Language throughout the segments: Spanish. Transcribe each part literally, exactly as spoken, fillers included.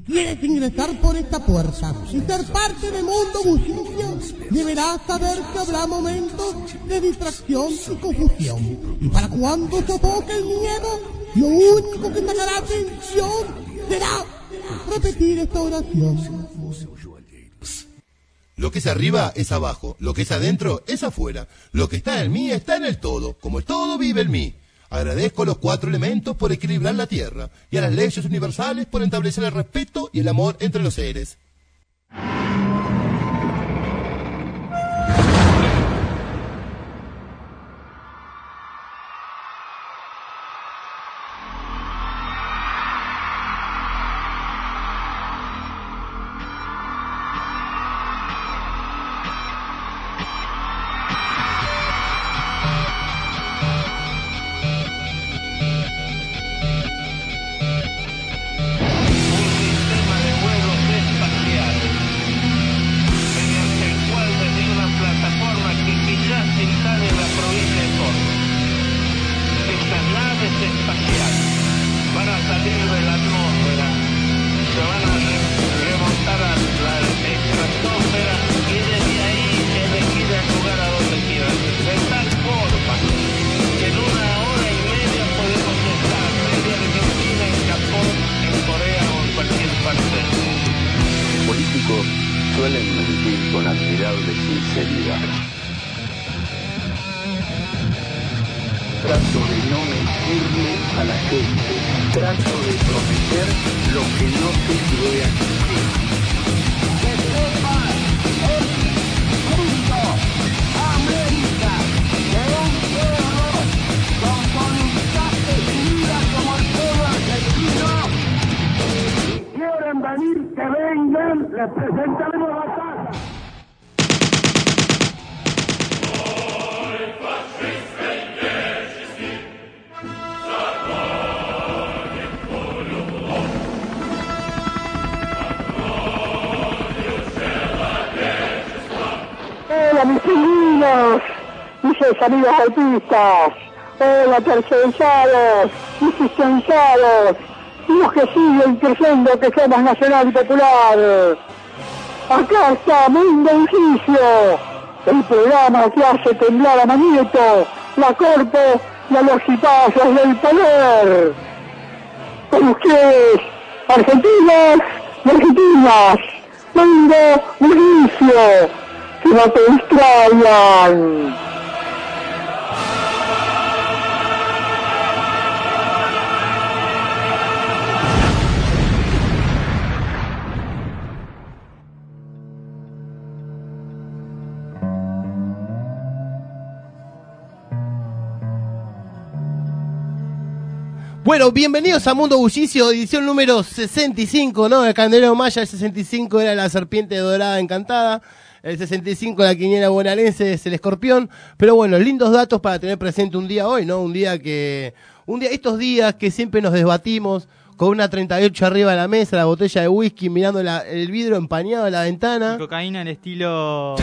¿Quieres ingresar por esta puerta y ser parte del mundo bullicio? Deberás saber que habrá momentos de distracción y confusión. Y para cuando sofoque el miedo, lo único que sacará atención será repetir esta oración. Lo que es arriba es abajo, lo que es adentro es afuera, lo que está en mí está en el todo, como el todo vive en mí. Agradezco a los cuatro elementos por equilibrar la tierra y a las leyes universales por establecer el respeto y el amor entre los seres. Suelen mentir con admirable sinceridad. Trato de no mentirle a la gente. Trato de prometer lo que no se puede cumplir. Que sepa el mundo, América, de un pueblo con voluntad decidida como el pueblo argentino. Si quieren venir, que vengan, les presentaremos la casa. Hola mis pingüinos, mis amigos autistas, hola tercerizados, existenciados, y los que siguen creyendo que somos nacional y popular. Acá está Mundo Bullicio, el programa que hace temblar a Manieto, la Corpo y a los cipazos del poder. Con ustedes, argentinos y argentinas, Mundo Bullicio, que no te distraigan. Bueno, bienvenidos a Mundo Bullicio, edición número sesenta y cinco, ¿no? El Candelero Maya, el sesenta y cinco era la serpiente dorada encantada, el sesenta y cinco la quiniela bonaerense es el escorpión, pero bueno, lindos datos para tener presente un día hoy, ¿no? Un día que, un día, estos días que siempre nos desbatimos con una treinta y ocho arriba de la mesa, la botella de whisky, mirando la, el vidrio empañado de la ventana. Y cocaína en estilo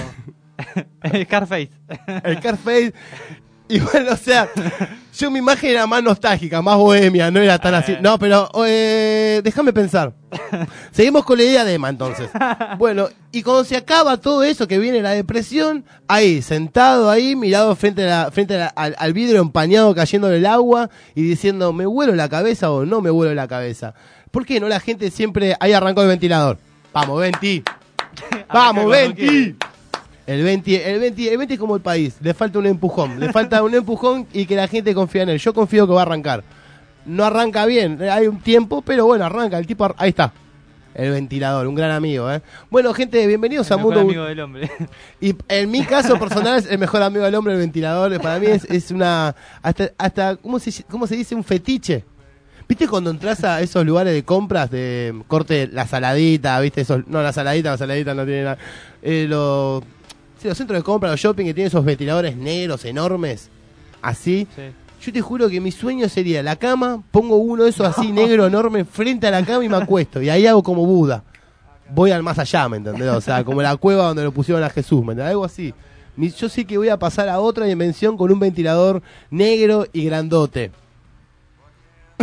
Scarface. El Scarface. Y bueno, o sea, yo mi imagen era más nostálgica, más bohemia, no era tan así. No, pero eh, déjame pensar. Seguimos con la idea de Emma, entonces. Bueno, y cuando se acaba todo eso, que viene la depresión, ahí, sentado ahí, mirado frente, a la, frente a la, al, al vidrio empañado cayéndole el agua y diciendo, ¿me huelo la cabeza o no me huelo la cabeza? ¿Por qué no la gente siempre... Ahí arrancó el ventilador. Vamos, Venti. Vamos, Venti. El veinte, el veinte, el veinte es como el país, le falta un empujón, le falta un empujón y que la gente confía en él. Yo confío que va a arrancar. No arranca bien, hay un tiempo, pero bueno, arranca, el tipo, ahí está. El ventilador, un gran amigo, ¿eh? Bueno, gente, bienvenidos el a Mundo... El mejor amigo del hombre. Y en mi caso personal es el mejor amigo del hombre, el ventilador. Para mí es, es una... Hasta, hasta ¿cómo se, cómo se dice? Un fetiche. ¿Viste cuando entras a esos lugares de compras de corte, la saladita, viste? Esos, no, la saladita, la saladita no tiene nada. Eh, lo... Los centros de compra, los shopping que tienen esos ventiladores negros enormes, así. Sí. Yo te juro que mi sueño sería la cama, pongo uno de esos así negro enorme frente a la cama y me acuesto. Y ahí hago como Buda. Voy al más allá, ¿me entendés? O sea, como la cueva donde lo pusieron a Jesús, ¿me entendés? Algo así. Yo sé que voy a pasar a otra dimensión con un ventilador negro y grandote.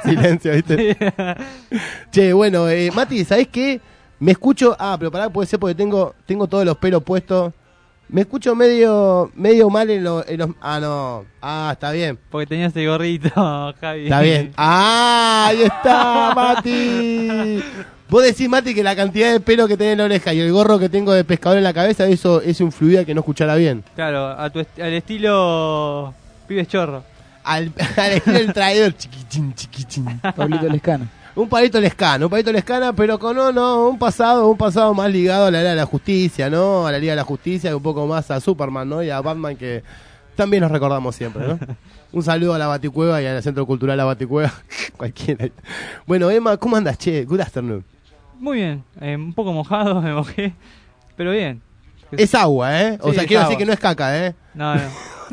Silencio, ¿viste? Che, bueno, eh, Mati, ¿sabés qué? Me escucho... Ah, pero pará, puede ser porque tengo tengo todos los pelos puestos. Me escucho medio medio mal en, lo- en los... Ah, no. Ah, está bien. Porque tenías el gorrito, Javi. Está bien. ¡Ah! Ahí está, Mati. Vos decís, Mati, que la cantidad de pelo que tenés en la oreja y el gorro que tengo de pescador en la cabeza, eso, eso influía que no escuchara bien. Claro, a tu est- al estilo pibes chorro. Al, al estilo del traidor, chiquichín, chiquichín. Pablito Lescano. Un palito lescano, un palito lescano, pero con no, no, un pasado, un pasado más ligado a la Liga de la Justicia, ¿no? A la Liga de la Justicia y un poco más a Superman, ¿no? Y a Batman, que también nos recordamos siempre, ¿no? Un saludo a la Baticueva y al Centro Cultural La Baticueva. Cualquiera. Bueno, Emma, ¿cómo andas, che? Good afternoon. Muy bien, eh, un poco mojado, me mojé, pero bien. Es agua, ¿eh? O Sí, sea, es quiero agua. decir que no es caca, ¿eh? No, no.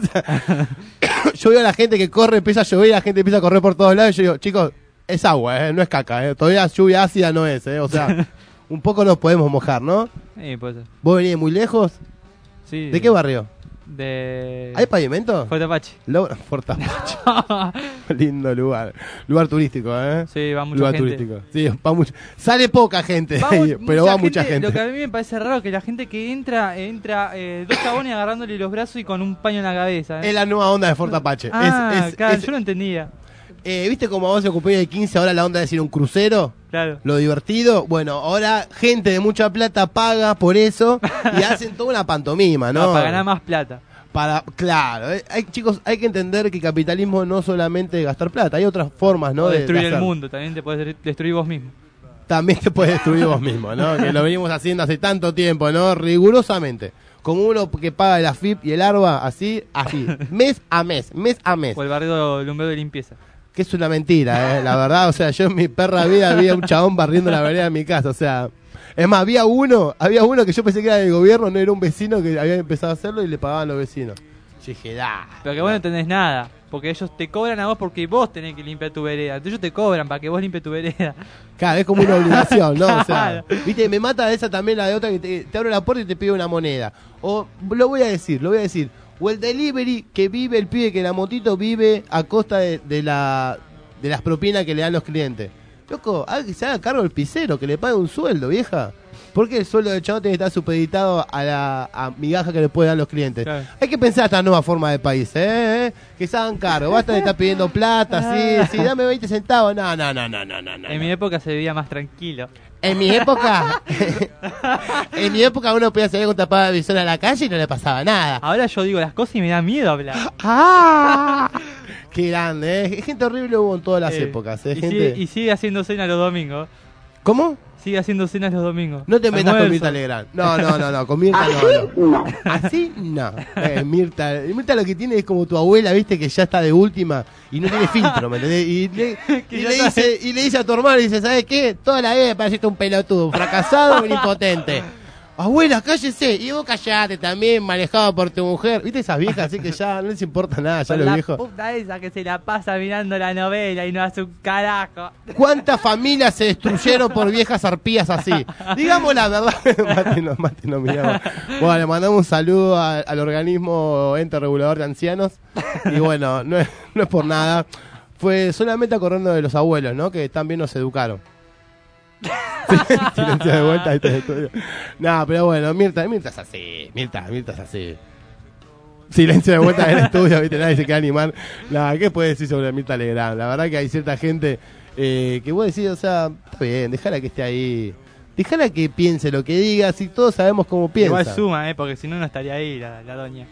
Yo veo a la gente que corre, empieza a llover y la gente empieza a correr por todos lados y yo digo, chicos, es agua, ¿eh? No es caca, ¿eh? Todavía lluvia ácida no es, ¿eh? O sea, un poco nos podemos mojar, ¿no? Sí, puede ser. ¿Vos venís de muy lejos? Sí. ¿De qué barrio? De... ¿Hay pavimento? Fuerte Apache. Lo- Fortapache. Lindo lugar. Lugar turístico, ¿eh? Sí, va mucha Lugar gente. turístico. Sí, va mucho. Sale poca gente, Va ahí, mu- pero va mucha gente. Lo que a mí me parece raro es que la gente que entra, entra eh, dos chabones agarrándole los brazos y con un paño en la cabeza. ¿eh? Es la nueva onda de Fortapache. Ah, es, es- claro, es- yo no entendía. eh, ¿Viste cómo a vos se ocupó de quince ahora la onda de decir un crucero? Claro. Lo divertido. Bueno, ahora gente de mucha plata paga por eso y hacen toda una pantomima, ¿no? No, para ganar más plata. Para, claro, eh, hay, chicos, hay que entender que capitalismo no solamente es gastar plata, hay otras formas, ¿no? O de- de destruir el hacer. mundo, también te puedes destruir vos mismo. También te puedes destruir vos mismo, ¿no? Que lo venimos haciendo hace tanto tiempo, ¿no? Rigurosamente. Como uno que paga el A F I P y el ARBA, así, así. Mes a mes, mes a mes. O el barrio Lumbeo de limpieza. Que es una mentira, ¿eh? La verdad, o sea, yo en mi perra vida había un chabón barriendo la vereda de mi casa, o sea... Es más, había uno, había uno que yo pensé que era del gobierno, no era un vecino que había empezado a hacerlo y le pagaban los vecinos. Yo dije, da. Pero que vos no entendés nada. Porque ellos te cobran a vos porque vos tenés que limpiar tu vereda. Entonces ellos te cobran para que vos limpies tu vereda. Claro, es como una obligación, ¿no? O sea, viste, me mata esa también la de otra que te, te abre la puerta y te pide una moneda. O, lo voy a decir, lo voy a decir. O el delivery que vive el pibe que la motito vive a costa de, de la de las propinas que le dan los clientes. Loco, haga que se haga cargo el pisero, que le pague un sueldo, vieja. Porque el sueldo del chavo tiene que estar supeditado a la a migaja que le pueden dar los clientes. Claro. Hay que pensar esta nueva forma de país, ¿eh? ¿eh? Que se hagan cargo. Basta de estar pidiendo plata, sí, sí, dame veinte centavos. No, no, no, no, no, no. no. En mi época se vivía más tranquilo. En mi época, en mi época uno podía salir con tapada de visor a la calle y no le pasaba nada. Ahora yo digo las cosas y me da miedo hablar. ¡Ah! Qué grande, ¿eh? Gente horrible hubo en todas las Eh, épocas, ¿eh? y, Gente... sigue, y sigue haciendo cenas los domingos. ¿Cómo? Sigue haciendo cenas los domingos. No te metas con Almuerzo. Mirta Legrand. No, no, no, no, con Mirta no, no. ¿Así? No. Eh, Mirta, Mirta lo que tiene es como tu abuela, viste, que ya está de última y no tiene filtro, ¿me entendés? Y le, Que y ya le sabe. dice, y le dice a tu hermano, y dice, ¿sabes qué? Toda la vida me pareciste un pelotudo, un fracasado, un impotente. Abuela, cállese. Y vos callate también, manejado por tu mujer. ¿Viste esas viejas? Así que ya no les importa nada, ya Con los la viejos. puta esa que se la pasa mirando la novela y no hace un carajo. ¿Cuántas familias se destruyeron por viejas arpías así? Digamos la verdad. Mate, no, mate, no miramos. Bueno, le mandamos un saludo a- al organismo ente regulador de ancianos. Y bueno, no es, no es por nada. Fue solamente acordando de los abuelos, ¿no? Que también nos educaron. Silencio de vuelta. Ahí está el estudio. No, pero bueno, Mirta, Mirta es así. Mirta, Mirta es así. Silencio de vuelta en el estudio, ¿viste? Nadie se queda animar. Nada, ¿qué puedes decir sobre Mirta Legrand? La verdad que hay cierta gente eh, que vos decís, o sea, está bien, déjala que esté ahí. Déjala que piense lo que diga, si todos sabemos cómo piensa. Igual suma, eh, porque si no, no estaría ahí la, la doña.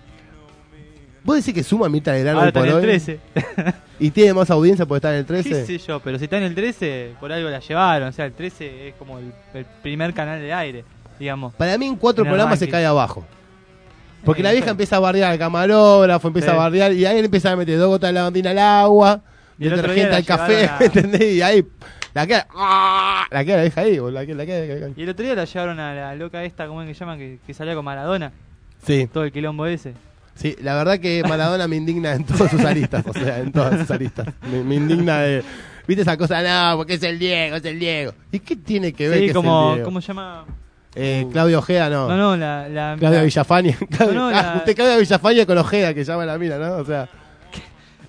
¿Vos decís que suma Mirta Legrand Ahora hoy está por en el hoy? trece. ¿Y tiene más audiencia por estar en el ¿Qué trece? sé yo? Pero si está en el trece, por algo la llevaron. O sea, el trece es como el, el primer canal de aire, digamos. Para mí en cuatro En el programas se ranking. cae abajo. Porque Eh, la vieja sí. empieza a bardear al camarógrafo, empieza Sí. a bardear y ahí él empieza a meter dos gotas de lavandina al agua, Y el otro día detergente la al café, llevaron a- ¿me entendés? Y ahí la queda, ¡ah! la queda la vieja ahí, boludo, la queda, la queda, la queda. Y el otro día la llevaron a la loca esta, ¿cómo es que llaman? Que, que salía con Maradona. Sí, Todo el quilombo ese. sí, la verdad que Maradona me indigna en todas sus aristas, o sea, en todas sus aristas. Me, me indigna de, ¿viste esa cosa? No, porque es el Diego, es el Diego. ¿Y qué tiene que ver Sí, que es como, el Diego? ¿cómo se llama? Eh, Claudio Ojeda, no. No, no, la... la Claudia la- Villafaña. No, no, Ah, la- usted Claudia Villafaña con Ojeda, que llama la mina, ¿no? O sea,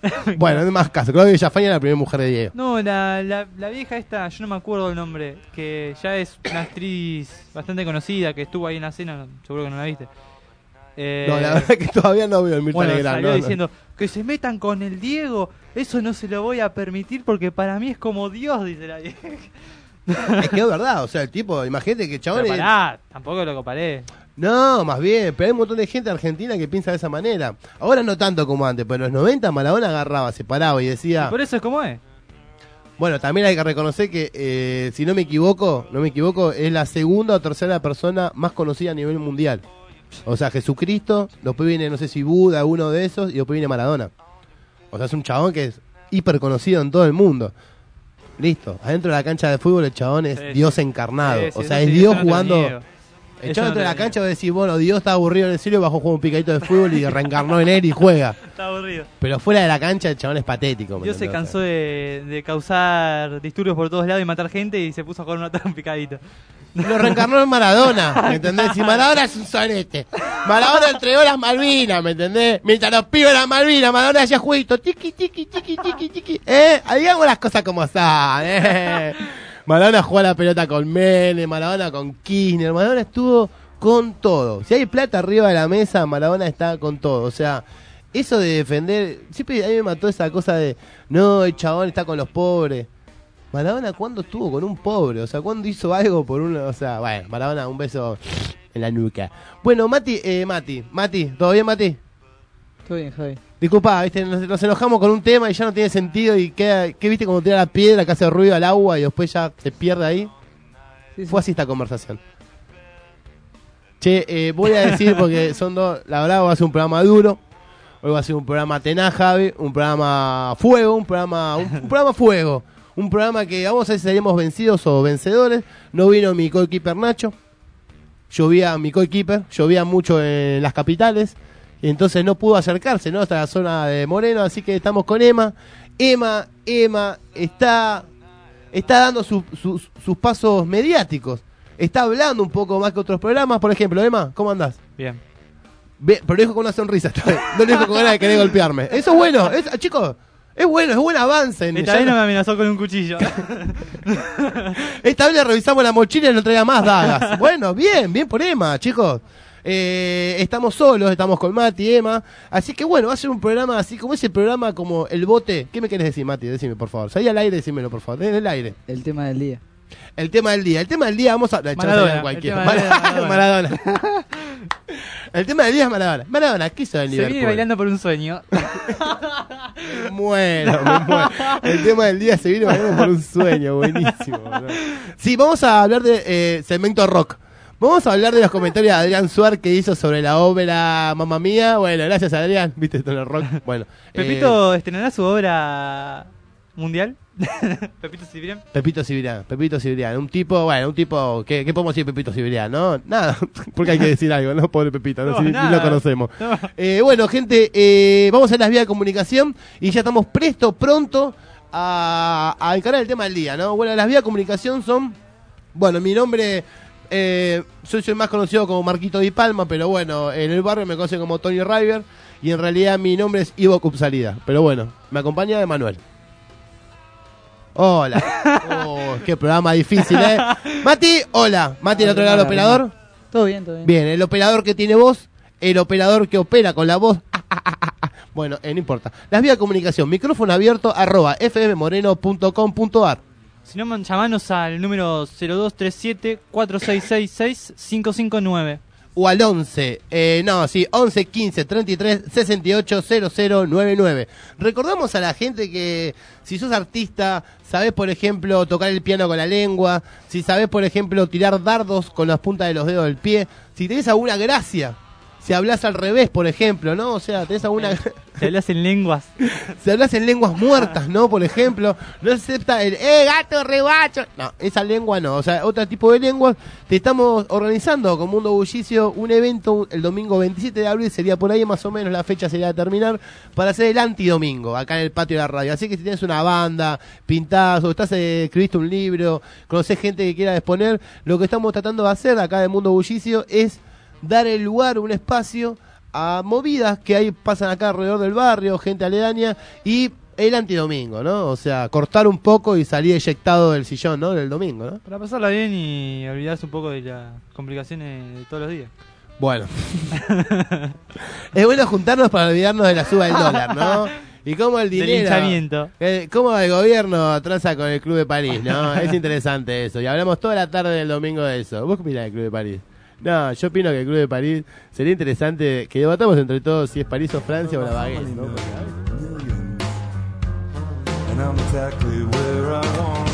Bueno, no es más caso. Claudia Villafañe era la primera mujer de Diego. No, la, la, la vieja esta, yo no me acuerdo el nombre, que ya es una actriz bastante conocida, que estuvo ahí en la cena, no, seguro que no la viste. Eh, No, la verdad que todavía no veo el Mirta bueno, Legrand. salió no, no. diciendo que se metan con el Diego, eso no se lo voy a permitir porque para mí es como Dios, dice la vieja. Es que es verdad, o sea, el tipo, imagínate que chabón Pero es- pará, tampoco lo comparé. No, más bien, pero hay un montón de gente argentina que piensa de esa manera. Ahora no tanto como antes, pero en los noventa Maradona agarraba, se paraba y decía... Y por eso es como es. Bueno, también hay que reconocer que, eh, si no me equivoco, no me equivoco, es la segunda o tercera persona más conocida a nivel mundial. O sea, Jesucristo, después viene, no sé si Buda, uno de esos, y después viene Maradona. O sea, es un chabón que es hiper conocido en todo el mundo. Listo, adentro de la cancha de fútbol el chabón es Sí, Dios sí. encarnado. Sí, sí, o sea, eso es sí, Dios eso no te lo jugando... niego. El Eso chabón no te dentro de lo la niego. cancha va a decir, bueno, Dios está aburrido en el cielo y bajó a jugar un picadito de fútbol y reencarnó en él y juega. Está aburrido. Pero fuera de la cancha el chabón es patético. ¿me Dios se entendés? cansó de, de causar disturbios por todos lados y matar gente y se puso a jugar un picadito. Lo reencarnó en Maradona, ¿me entendés? Y Maradona es un sonete. Maradona entregó las Malvinas, ¿me entendés? Mientras los pibes las Malvinas, Maradona hacía jueguito. Tiki, tiki, tiki, tiki, tiki. ¿Eh? Digamos las cosas como son, ¿eh? Maradona jugó a la pelota con Menem, Maradona con Kirchner. Maradona estuvo con todo. Si hay plata arriba de la mesa, Maradona está con todo. O sea, eso de defender... Siempre a mí me mató esa cosa de... No, el chabón está con los pobres. Maradona, ¿cuándo estuvo con un pobre? O sea, ¿cuándo hizo algo por uno? O sea, bueno, Maradona, un beso en la nuca. Bueno, Mati, eh, Mati, Mati, ¿todo bien, Mati? Todo bien, Javi. Disculpa, ¿viste? Nos, nos enojamos con un tema y ya no tiene sentido y queda, ¿qué viste cuando tira la piedra que hace ruido al agua y después ya se pierde ahí? Sí, sí. Fue así esta conversación. Che, eh, voy a decir porque son dos, la verdad va a ser un programa duro. Hoy va a ser un programa tenaz, Javi, un programa fuego, un programa, un, un programa fuego. Un programa que vamos a ver si salimos vencidos o vencedores. No vino mi coequiper Nacho. Llovía mi coequiper, llovía mucho en las capitales. Y entonces no pudo acercarse, ¿no? Hasta la zona de Moreno. Así que estamos con Emma. Emma, Emma está, está dando su- su- sus pasos mediáticos. Está hablando un poco más que otros programas. Por ejemplo, Emma, ¿cómo andás? Bien. Ve, pero lo dijo con una sonrisa esta vez. No lo dijo con ganas de querer golpearme. Eso es bueno, es, chicos. Es bueno, es buen avance. En, Esta ya vez no no- me amenazó con un cuchillo. Esta vez le revisamos la mochila y no traía más dagas. Bueno, bien, bien por Emma, chicos. Eh, estamos solos, estamos con Mati, Emma. Así que bueno, va a ser un programa así como ese programa como El Bote. ¿Qué me querés decir, Mati? Decime, por favor. Salí al aire, decímelo, por favor. Desde el aire. El tema del día. El tema del día. El tema del día, vamos a... la Maradona, echar cualquiera. el tema del día, Maradona. Maradona. El tema del día es Maradona. Maradona, ¿qué hizo en Se Liverpool? viene bailando por un sueño. Me muero, me muero. El tema del día se viene bailando por un sueño, buenísimo. ¿No? Sí, vamos a hablar de eh, segmento rock. Vamos a hablar de los comentarios de Adrián Suar que hizo sobre la ópera Mamma Mía. Bueno, gracias Adrián, viste esto en el rock. Bueno, Pepito estrenará su obra mundial. Pepito Cibrián. eh, Pepito Cibrián, Pepito Cibrián, un tipo, bueno, un tipo, ¿qué, qué podemos decir de Pepito Cibrián? No, nada, porque hay que decir algo, ¿no? Pobre Pepito, no, No, Si- ni nada. lo conocemos. No. Eh, bueno, gente, eh, vamos a las vías de comunicación y ya estamos presto, pronto a, a encarar el tema del día, ¿no? Bueno, las vías de comunicación son, bueno, mi nombre, eh, soy, soy más conocido como Marquito Di Palma, pero bueno, en el barrio me conocen como Tony River y en realidad mi nombre es Ivo Cupsalida, pero bueno, me acompaña Emanuel. Hola. Oh, qué programa difícil, ¿eh? Mati, hola. Mati, el otro lado del operador. Todo bien, todo bien. Bien, el operador que tiene voz, el operador que opera con la voz. Ah, ah, ah, ah, ah. Bueno, eh, no importa. Las vías de comunicación, micrófono abierto, arroba fmmoreno punto com punto ar. Si no, man- llamanos al número cero dos tres siete cuatro seis seis seis cinco cinco nueve. O al once, eh, no, sí, once quince treinta y tres sesenta y ocho cero cero nueve nueve. Recordamos a la gente que si sos artista, sabés, por ejemplo, tocar el piano con la lengua, si sabés, por ejemplo, tirar dardos con las puntas de los dedos del pie, si tenés alguna gracia, si hablas al revés, por ejemplo, ¿no? O sea, tenés alguna... Si hablas en lenguas. Si hablas en lenguas muertas, ¿no? Por ejemplo, no se acepta el ¡eh, gato, rebacho! No, esa lengua no. O sea, otro tipo de lenguas. Te estamos organizando con Mundo Bullicio un evento el domingo veintisiete de abril, sería por ahí más o menos, la fecha sería terminar, para hacer el antidomingo, acá en el patio de la radio. Así que si tienes una banda, pintás, o estás, eh, escribiste un libro, conocés gente que quiera exponer, lo que estamos tratando de hacer acá en Mundo Bullicio es dar el lugar, un espacio a movidas que ahí pasan acá alrededor del barrio, gente aledaña, y el antidomingo, ¿no? O sea, cortar un poco y salir eyectado del sillón, ¿no? Del domingo, ¿no? Para pasarla bien y olvidarse un poco de las complicaciones de todos los días. Bueno. Es bueno juntarnos para olvidarnos de la suba del dólar, ¿no? Y cómo el dinero... Del linchamiento. Eh, cómo el gobierno tranza con el Club de París, ¿no? Es interesante eso. Y hablamos toda la tarde del domingo de eso. ¿Vos qué opinás del Club de París? No, yo opino que el Club de París sería interesante que debatamos entre todos si es París o Francia o la baguette, ¿no? And I'm exactly where I want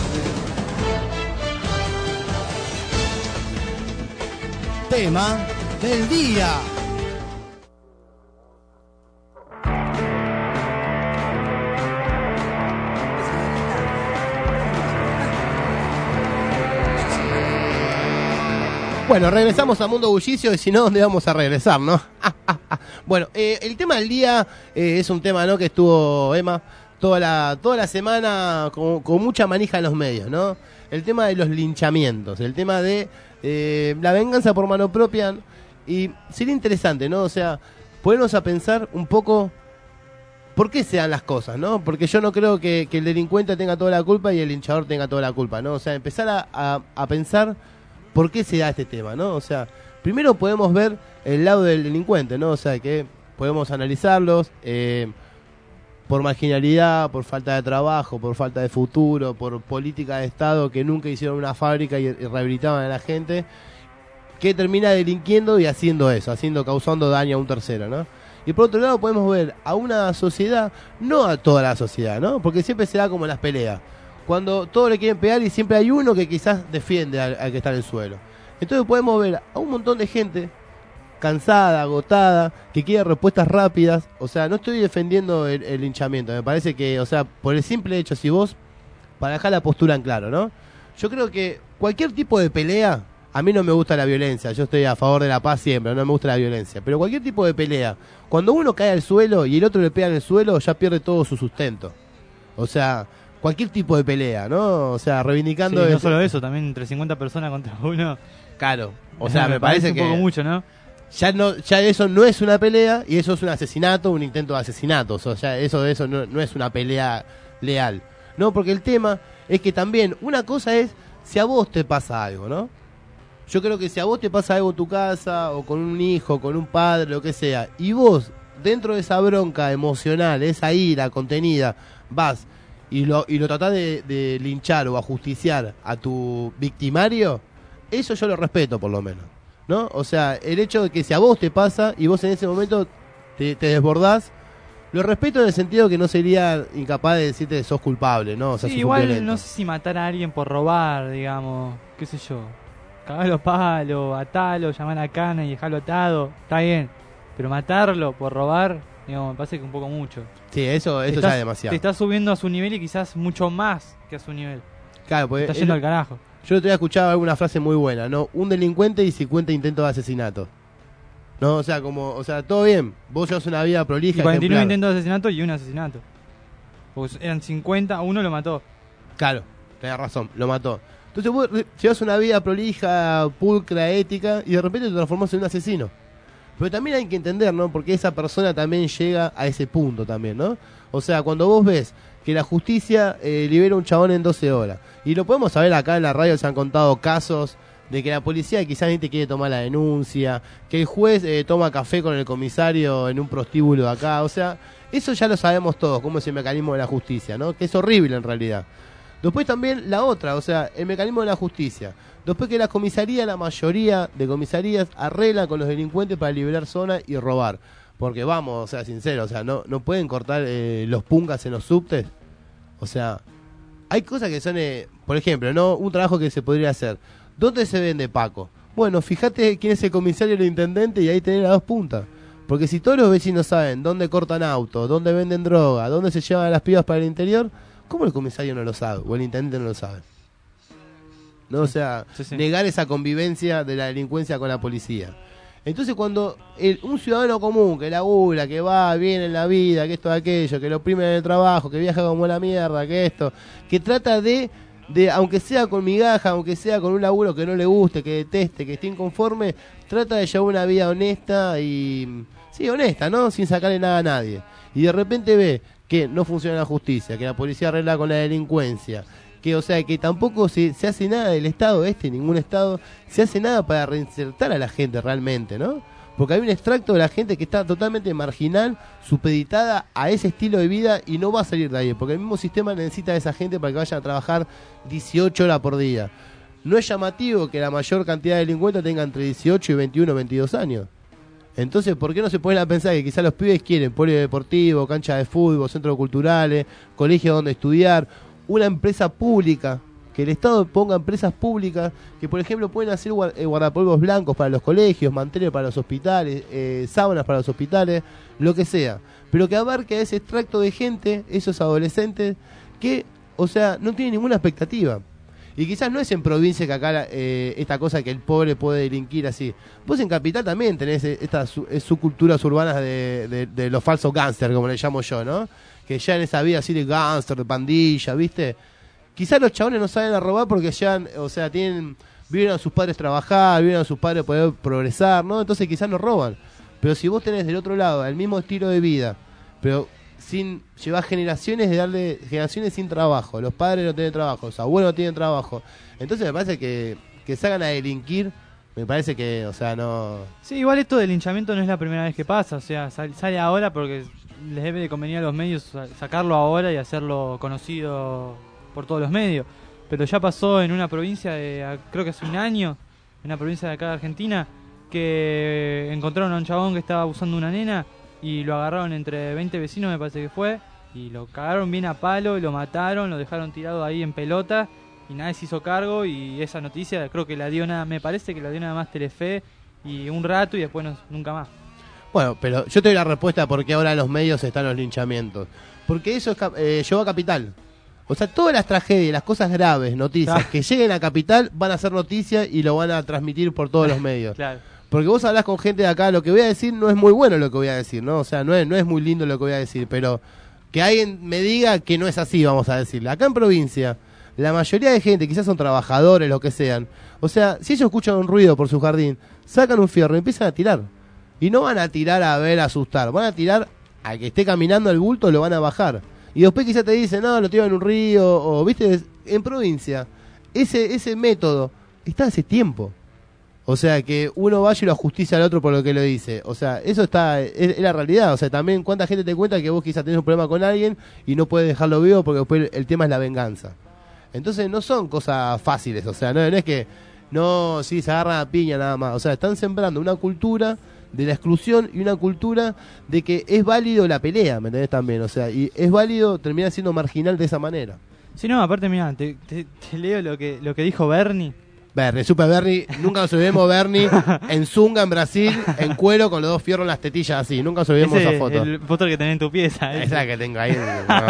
to be. Tema del día. Bueno, regresamos a Mundo Bullicio y si no, ¿dónde vamos a regresar, no? Bueno, eh, el tema del día eh, es un tema, ¿no? Que estuvo Emma toda la toda la semana con, con mucha manija en los medios, ¿no? El tema de los linchamientos, el tema de eh, la venganza por mano propia. Y sería interesante, ¿no? O sea, ponernos a pensar un poco por qué se dan las cosas, ¿no? Porque yo no creo que, que el delincuente tenga toda la culpa y el linchador tenga toda la culpa, ¿no? O sea, empezar a, a, a pensar por qué se da este tema, ¿no? O sea, primero podemos ver el lado del delincuente, ¿no? O sea, que podemos analizarlos eh, por marginalidad, por falta de trabajo, por falta de futuro, por política de Estado que nunca hicieron una fábrica y, y rehabilitaban a la gente, que termina delinquiendo y haciendo eso, haciendo, causando daño a un tercero, ¿no? Y por otro lado podemos ver a una sociedad, no a toda la sociedad, ¿no? Porque siempre se da como en las peleas, cuando todos le quieren pegar y siempre hay uno que quizás defiende al, al que está en el suelo. Entonces podemos ver a un montón de gente cansada, agotada, que quiere respuestas rápidas. O sea, no estoy defendiendo el, el linchamiento, me parece que, o sea, por el simple hecho, si vos, para dejar la postura en claro, ¿no? Yo creo que cualquier tipo de pelea, a mí no me gusta la violencia, yo estoy a favor de la paz siempre, no me gusta la violencia, pero cualquier tipo de pelea, cuando uno cae al suelo y el otro le pega en el suelo, ya pierde todo su sustento. O sea, cualquier tipo de pelea, ¿no? O sea, reivindicando... Sí, no el... solo eso, también entre cincuenta personas contra uno. Claro, o sea, me, me parece, parece que... un poco mucho, ¿no? Ya no, ya eso no es una pelea y eso es un asesinato, un intento de asesinato. O sea, ya eso, eso no, no es una pelea leal. No, porque el tema es que también una cosa es si a vos te pasa algo, ¿no? Yo creo que si a vos te pasa algo en tu casa o con un hijo, con un padre, lo que sea, y vos dentro de esa bronca emocional, esa ira contenida, vas y lo, y lo tratás de, de linchar o ajusticiar a tu victimario, eso yo lo respeto por lo menos, ¿no? O sea, el hecho de que si a vos te pasa y vos en ese momento te, te desbordás, lo respeto en el sentido que no sería incapaz de decirte que sos culpable, ¿no? O sea, sí, sos igual violento. No sé si matar a alguien por robar, digamos, qué sé yo, cagar los palos, atalo, llamar a cana y dejarlo atado, está bien, pero matarlo por robar, digamos, me parece que un poco mucho. Sí, eso, eso estás, ya es demasiado. Te estás subiendo a su nivel y quizás mucho más que a su nivel. Claro, pues... Te está yendo al carajo. Yo el otro día escuchaba alguna frase muy buena, ¿no? Un delincuente y cincuenta intentos de asesinato. No, o sea, como, o sea, todo bien. Vos llevas una vida prolija. Y cuarenta y nueve ejemplar. intentos de asesinato y un asesinato. Porque eran cincuenta, uno lo mató. Claro, tenés razón, lo mató. Entonces vos llevas una vida prolija, pulcra, ética, y de repente te transformás en un asesino. Pero también hay que entender, ¿no? Porque esa persona también llega a ese punto también, ¿no? O sea, cuando vos ves que la justicia eh, libera a un chabón en doce horas, y lo podemos saber acá en la radio, se han contado casos de que la policía quizás ni te quiere tomar la denuncia, que el juez eh, toma café con el comisario en un prostíbulo de acá, o sea, eso ya lo sabemos todos, cómo es el mecanismo de la justicia, ¿no? Que es horrible en realidad. Después también la otra, o sea, el mecanismo de la justicia. Después que la comisaría, la mayoría de comisarías arreglan con los delincuentes para liberar zonas y robar. Porque vamos, o sea, sincero, o sea, no, no pueden cortar eh, los pungas en los subtes. O sea, hay cosas que son, eh, por ejemplo, ¿no? Un trabajo que se podría hacer. ¿Dónde se vende Paco? Bueno, fíjate quién es el comisario y el intendente y ahí tenés las dos puntas. Porque si todos los vecinos saben dónde cortan autos, dónde venden droga, dónde se llevan a las pibas para el interior, ¿cómo el comisario no lo sabe? O el intendente no lo sabe. ¿No? O sea, sí, sí. negar esa convivencia de la delincuencia con la policía. Entonces cuando el, un ciudadano común que labura, que va, viene en la vida, que esto, aquello, que lo oprimen en el trabajo, que viaja como la mierda, que esto, que trata de de, aunque sea con migaja, aunque sea con un laburo que no le guste, que deteste, que esté inconforme, trata de llevar una vida honesta y, sí, honesta, ¿no? Sin sacarle nada a nadie. Y de repente ve que no funciona la justicia, que la policía arregla con la delincuencia, que, o sea, que tampoco se, se hace nada del Estado este, ningún Estado, se hace nada para reinsertar a la gente realmente, ¿no? Porque hay un extracto de la gente que está totalmente marginal, supeditada a ese estilo de vida y no va a salir de ahí, porque el mismo sistema necesita a esa gente para que vayan a trabajar dieciocho horas por día. No es llamativo que la mayor cantidad de delincuentes tenga entre dieciocho y veintiuno, veintidós años. Entonces, ¿por qué no se ponen a pensar que quizás los pibes quieren polideportivo, cancha de fútbol, centros culturales, colegios donde estudiar, una empresa pública? Que el Estado ponga empresas públicas que, por ejemplo, pueden hacer guardapolvos blancos para los colegios, manteles para los hospitales, eh, sábanas para los hospitales, lo que sea. Pero que abarque a ese extracto de gente, esos adolescentes, que, o sea, no tienen ninguna expectativa. Y quizás no es en provincia que acá eh, esta cosa que el pobre puede delinquir así. Vos en capital también tenés estas subculturas urbanas de, de, de los falsos gángsters, como le llamo yo, ¿no? Que ya en esa vida así de gángster, de pandilla, ¿viste? Quizás los chabones no salen a robar porque ya, o sea, tienen, vieron a sus padres trabajar, vieron a sus padres poder progresar, ¿no? Entonces quizás no roban. Pero si vos tenés del otro lado el mismo estilo de vida, pero sin llevar generaciones de darle generaciones sin trabajo, los padres no tienen trabajo, los abuelos no tienen trabajo, entonces me parece que, que salgan a delinquir, me parece que, o sea, no... Sí, igual esto del linchamiento no es la primera vez que pasa, o sea, sal, sale ahora porque les debe de convenir a los medios sacarlo ahora y hacerlo conocido por todos los medios, pero ya pasó en una provincia de, creo que hace un año, en una provincia de acá de Argentina, que encontraron a un chabón que estaba abusando de una nena y lo agarraron entre veinte vecinos, me parece que fue, y lo cagaron bien a palo y lo mataron, lo dejaron tirado ahí en pelota y nadie se hizo cargo. Y esa noticia creo que la dio nada, me parece que la dio nada más Telefe y un rato y después no, nunca más. Bueno, pero yo te doy la respuesta por qué ahora en los medios están los linchamientos, porque eso es, eh, llegó a Capital. O sea, todas las tragedias, las cosas graves, noticias Claro. que lleguen a Capital van a ser noticias y lo van a transmitir por todos los medios. Claro. Porque vos hablás con gente de acá, lo que voy a decir no es muy bueno lo que voy a decir, ¿no? O sea, no es, no es muy lindo lo que voy a decir, pero que alguien me diga que no es así, vamos a decirle. Acá en provincia, la mayoría de gente, quizás son trabajadores, lo que sean, o sea, si ellos escuchan un ruido por su jardín, sacan un fierro y empiezan a tirar. Y no van a tirar a ver, a asustar, van a tirar a que esté caminando el bulto, lo van a bajar. Y después quizás te dicen, no, lo tiro en un río, o, viste, en provincia, ese, ese método está hace tiempo. O sea, que uno vaya y lo ajusticia al otro por lo que lo dice. O sea, eso está, es, es la realidad. O sea, también cuánta gente te cuenta que vos quizás tenés un problema con alguien y no puedes dejarlo vivo porque después el tema es la venganza. Entonces no son cosas fáciles. O sea, no, no es que, no, sí, se agarran a piña nada más. O sea, están sembrando una cultura de la exclusión y una cultura de que es válido la pelea, ¿me entendés también? O sea, y es válido terminar siendo marginal de esa manera. Sí, no, aparte, mira, te, te, te leo lo que, lo que dijo Bernie. Bernie, Super Bernie, nunca nos olvidemos Bernie en zunga en Brasil, en cuero con los dos fierros en las tetillas así, nunca nos olvidemos Ese, esa foto. el póster que tenés en tu pieza. Esa es la que tengo ahí.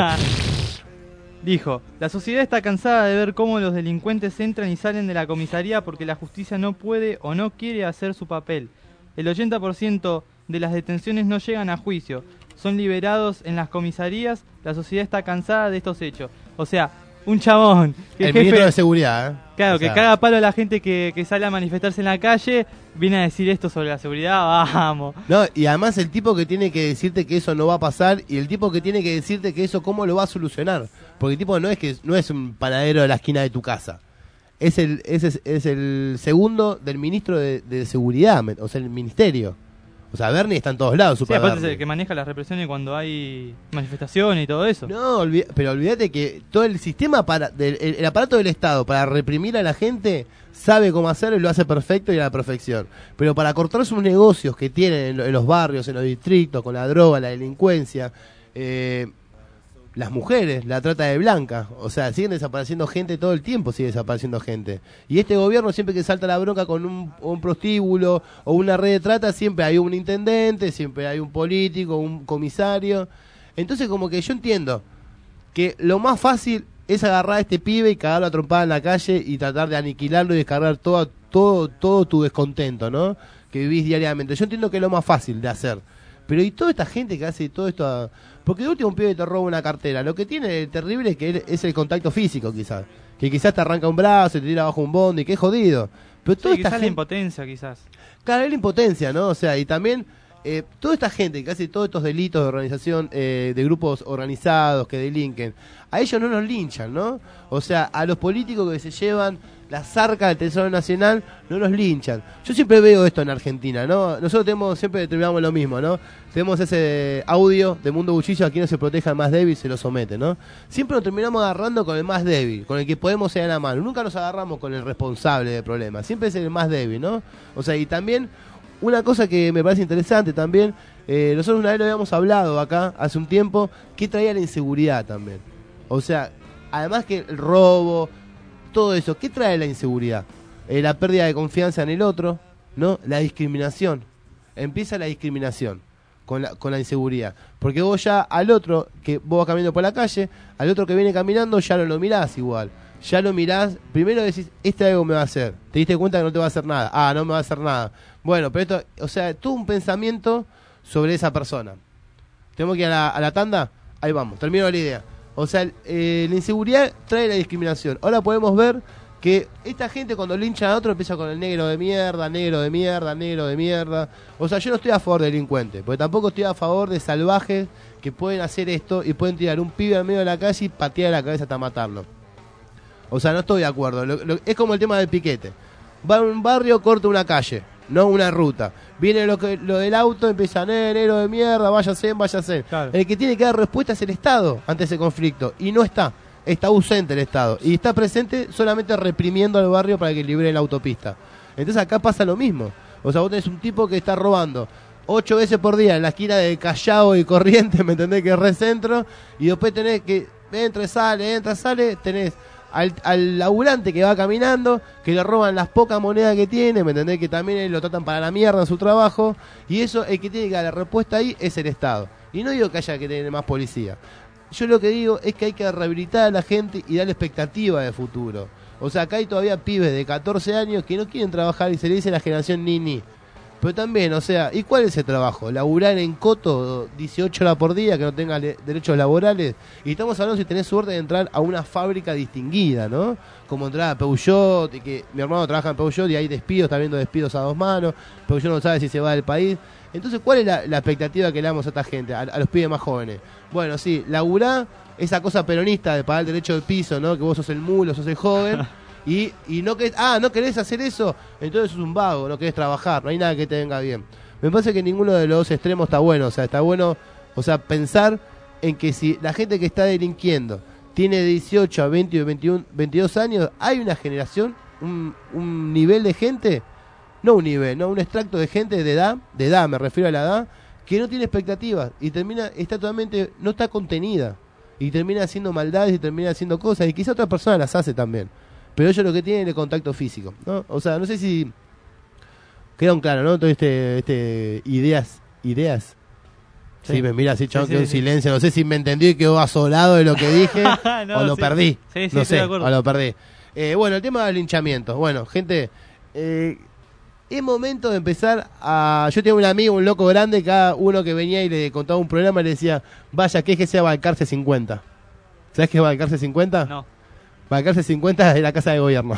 Dijo, la sociedad está cansada de ver cómo los delincuentes entran y salen de la comisaría porque la justicia no puede o no quiere hacer su papel. El ochenta por ciento de las detenciones no llegan a juicio, son liberados en las comisarías, la sociedad está cansada de estos hechos. O sea, un chabón que el jefe, ministro de seguridad, ¿eh? claro, O sea, que caga a palo a la gente que, que sale a manifestarse en la calle, viene a decir esto sobre la seguridad, vamos. No, y además el tipo que tiene que decirte que eso no va a pasar y el tipo que tiene que decirte que eso cómo lo va a solucionar. Porque el tipo no es que no es un panadero de la esquina de tu casa. Es el es, es, es el segundo del ministro de, de seguridad, o sea, el ministerio. O sea, Bernie está en todos lados, Sí, Super aparte es Bernie. el que maneja las represiones cuando hay manifestaciones y todo eso. No, olvi- pero olvídate que todo el sistema, para del, el, el aparato del Estado para reprimir a la gente sabe cómo hacerlo y lo hace perfecto y a la perfección. Pero para cortar sus negocios que tienen en, lo- en los barrios, en los distritos, con la droga, la delincuencia, eh, las mujeres, la trata de blancas, o sea, siguen desapareciendo gente todo el tiempo, sigue desapareciendo gente. Y este gobierno siempre que salta la bronca con un, un prostíbulo o una red de trata, siempre hay un intendente, siempre hay un político, un comisario. Entonces como que yo entiendo que lo más fácil es agarrar a este pibe y cagarlo a trompada en la calle y tratar de aniquilarlo y descargar todo, todo, todo tu descontento, ¿no? Que vivís diariamente. Yo entiendo que es lo más fácil de hacer. Pero y toda esta gente que hace todo esto, a... porque de último un pibe te roba una cartera, lo que tiene de terrible es que él, es el contacto físico quizás, que quizás te arranca un brazo y te tira abajo un bondi, que es jodido. Pero toda Sí, esta quizás la gente... impotencia, quizás. Claro, es la impotencia, ¿no? O sea, y también eh, toda esta gente que hace todos estos delitos de organización, eh, de grupos organizados que delinquen, a ellos no nos linchan, ¿no? O sea, a los políticos que se llevan la zarca del Tesoro Nacional no nos linchan. Yo siempre veo esto en Argentina, ¿no? Nosotros tenemos, siempre determinamos lo mismo, ¿no? Tenemos ese audio de Mundo Buchillo, aquí no se proteja al más débil, se lo somete, ¿no? Siempre nos terminamos agarrando con el más débil, con el que podemos ser a la mano. Nunca nos agarramos con el responsable del problema, siempre es el más débil, ¿no? O sea, y también, una cosa que me parece interesante también, eh, nosotros una vez lo habíamos hablado acá, hace un tiempo, que traía la inseguridad también. O sea, además que el robo, todo eso, ¿qué trae la inseguridad? Eh, la pérdida de confianza en el otro, ¿no? La discriminación. Empieza la discriminación con la, con la inseguridad. Porque vos ya al otro, que vos vas caminando por la calle, al otro que viene caminando ya no lo mirás igual. Ya lo mirás, primero decís, este algo me va a hacer. Te diste cuenta que no te va a hacer nada. Ah, no me va a hacer nada. Bueno, pero esto, o sea, todo un pensamiento sobre esa persona. Tenemos que ir a la, a la tanda, ahí vamos, termino la idea. O sea, eh, la inseguridad trae la discriminación. Ahora podemos ver que esta gente cuando linchan a otro empieza con el negro de mierda, negro de mierda, negro de mierda. O sea, yo no estoy a favor de delincuentes, porque tampoco estoy a favor de salvajes que pueden hacer esto y pueden tirar un pibe al medio de la calle y patear la cabeza hasta matarlo. O sea, no estoy de acuerdo. Lo, lo, es como el tema del piquete. Va a un barrio, corta una calle, no una ruta. Viene lo que lo del auto, empieza, eh, negro de mierda, váyase, váyase. Claro. El que tiene que dar respuesta es el Estado ante ese conflicto. Y no está. Está ausente el Estado. Y está presente solamente reprimiendo al barrio para que libere la autopista. Entonces acá pasa lo mismo. O sea, vos tenés un tipo que está robando ocho veces por día en la esquina de Callao y Corrientes, ¿me entendés? Que es recentro. Y después tenés que entra, sale, entra, sale, tenés Al, al laburante que va caminando, que le roban las pocas monedas que tiene, ¿me entendés? Que también lo tratan para la mierda en su trabajo. Y eso, el que tiene que dar la respuesta ahí es el Estado. Y no digo que haya que tener más policía. Yo lo que digo es que hay que rehabilitar a la gente y darle expectativa de futuro. O sea, acá hay todavía pibes de catorce años que no quieren trabajar y se le dice la generación Nini. Pero también, o sea, ¿y cuál es el trabajo? ¿Laburar en coto dieciocho horas por día que no tenga le- derechos laborales? Y estamos hablando si tenés suerte de entrar a una fábrica distinguida, ¿no? Como entrar a Peugeot, y que mi hermano trabaja en Peugeot y hay despidos, está viendo despidos a dos manos, Peugeot no sabe si se va del país. Entonces, ¿cuál es la, la expectativa que le damos a esta gente, a, a los pibes más jóvenes? Bueno, sí, laburar, esa cosa peronista de pagar el derecho del piso, ¿no? Que vos sos el mulo, sos el joven. Y, y no querés, ah, no querés hacer eso, entonces sos un vago, no querés trabajar, no hay nada que te venga bien. Me parece que ninguno de los dos extremos está bueno, o sea, está bueno, o sea, pensar en que si la gente que está delinquiendo tiene dieciocho a veinte, veintiuno, veintidós años, hay una generación, un, un nivel de gente, no un nivel, no un extracto de gente de edad, de edad, me refiero a la edad, que no tiene expectativas y termina, está totalmente, no está contenida y termina haciendo maldades y termina haciendo cosas y quizá otra persona las hace también. Pero ellos lo que tienen es el contacto físico, ¿no? O sea, no sé si quedaron claro, ¿no? Todo este, este ideas, ideas. Sí, sí me mira así, chabón, sí, quedó en sí, silencio. Sí. No sé si me entendió y quedó asolado de lo que dije no, o lo sí. perdí. Sí, sí, no sé, o lo perdí. Eh, bueno, el tema del linchamiento. Bueno, gente, eh, es momento de empezar a... Yo tenía un amigo, un loco grande, cada uno que venía y le contaba un problema le decía, vaya, que es que sea Balcarce cincuenta. ¿Sabes qué es Balcarce cincuenta? No. Balcarce cincuenta es la casa de gobierno.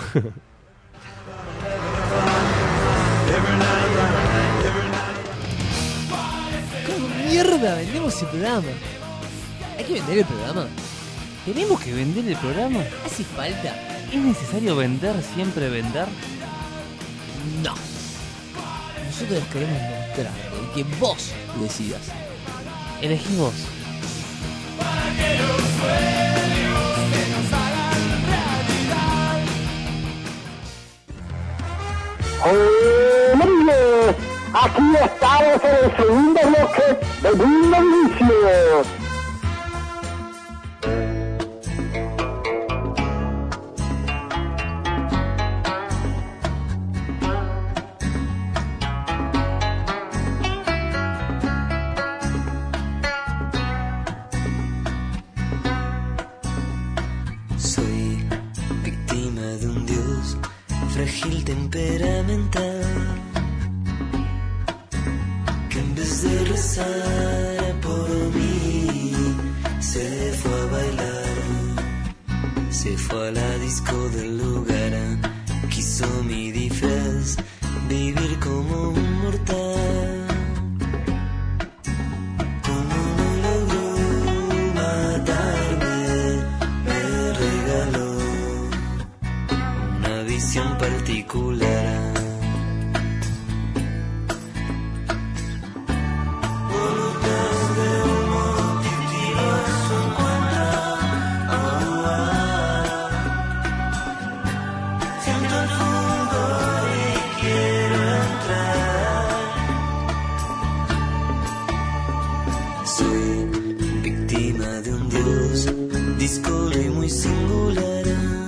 ¿Cómo mierda vendemos el programa? ¿Hay que vender el programa? ¿Tenemos que vender el programa? ¿Hace falta? ¿Es necesario vender, siempre vender? No. Nosotros queremos mostrar el que vos decidas. Elegí vos. ¡Hola! Aquí estamos en el segundo bloque de Mundo Buchillo. Soy víctima de un dios frágil temperamental, que en vez de rezar por mí, se fue a bailar, se fue a la disco del lugar, quiso mi disfraz, vivir como un mortal. Como no logró matarme, me regaló una visión particular. Discolo y muy singular,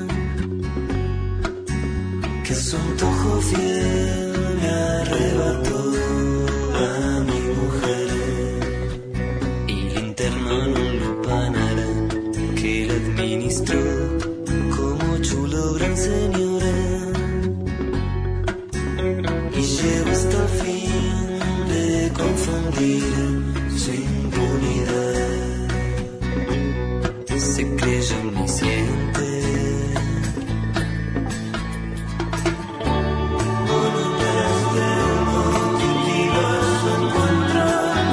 que su antojo fiel me arrebató a mi mujer, y le internó en un lupanar que la administró como chulo gran señor, y llegó hasta el fin de confundir su impunidad. Se creyó omnisciente, voluntad de multitudes lo encuentra.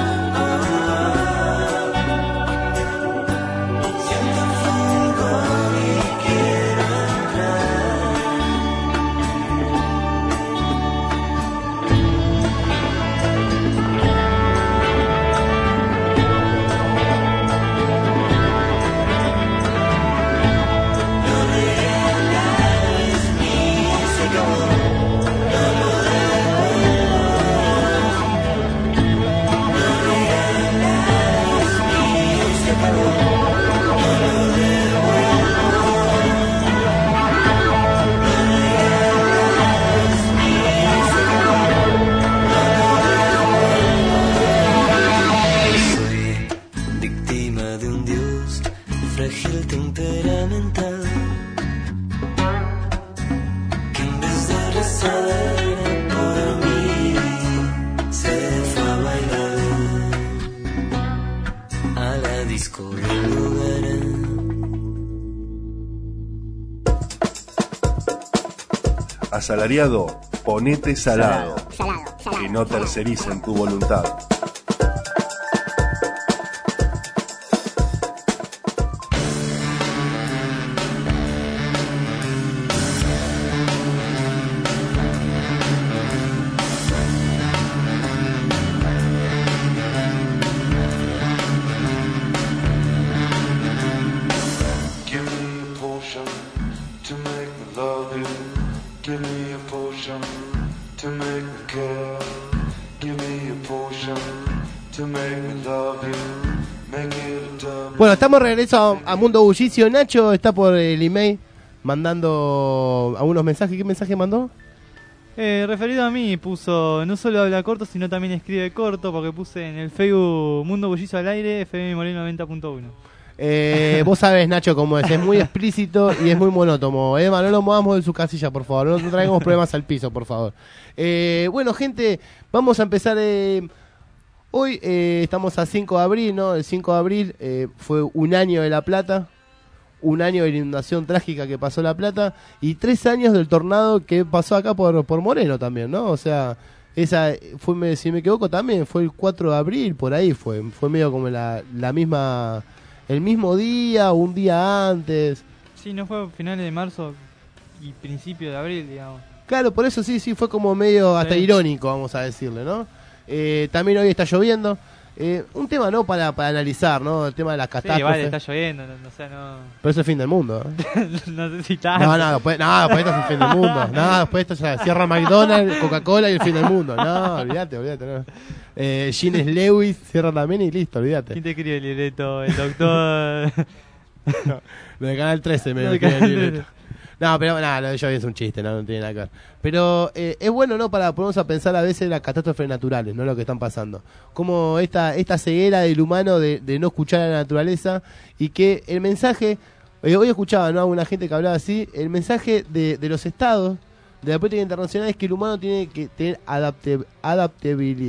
Siento el fulgor y quiero frágil temperamental, que en vez de rezar por mí, se fue a bailar a la disco del lugar. Asalariado, ponete salado, Salado, salado. que no tercericen tu voluntad. Give me a potion to make me love you. Give me a potion to make me care. Give me a potion to make me love you. Make it a double. Bueno, estamos de regreso a, a Mundo Bullicio. Nacho está por el email mandando algunos mensajes. ¿Qué mensaje mandó? Eh, referido a mí, puso, no solo habla corto, sino también escribe corto, porque puse en el Facebook Mundo Bullicio al aire, F M Moreno noventa punto uno. Eh, vos sabés, Nacho, cómo es. Es muy explícito y es muy monótono. Emma, no lo movamos de su casilla, por favor. No traigamos problemas al piso, por favor. Eh, bueno, gente, vamos a empezar. Eh, hoy eh, estamos a cinco de abril, ¿no? El cinco de abril eh, fue un año de La Plata. Un año de la inundación trágica que pasó La Plata. Y tres años del tornado que pasó acá por, por Moreno también, ¿no? O sea, esa fue, si me equivoco, también fue el cuatro de abril, por ahí fue. Fue medio como la, la misma... El mismo día, un día antes. Sí, no fue finales de marzo y principio de abril, digamos. Claro, por eso sí, sí, fue como medio hasta Sí. irónico, vamos a decirle, ¿no? Eh, también hoy está lloviendo. Eh, un tema, ¿no? Para, para analizar, ¿no? El tema de las Sí, catástrofes. vale, está lloviendo, no, no sé, no... Pero eso es el fin del mundo, ¿eh? no sé si tanto. No, no, después, no, después esto es el fin del mundo. No, después esto ya cierra McDonald's, Coca-Cola y el fin del mundo. No, olvídate, olvídate. No. Eh, Gines Lewis cierra también y listo, olvídate. ¿Quién te escribe el libreto? El doctor... No, lo de Canal trece me Lo lo de escribe el Canal libreto. trece. No, pero nada, lo de Joey es un chiste, no, no tiene nada que ver. Pero eh, es bueno, ¿no? Para ponernos a pensar a veces las catástrofes naturales, ¿no? Lo que están pasando. Como esta, esta ceguera del humano de, de no escuchar a la naturaleza y que el mensaje, eh, hoy escuchaba, ¿no? A una gente que hablaba así, el mensaje de, de los estados, de la política internacional es que el humano tiene que tener adapte, adaptabilidad.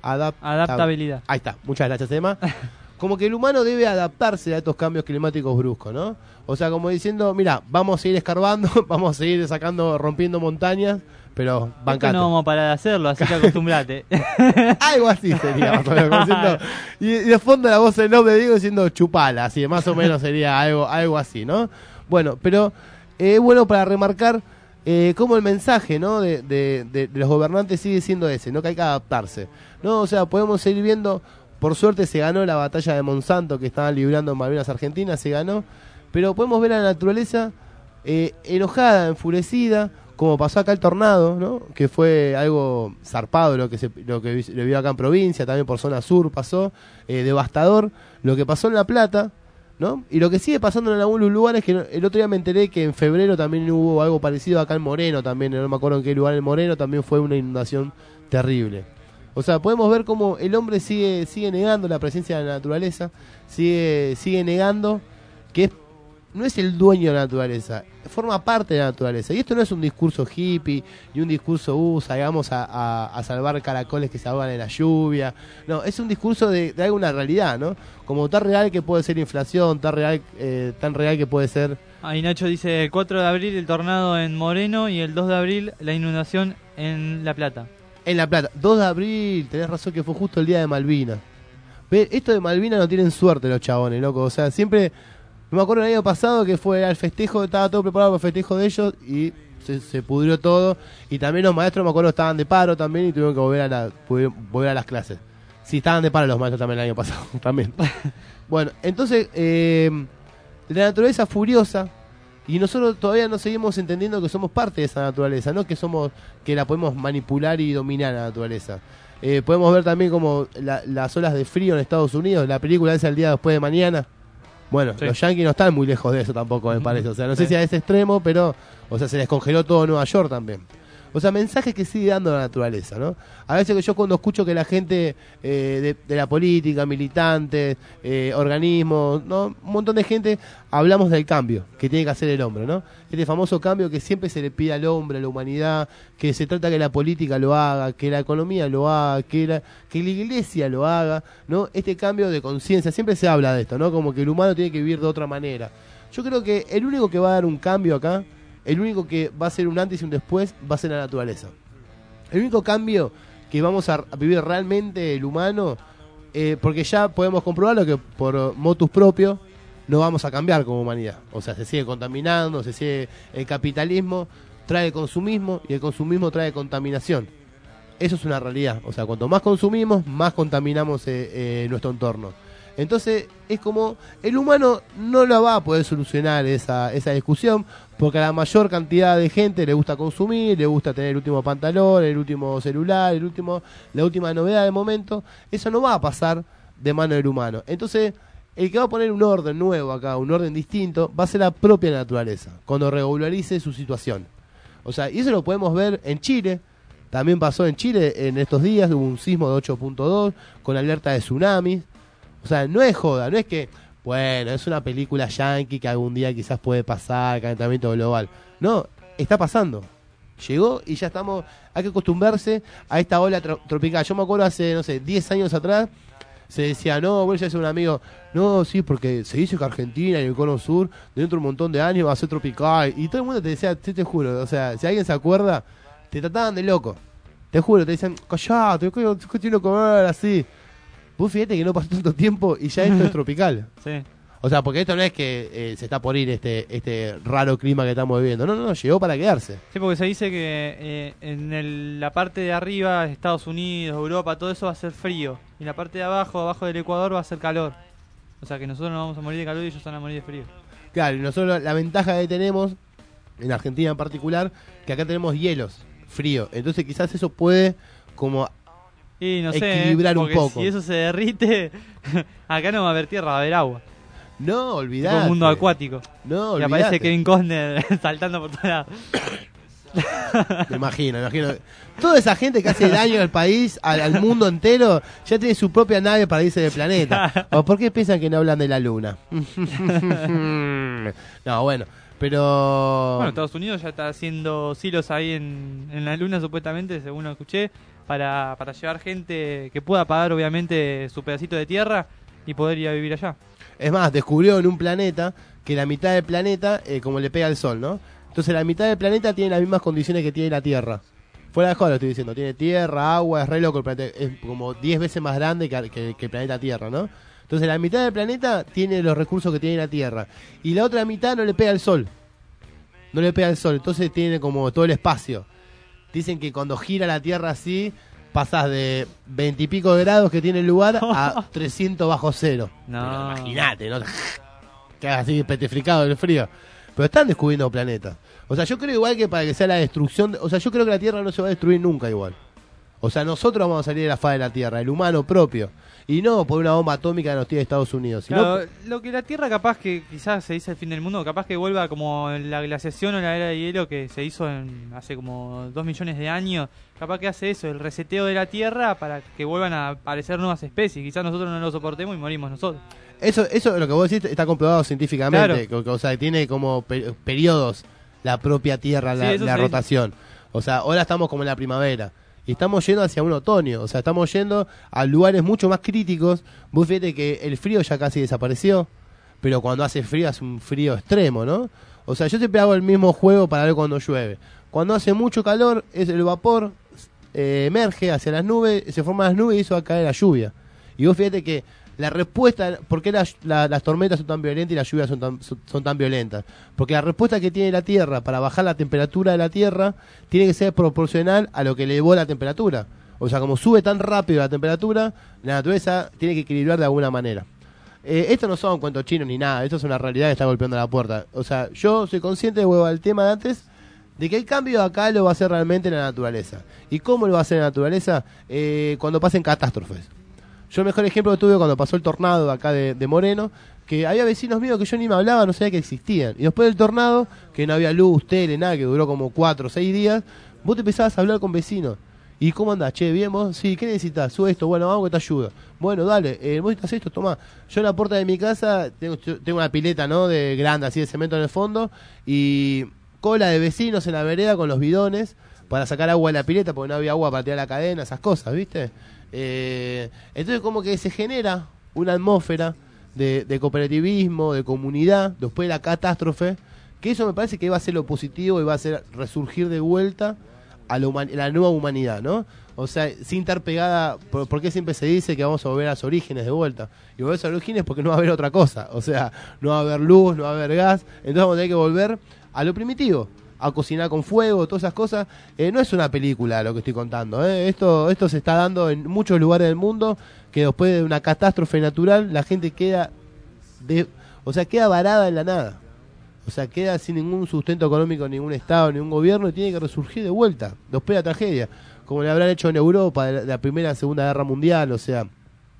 adap- Adaptabilidad. Ahí está, muchas gracias, Emma. Como que el humano debe adaptarse a estos cambios climáticos bruscos, ¿no? O sea, como diciendo, mira, vamos a seguir escarbando, vamos a seguir sacando, rompiendo montañas, pero bancate. No vamos a parar de hacerlo, así que acostumbrate. Algo así sería, más o menos, como diciendo, y, y de fondo la voz en off de Diego diciendo chupala, así, más o menos sería algo, algo así, ¿no? Bueno, pero es eh, bueno para remarcar eh, cómo el mensaje, ¿no? De, de, de, de los gobernantes sigue siendo ese, ¿no? Que hay que adaptarse, ¿no? O sea, podemos seguir viendo. Por suerte se ganó la batalla de Monsanto que estaban librando en Malvinas Argentina, se ganó, pero podemos ver a la naturaleza eh, enojada, enfurecida, como pasó acá el tornado, ¿no? Que fue algo zarpado lo que se lo que vi- lo vio acá en provincia, también por zona sur pasó, eh, devastador, lo que pasó en La Plata, ¿no? Y lo que sigue pasando en algunos lugares, que no- el otro día me enteré que en febrero también hubo algo parecido acá en Moreno, también, no me acuerdo en qué lugar en Moreno, también fue una inundación terrible. O sea, podemos ver cómo el hombre sigue sigue negando la presencia de la naturaleza, sigue sigue negando que es, no es el dueño de la naturaleza, forma parte de la naturaleza. Y esto no es un discurso hippie y un discurso, uh, salgamos a, a, a salvar caracoles que se ahogan en la lluvia. No, es un discurso de, de alguna realidad, ¿no? Como tan real que puede ser inflación, tan real, eh, tan real que puede ser... Ahí Nacho dice, el cuatro de abril el tornado en Moreno y el dos de abril la inundación en La Plata. En La Plata, dos de abril, tenés razón que fue justo el día de Malvinas. Ve, esto de Malvinas no tienen suerte los chabones, loco. O sea, siempre, no me acuerdo el año pasado que fue al festejo, estaba todo preparado para el festejo de ellos y se, se pudrió todo. Y también los maestros, me acuerdo, estaban de paro también y tuvieron que volver a, la, pudieron volver a las clases. Sí, estaban de paro los maestros también el año pasado, también. Bueno, entonces, eh, la naturaleza furiosa. Y nosotros todavía no seguimos entendiendo que somos parte de esa naturaleza, no que somos que la podemos manipular y dominar a la naturaleza. Eh, podemos ver también como la, las olas de frío en Estados Unidos, la película esa El día después de mañana. Bueno, Sí. los yanquis no están muy lejos de eso tampoco, me parece. O sea, no sé Sí. si a ese extremo, pero o sea, se les congeló todo Nueva York también. O sea, mensajes que sigue dando la naturaleza, ¿no? A veces que yo cuando escucho que la gente eh, de, de la política, militantes, eh, organismos, ¿no? Un montón de gente, hablamos del cambio que tiene que hacer el hombre, ¿no? Este famoso cambio que siempre se le pide al hombre, a la humanidad, que se trata que la política lo haga, que la economía lo haga, que la, que la iglesia lo haga, ¿no? Este cambio de conciencia, siempre se habla de esto, ¿no? Como que el humano tiene que vivir de otra manera. Yo creo que el único que va a dar un cambio acá, el único que va a ser un antes y un después, va a ser la naturaleza. El único cambio que vamos a vivir realmente el humano, eh, porque ya podemos comprobarlo que por motus propio no vamos a cambiar como humanidad. O sea, se sigue contaminando, se sigue el capitalismo, trae el consumismo y el consumismo trae contaminación. Eso es una realidad. O sea, cuanto más consumimos, más contaminamos eh, eh, nuestro entorno. Entonces es como el humano no la va a poder solucionar esa, esa discusión, porque a la mayor cantidad de gente le gusta consumir, le gusta tener el último pantalón, el último celular, el último, la última novedad del momento. Eso no va a pasar de mano del humano. Entonces el que va a poner un orden nuevo acá, un orden distinto, va a ser la propia naturaleza, cuando regularice su situación. O sea, y eso lo podemos ver en Chile. También pasó en Chile en estos días, hubo un sismo de ocho punto dos con alerta de tsunamis. O sea, no es joda, no es que, bueno, es una película yankee que algún día quizás puede pasar, calentamiento global. No, está pasando. Llegó y ya estamos, hay que acostumbrarse a esta ola tro- tropical. Yo me acuerdo hace, no sé, diez años atrás, se decía, no, vos ya es un amigo, no, sí, porque se dice que Argentina y el Cono Sur, dentro de un montón de años va a ser tropical. Y todo el mundo te decía, sí, te juro, o sea, si alguien se acuerda, te trataban de loco. Te juro, te decían, callate, ¿qué qué tiene que ver así? Vos fíjate que no pasó tanto tiempo y ya esto es tropical. Sí. O sea, porque esto no es que eh, se está por ir este este raro clima que estamos viviendo. No, no, no, llegó para quedarse. Sí, porque se dice que eh, en el- la parte de arriba, Estados Unidos, Europa, todo eso va a ser frío. Y la parte de abajo, abajo del Ecuador, va a ser calor. O sea que nosotros nos vamos a morir de calor y ellos van a morir de frío. Claro, y nosotros la ventaja que tenemos, en Argentina en particular, que acá tenemos hielos, frío. Entonces quizás eso puede como Y no sé, equilibrar ¿eh? un Porque poco. si eso se derrite, acá no va a haber tierra, va a haber agua. No, olvidate. Tipo un mundo acuático. No, Y olvidate. aparece Kevin Costner saltando por todos lados. Me imagino, me imagino. Toda esa gente que hace daño al país, al, al mundo entero, ya tiene su propia nave para irse del planeta. ¿O por qué piensan que no hablan de la luna? No, bueno. Pero... Bueno, Estados Unidos ya está haciendo silos ahí en, en la luna, supuestamente, según lo escuché, para, para llevar gente que pueda pagar, obviamente, su pedacito de tierra y poder ir a vivir allá. Es más, descubrió en un planeta que la mitad del planeta, eh, como le pega el sol, ¿no? Entonces la mitad del planeta tiene las mismas condiciones que tiene la Tierra. Fuera de joda lo estoy diciendo. Tiene tierra, agua, es re loco el planeta. Es como diez veces más grande que, que, que el planeta Tierra, ¿no? Entonces la mitad del planeta tiene los recursos que tiene la Tierra. Y la otra mitad no le pega el sol. No le pega el sol. Entonces tiene como todo el espacio. Dicen que cuando gira la Tierra así, pasás de veintipico grados que tiene el lugar a trescientos bajo cero. No. Imagínate, ¿no? Quedas así petrificado del frío. Pero están descubriendo planetas. O sea, yo creo igual que para que sea la destrucción... De, o sea, yo creo que la Tierra no se va a destruir nunca igual. O sea, nosotros vamos a salir de la faz de la Tierra, el humano propio. Y no por una bomba atómica que nos tira Estados Unidos. Sino Claro, lo que la Tierra capaz que quizás se dice el fin del mundo, capaz que vuelva como la glaciación o la era de hielo que se hizo en, hace como dos millones de años. Capaz que hace eso, el reseteo de la Tierra para que vuelvan a aparecer nuevas especies. Quizás nosotros no lo soportemos y morimos nosotros. Eso, eso lo que vos decís está comprobado científicamente. Claro. Que, o sea, tiene como per- periodos la propia Tierra, la, Sí, eso la se rotación. O sea, ahora estamos como en la primavera. Y estamos yendo hacia un otoño. O sea, estamos yendo a lugares mucho más críticos. Vos fíjate que el frío ya casi desapareció. Pero cuando hace frío, hace un frío extremo, ¿no? O sea, yo siempre hago el mismo juego para ver cuando llueve. Cuando hace mucho calor, es el vapor eh, emerge hacia las nubes, se forman las nubes y eso va a caer la lluvia. Y vos fíjate que la respuesta, ¿por qué la, la, las tormentas son tan violentas y las lluvias son tan, son, son tan violentas? Porque la respuesta que tiene la Tierra para bajar la temperatura de la Tierra tiene que ser proporcional a lo que elevó la temperatura. O sea, como sube tan rápido la temperatura, la naturaleza tiene que equilibrar de alguna manera. Eh, esto no son cuentos chinos ni nada, esto es una realidad que está golpeando la puerta. O sea, yo soy consciente, de vuelvo al tema de antes, de que el cambio acá lo va a hacer realmente la naturaleza. ¿Y cómo lo va a hacer la naturaleza? Eh, cuando pasen catástrofes. Yo el mejor ejemplo que tuve cuando pasó el tornado acá de, de Moreno, que había vecinos míos que yo ni me hablaba, no sabía que existían. Y después del tornado, que no había luz, tele, nada, que duró como cuatro o seis días, vos te empezabas a hablar con vecinos. ¿Y cómo andás? Che, ¿bien vos? Sí, ¿qué necesitas? Sube esto, bueno, vamos que te ayudo. Bueno, dale, eh, vos necesitas esto, tomá. Yo en la puerta de mi casa tengo, tengo una pileta, ¿no? De grande, así de cemento en el fondo, y cola de vecinos en la vereda con los bidones para sacar agua de la pileta, porque no había agua para tirar la cadena, esas cosas, ¿viste? Eh, entonces como que se genera una atmósfera de, de cooperativismo, de comunidad, después de la catástrofe, que eso me parece que va a ser lo positivo y va a ser resurgir de vuelta a la, human- la nueva humanidad, ¿no? O sea, sin estar pegada, por, porque siempre se dice que vamos a volver a los orígenes de vuelta. Y volver a los orígenes porque no va a haber otra cosa, o sea, no va a haber luz, no va a haber gas, entonces vamos a tener que volver a lo primitivo, a cocinar con fuego, todas esas cosas. Eh, no es una película lo que estoy contando, ¿eh? Esto, esto se está dando en muchos lugares del mundo, que después de una catástrofe natural la gente queda de, o sea, queda varada en la nada. O sea, queda sin ningún sustento económico, ningún estado, ningún gobierno, y tiene que resurgir de vuelta, después de la tragedia, como le habrán hecho en Europa de la, de la Primera y Segunda Guerra Mundial. O sea,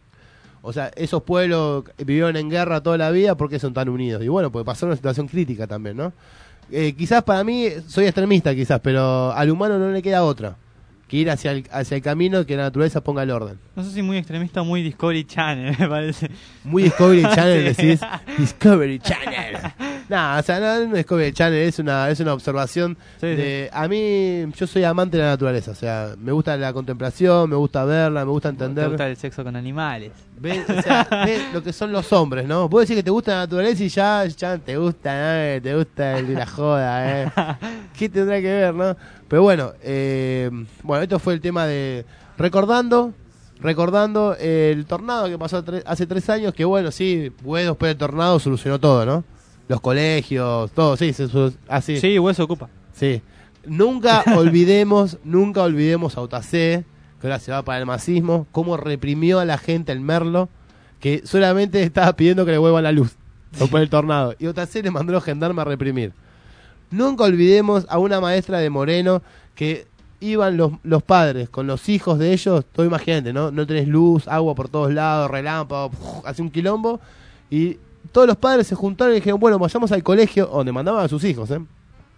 o sea, esos pueblos vivieron en guerra toda la vida, ¿por qué son tan unidos? Y bueno, porque pasaron una situación crítica también, ¿no? Eh, quizás para mí, soy extremista quizás, pero al humano no le queda otra que ir hacia el, hacia el camino que la naturaleza ponga el orden. No sé si muy extremista o muy Discovery Channel, me parece. Muy Discovery Channel, Sí. decís. Discovery Channel. No, o sea, no, no es Discovery Channel, es una, es una observación. Sí, de, a mí, yo soy amante de la naturaleza, o sea, me gusta la contemplación, me gusta verla, me gusta entender. Te gusta el sexo con animales. Ves, o sea, ves lo que son los hombres, ¿no? Vos decís que te gusta la naturaleza y ya, ya te gusta, ¿no? Te gusta el de la joda, ¿eh? ¿Qué tendrá que ver, no? Pero bueno, eh, bueno, esto fue el tema de recordando, recordando el tornado que pasó tre- hace tres años, que bueno, sí, bueno, después del tornado solucionó todo, ¿no? Los colegios, todo, sí, se solu- así. Sí, Hueso ocupa. Sí. Nunca olvidemos, nunca olvidemos a Otacé, que ahora se va para el masismo, cómo reprimió a la gente el Merlo, que solamente estaba pidiendo que le vuelvan la luz después del tornado. Y Otacé le mandó a los gendarmes a reprimir. Nunca olvidemos a una maestra de Moreno que iban los, los padres con los hijos de ellos, todo imagínate, ¿no? No tenés luz, agua por todos lados, relámpago, hace un quilombo, y todos los padres se juntaron y dijeron, bueno, vayamos al colegio, donde mandaban a sus hijos, ¿eh?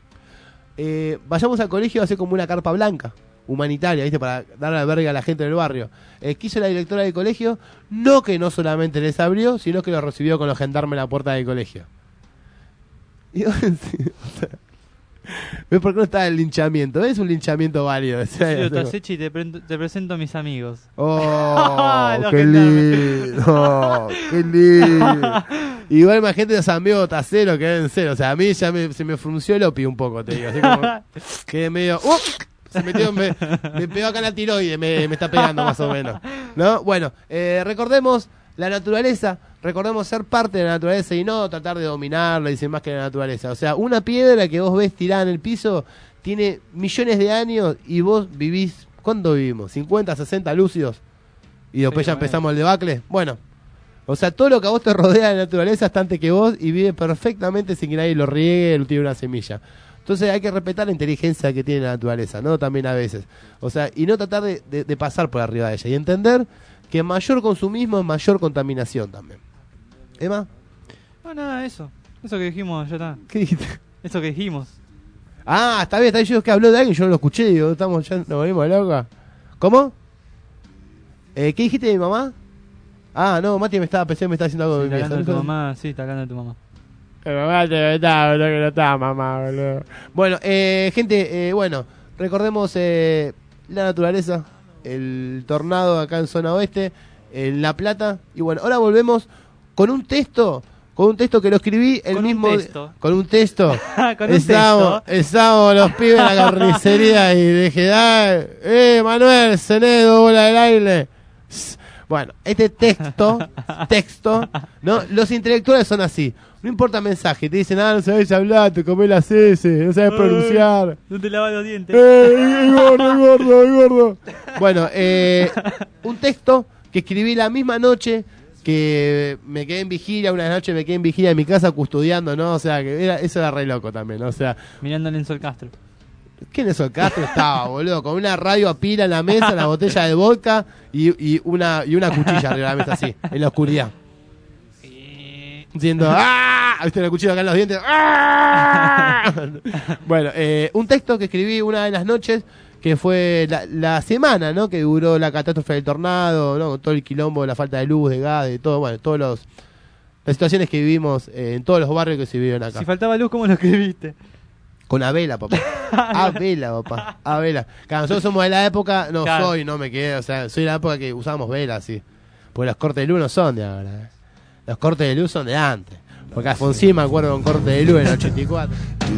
Eh, vayamos al colegio a hacer como una carpa blanca, humanitaria, ¿viste? Para darle albergue a la gente del barrio. Eh, quiso la directora del colegio, no que no solamente les abrió, sino que los recibió con los gendarmes en la puerta del colegio. Y vos decís, o sea, ¿ves por qué no está el linchamiento? ¿Ves un linchamiento válido? O sea, Yo o sea, Tasechi y te, pre- te presento a mis amigos. Oh, Los qué gendarmes. lindo, oh, qué lindo. Igual imagínate los amigos taseros que deben ser. O sea, a mí ya me, se me frunció el opio un poco, te digo. Así como que medio... ¡Uh! Se metió, me, me pegó acá en la tiroide, me, me está pegando más o menos. ¿No? Bueno, eh, recordemos la naturaleza, recordemos ser parte de la naturaleza y no tratar de dominarla y ser más que la naturaleza. O sea, una piedra que vos ves tirada en el piso tiene millones de años y vos vivís... ¿Cuánto vivimos? ¿cincuenta, sesenta lúcidos? Y después Sí, ya bueno. empezamos el debacle. Bueno, o sea, todo lo que a vos te rodea de la naturaleza está antes que vos y vive perfectamente sin que nadie lo riegue, lo tire una semilla. Entonces hay que respetar la inteligencia que tiene la naturaleza, ¿no? También a veces. O sea, y no tratar de, de, de pasar por arriba de ella. Y entender que mayor consumismo es mayor contaminación también. ¿Emma? No, nada, eso. Eso que dijimos, ya está. ¿Qué dijiste? Eso que dijimos. Ah, está bien, está bien. Yo que habló de alguien, yo no lo escuché. Digo, estamos ya, nos volvimos locos. ¿Cómo? Eh, ¿Qué dijiste de mi mamá? Ah, no, Mati me estaba, pensé que me estaba haciendo algo Sí, de está mi hablando de tu vieja. mamá, sí, está hablando de tu mamá. Mi mamá te está, boludo, que no está, mamá, boludo. Bueno, eh, gente, eh, bueno, recordemos eh, la naturaleza, el tornado acá en zona oeste, en La Plata. Y bueno, ahora volvemos con un texto, con un texto que lo escribí el Con un mismo... texto. Con un texto. Con un Estábamos, texto. estábamos los pibes en la carnicería y dije, dale, eh, Manuel, Cenedo, bola del aire. Bueno, este texto, texto, ¿no? Los intelectuales son así. No importa mensaje, te dicen, ah, no sabes hablar, te comés las S, no sabes pronunciar. No te lavas los dientes. ¡Eh, es gordo, es gordo, es gordo! Bueno, eh, un texto que escribí la misma noche que me quedé en vigilia, una noche me quedé en vigilia en mi casa custodiando, ¿no? O sea, que era, eso era re loco también, ¿no? O sea, Mirando a Lenzo Castro. ¿qué en eso el Castro estaba, boludo? Con una radio a pila en la mesa, una botella de vodka y, y una y una cuchilla arriba de la mesa así, en la oscuridad. Diciendo, ¡ah! ¿Viste la cuchilla acá en los dientes? ¡Ah! Bueno, eh, un texto que escribí una de las noches, que fue la, la semana, ¿no? Que duró la catástrofe del tornado, ¿no? Con todo el quilombo, la falta de luz, de gas, de todo, bueno, todos los las situaciones que vivimos eh, en todos los barrios que se viven acá. Si faltaba luz, ¿cómo lo escribiste? Con a vela, papá. A vela, papá. A vela. Claro, nosotros somos de la época, no Claro. soy, no me quedé, o sea, soy de la época que usábamos velas, sí. Porque los cortes de luz no son de ahora. ¿eh? Los cortes de luz son de antes. Porque Alfonsín me acuerdo con corte de luz en el ochenta y cuatro.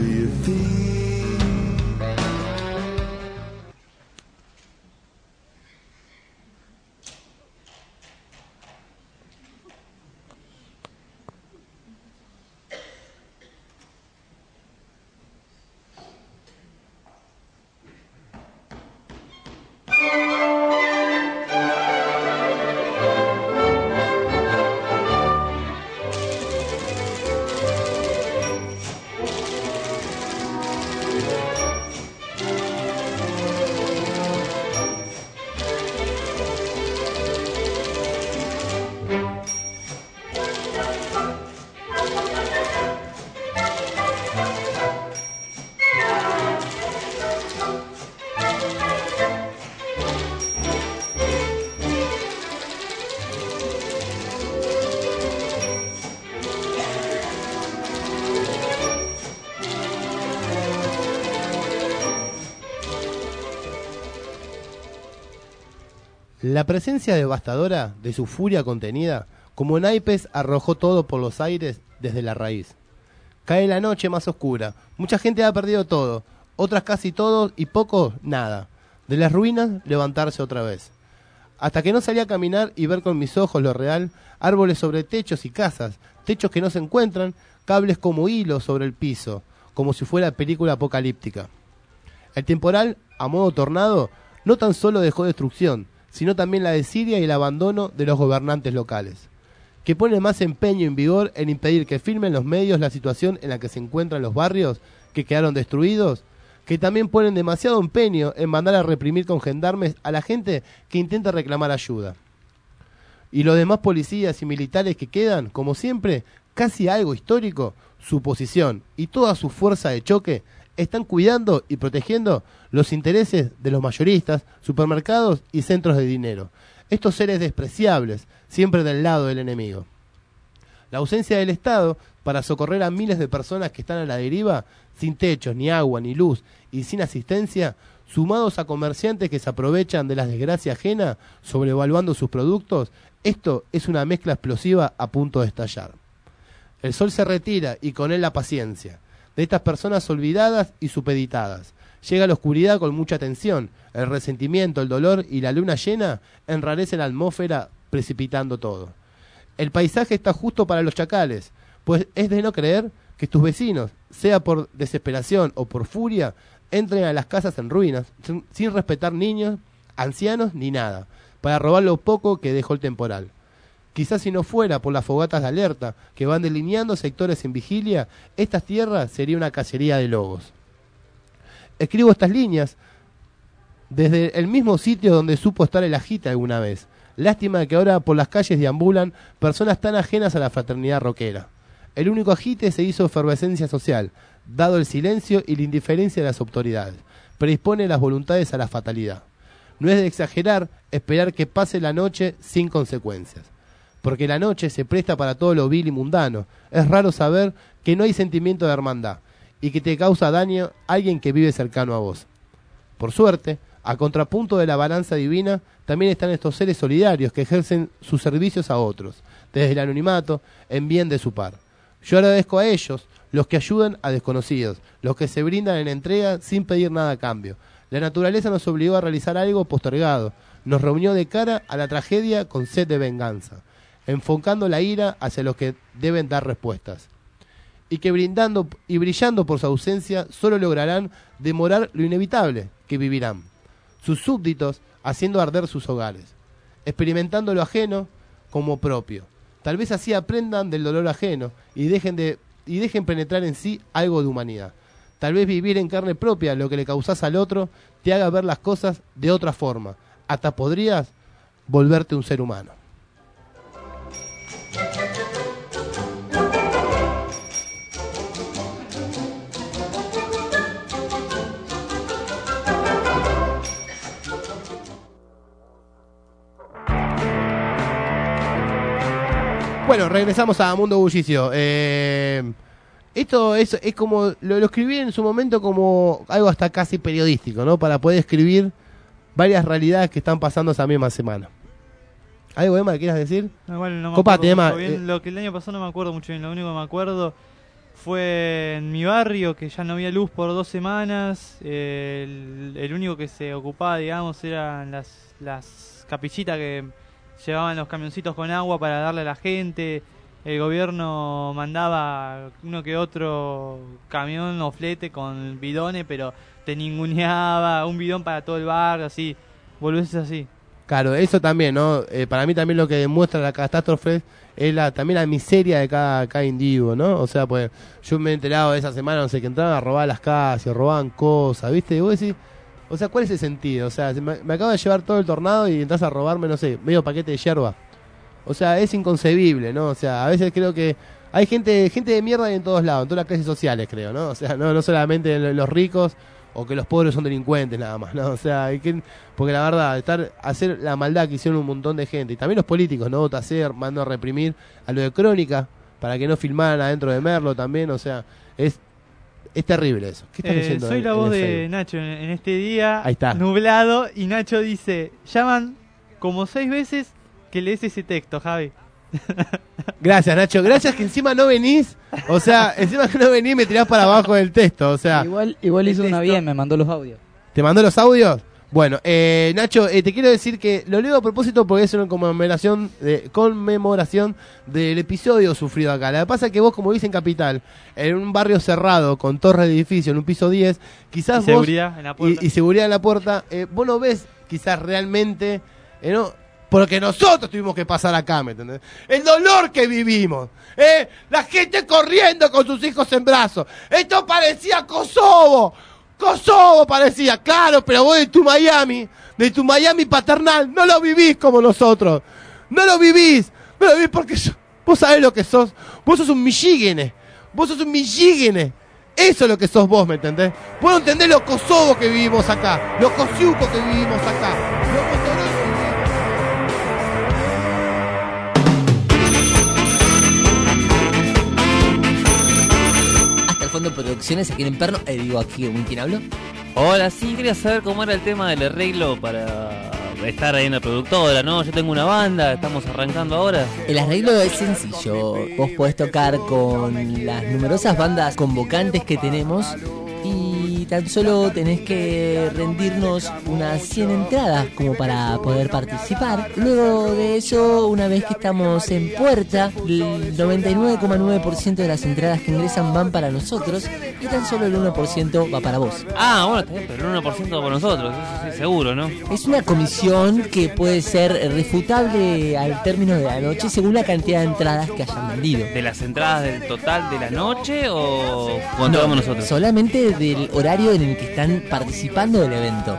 La presencia devastadora de su furia contenida, como naipes, arrojó todo por los aires desde la raíz. Cae la noche más oscura, mucha gente ha perdido todo, otras casi todo y pocos nada. De las ruinas levantarse otra vez. Hasta que no salí a caminar y ver con mis ojos lo real, árboles sobre techos y casas, techos que no se encuentran, cables como hilos sobre el piso, como si fuera película apocalíptica. El temporal, a modo tornado, no tan solo dejó destrucción, sino también la desidia y el abandono de los gobernantes locales, que ponen más empeño en vigor en impedir que filmen los medios la situación en la que se encuentran los barrios que quedaron destruidos, que también ponen demasiado empeño en mandar a reprimir con gendarmes a la gente que intenta reclamar ayuda. Y los demás policías y militares que quedan, como siempre, casi algo histórico, su posición y toda su fuerza de choque están cuidando y protegiendo los intereses de los mayoristas, supermercados y centros de dinero. Estos seres despreciables, siempre del lado del enemigo. La ausencia del Estado para socorrer a miles de personas que están a la deriva, sin techos, ni agua, ni luz y sin asistencia, sumados a comerciantes que se aprovechan de las desgracias ajenas, sobrevaluando sus productos, esto es una mezcla explosiva a punto de estallar. El sol se retira y con él la paciencia de estas personas olvidadas y supeditadas. Llega la oscuridad con mucha tensión, el resentimiento, el dolor y la luna llena enrarecen la atmósfera precipitando todo. El paisaje está justo para los chacales, pues es de no creer que tus vecinos, sea por desesperación o por furia, entren a las casas en ruinas, sin, sin respetar niños, ancianos ni nada, para robar lo poco que dejó el temporal. Quizás si no fuera por las fogatas de alerta que van delineando sectores en vigilia, estas tierras sería una cacería de lobos. Escribo estas líneas desde el mismo sitio donde supo estar el Agita alguna vez. Lástima que ahora por las calles deambulan personas tan ajenas a la fraternidad rockera. El único agite se hizo efervescencia social, dado el silencio y la indiferencia de las autoridades. Predispone las voluntades a la fatalidad. No es de exagerar esperar que pase la noche sin consecuencias, porque la noche se presta para todo lo vil y mundano. Es raro saber que no hay sentimiento de hermandad y que te causa daño alguien que vive cercano a vos. Por suerte, a contrapunto de la balanza divina, también están estos seres solidarios que ejercen sus servicios a otros, desde el anonimato, en bien de su par. Yo agradezco a ellos, los que ayudan a desconocidos, los que se brindan en entrega sin pedir nada a cambio. La naturaleza nos obligó a realizar algo postergado, nos reunió de cara a la tragedia con sed de venganza, enfocando la ira hacia los que deben dar respuestas, y que brindando y brillando por su ausencia solo lograrán demorar lo inevitable que vivirán, sus súbditos haciendo arder sus hogares, experimentando lo ajeno como propio. Tal vez así aprendan del dolor ajeno y dejen de y dejen penetrar en sí algo de humanidad. Tal vez vivir en carne propia lo que le causás al otro te haga ver las cosas de otra forma. Hasta podrías volverte un ser humano. Bueno, regresamos a Mundo Bullicio. Eh, esto es, es como, lo, lo escribí en su momento como algo hasta casi periodístico, ¿no? Para poder escribir varias realidades que están pasando esa misma semana. ¿Algo, Emma, que quieras decir? No, igual no me Copate, acuerdo Emma. mucho bien. Eh, Lo que el año pasado no me acuerdo mucho bien. Lo único que me acuerdo fue en mi barrio, que ya no había luz por dos semanas. Eh, el, el único que se ocupaba, digamos, eran las, las capillitas que llevaban los camioncitos con agua para darle a la gente. El gobierno mandaba uno que otro camión o flete con bidones, pero te ninguneaba, un bidón para todo el barrio, así, volvés así. Claro, eso también, ¿no? Eh, para mí también lo que demuestra la catástrofe es la, también la miseria de cada, cada individuo, ¿no? O sea, pues yo me he enterado de esa semana, no sé, que entraban a robar las casas, robaban cosas, ¿viste? Y vos decís, o sea, ¿cuál es el sentido? O sea, me, me acabo de llevar todo el tornado y entras a robarme, no sé, medio paquete de yerba. O sea, es inconcebible, ¿no? O sea, a veces creo que hay gente gente de mierda en todos lados, en todas las clases sociales, creo, ¿no? O sea, no, no solamente los ricos o que los pobres son delincuentes nada más, ¿no? O sea, hay que, porque la verdad, estar hacer la maldad que hicieron un montón de gente, y también los políticos, ¿no? Taser, mando a reprimir a lo de Crónica, para que no filmaran adentro de Merlo también, o sea, es es terrible eso. ¿Qué estás eh, leyendo? Soy en, la en voz el de Facebook? Nacho en, en este día Ahí está. nublado, y Nacho dice, llaman como seis veces que lees ese texto, Javi. Gracias, Nacho. Gracias que encima no venís. O sea, encima que no venís me tirás para abajo del texto. O sea, Igual, igual hizo una bien, me mandó los audios. ¿te mandó los audios? Bueno, eh, Nacho, eh, te quiero decir que lo leo a propósito porque es una conmemoración, de, conmemoración del episodio sufrido acá. Lo que pasa es que vos, como vivís en Capital, en un barrio cerrado, con torre de edificio, en un piso diez, quizás Y vos... seguridad en la puerta. Y, y seguridad en la puerta. Eh, vos no ves quizás realmente... Eh, no, porque nosotros tuvimos que pasar acá, ¿me entendés? El dolor que vivimos, ¿eh? La gente corriendo con sus hijos en brazos. Esto parecía Kosovo. Kosovo parecía, claro, pero vos de tu Miami, de tu Miami paternal, no lo vivís como nosotros. No lo vivís. No lo vivís porque yo, vos sabés lo que sos. Vos sos un michigene. Vos sos un michigene. Eso es lo que sos vos, ¿me entendés? Puedo entender lo Kosovo que vivimos acá, lo Kosiuko que vivimos acá, lo Kosovo. Producciones aquí en Emperno. Eh, digo, aquí, ¿quién habló? Hola, sí, quería saber cómo era el tema del arreglo para estar ahí en la productora, ¿no? Yo tengo una banda, estamos arrancando ahora. El arreglo es sencillo. Vos podés tocar con las numerosas bandas convocantes que tenemos y tan solo tenés que rendirnos unas cien entradas como para poder participar. Luego de eso, una vez que estamos en puerta, el noventa y nueve coma nueve por ciento de las entradas que ingresan van para nosotros y tan solo el uno por ciento va para vos. Ah, bueno, está bien, pero el uno por ciento va para nosotros, eso sí, seguro, ¿no? Es una comisión que puede ser refutable al término de la noche según la cantidad de entradas que hayan vendido. ¿De las entradas del total de la noche o cuánto No, vamos nosotros? solamente del horario en el que están participando del evento.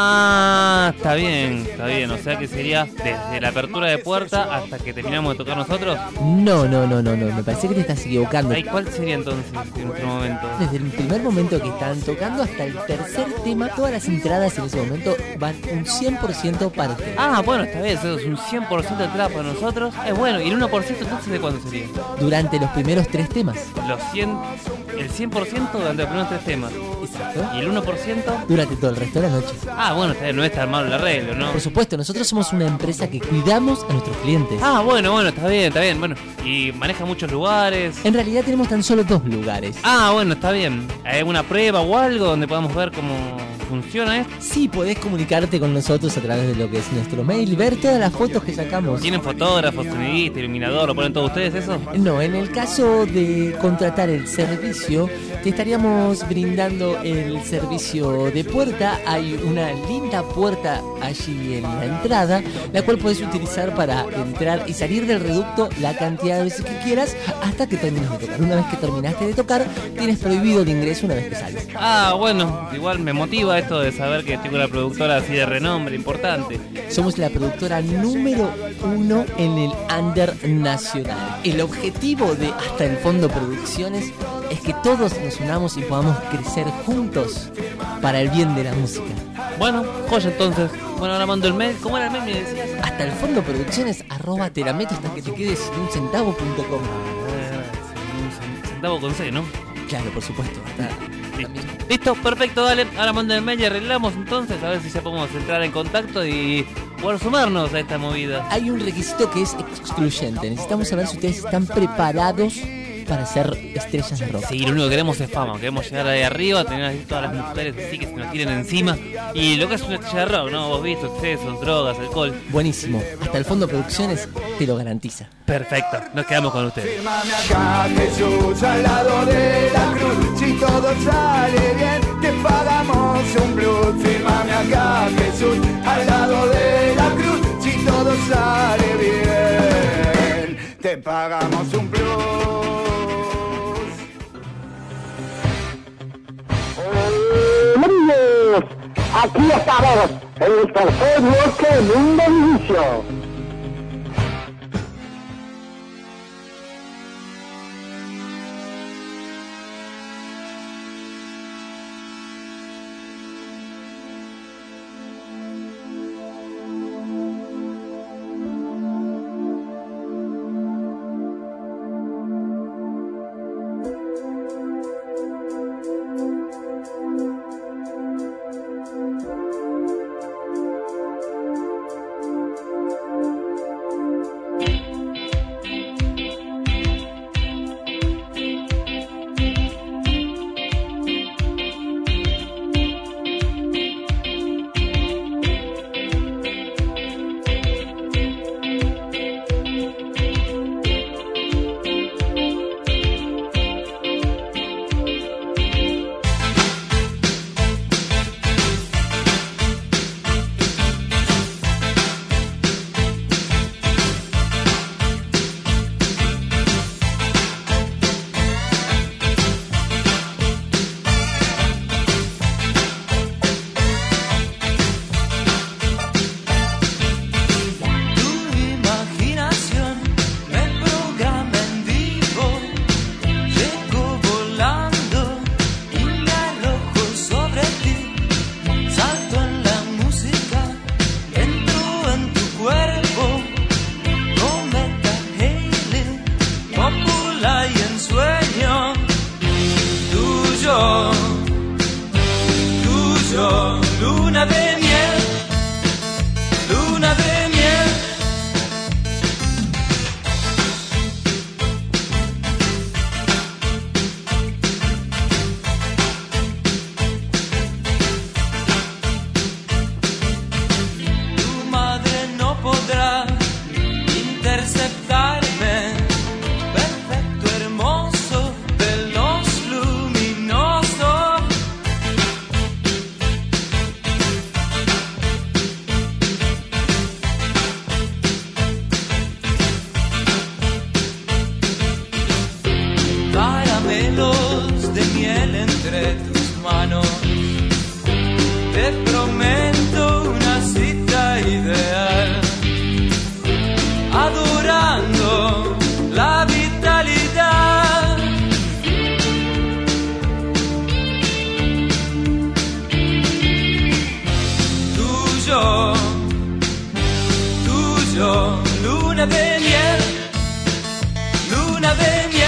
Ah, está bien, está bien. O sea que sería desde la apertura de puerta hasta que terminamos de tocar nosotros. No, no, no, no, no, me parece que te estás equivocando. Ay, ¿cuál sería entonces en nuestro momento? Desde el primer momento que están tocando hasta el tercer tema, todas las entradas en ese momento van un cien por ciento para ustedes. Ah, bueno, está bien, eso es un cien por ciento de entrada para nosotros. Es bueno, ¿y el uno por ciento entonces de cuándo sería? Durante los primeros tres temas. Los cien, el cien por ciento durante los primeros tres temas. Exacto. ¿Y el uno por ciento? Durante todo el resto de la noche. Ah, bueno, está bien, no es tan malo el arreglo, ¿no? Por supuesto, nosotros somos una empresa que cuidamos a nuestros clientes. Ah, bueno, bueno, está bien, está bien. Bueno, y maneja muchos lugares. En realidad tenemos tan solo dos lugares. Ah, bueno, está bien. ¿Hay una prueba o algo donde podamos ver cómo funciona esto? Sí, podés comunicarte con nosotros a través de lo que es nuestro mail, ver todas las fotos que sacamos. ¿Tienen fotógrafos, sonidista, iluminador? ¿Lo ponen todos ustedes eso? No, en el caso de contratar el servicio, te estaríamos brindando el servicio de puerta. Hay una linda puerta allí en la entrada, la cual podés utilizar para entrar y salir del reducto la cantidad de veces que quieras hasta que termines de tocar. Una vez que terminaste de tocar, tienes prohibido el ingreso una vez que sales. Ah, bueno, igual me motiva esto de saber que tengo una productora así de renombre, importante. Somos la productora número uno en el under nacional. El objetivo de Hasta el Fondo Producciones es que todos nos unamos y podamos crecer juntos para el bien de la música. Bueno, joya entonces. Bueno, ahora mando el mail. ¿Cómo era el mail? Me decías. Hasta el Fondo Producciones arroba te la meto hasta que te quedes sin un centavo punto com. Un centavo con C, ¿no? Claro, por supuesto. Hasta Listo. Listo, perfecto, dale. Ahora mando el mail y arreglamos entonces. A ver si ya podemos entrar en contacto y poder sumarnos a esta movida. Hay un requisito que es excluyente. Necesitamos saber si ustedes están preparados para ser estrellas de rock. Sí, lo único que queremos es fama. Queremos llegar ahí arriba, tener ahí todas las mujeres así que se nos tiren encima. Y lo que es una estrella de rock, ¿no? Vos viste, excesos, drogas, alcohol. Buenísimo. Hasta el Fondo Producciones te lo garantiza. Perfecto, nos quedamos con ustedes. Fírmame acá, Jesús, al lado de la cruz. Si todo sale bien, te pagamos un plus. Fírmame acá, Jesús, al lado de la cruz. Si todo sale bien, te pagamos un plus. Amigos, aquí estamos en el tercer bloque de Mundo Inicio. Tuyo, luna de miel, luna de miel.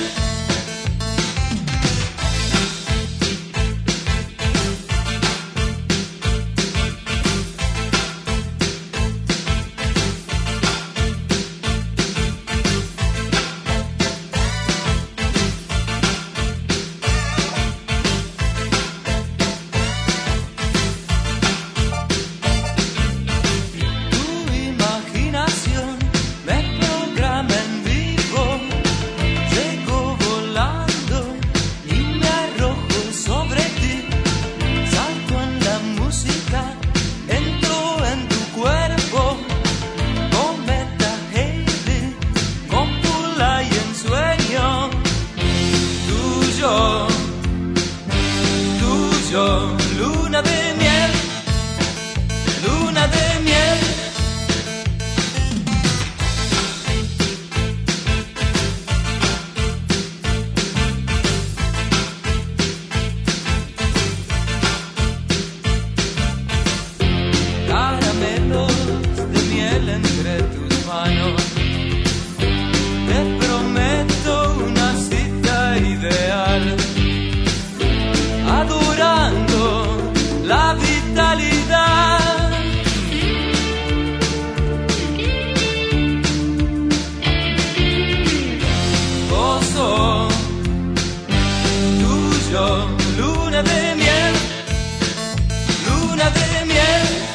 Luna de miel, luna de miel. Caramelos de miel entre tus manos. Te prometo una cita ideal. Adorando la vitalidad. Gozo tuyo, luna de miel, luna de miel.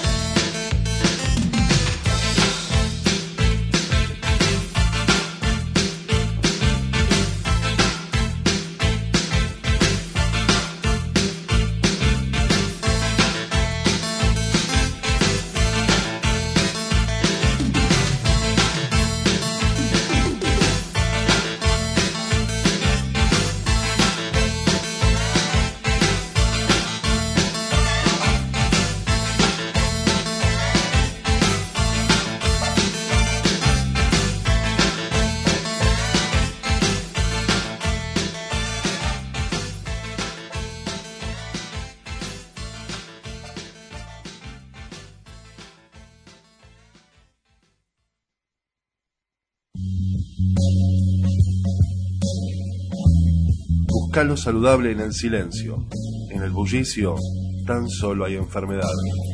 Busca lo saludable en el silencio. En el bullicio tan solo hay enfermedad.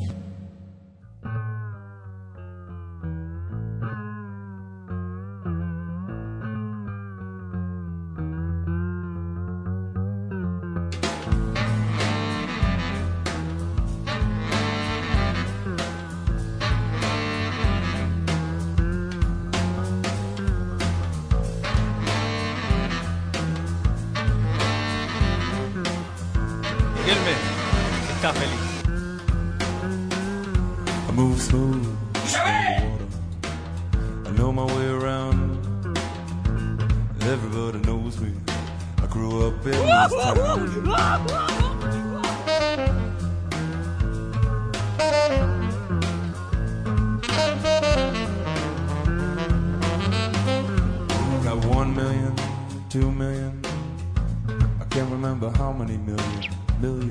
Está feliz. I move smooth on the water. I know my way around. Everybody knows me. I grew up in this town. Got one million, two million. I can't remember how many million, million.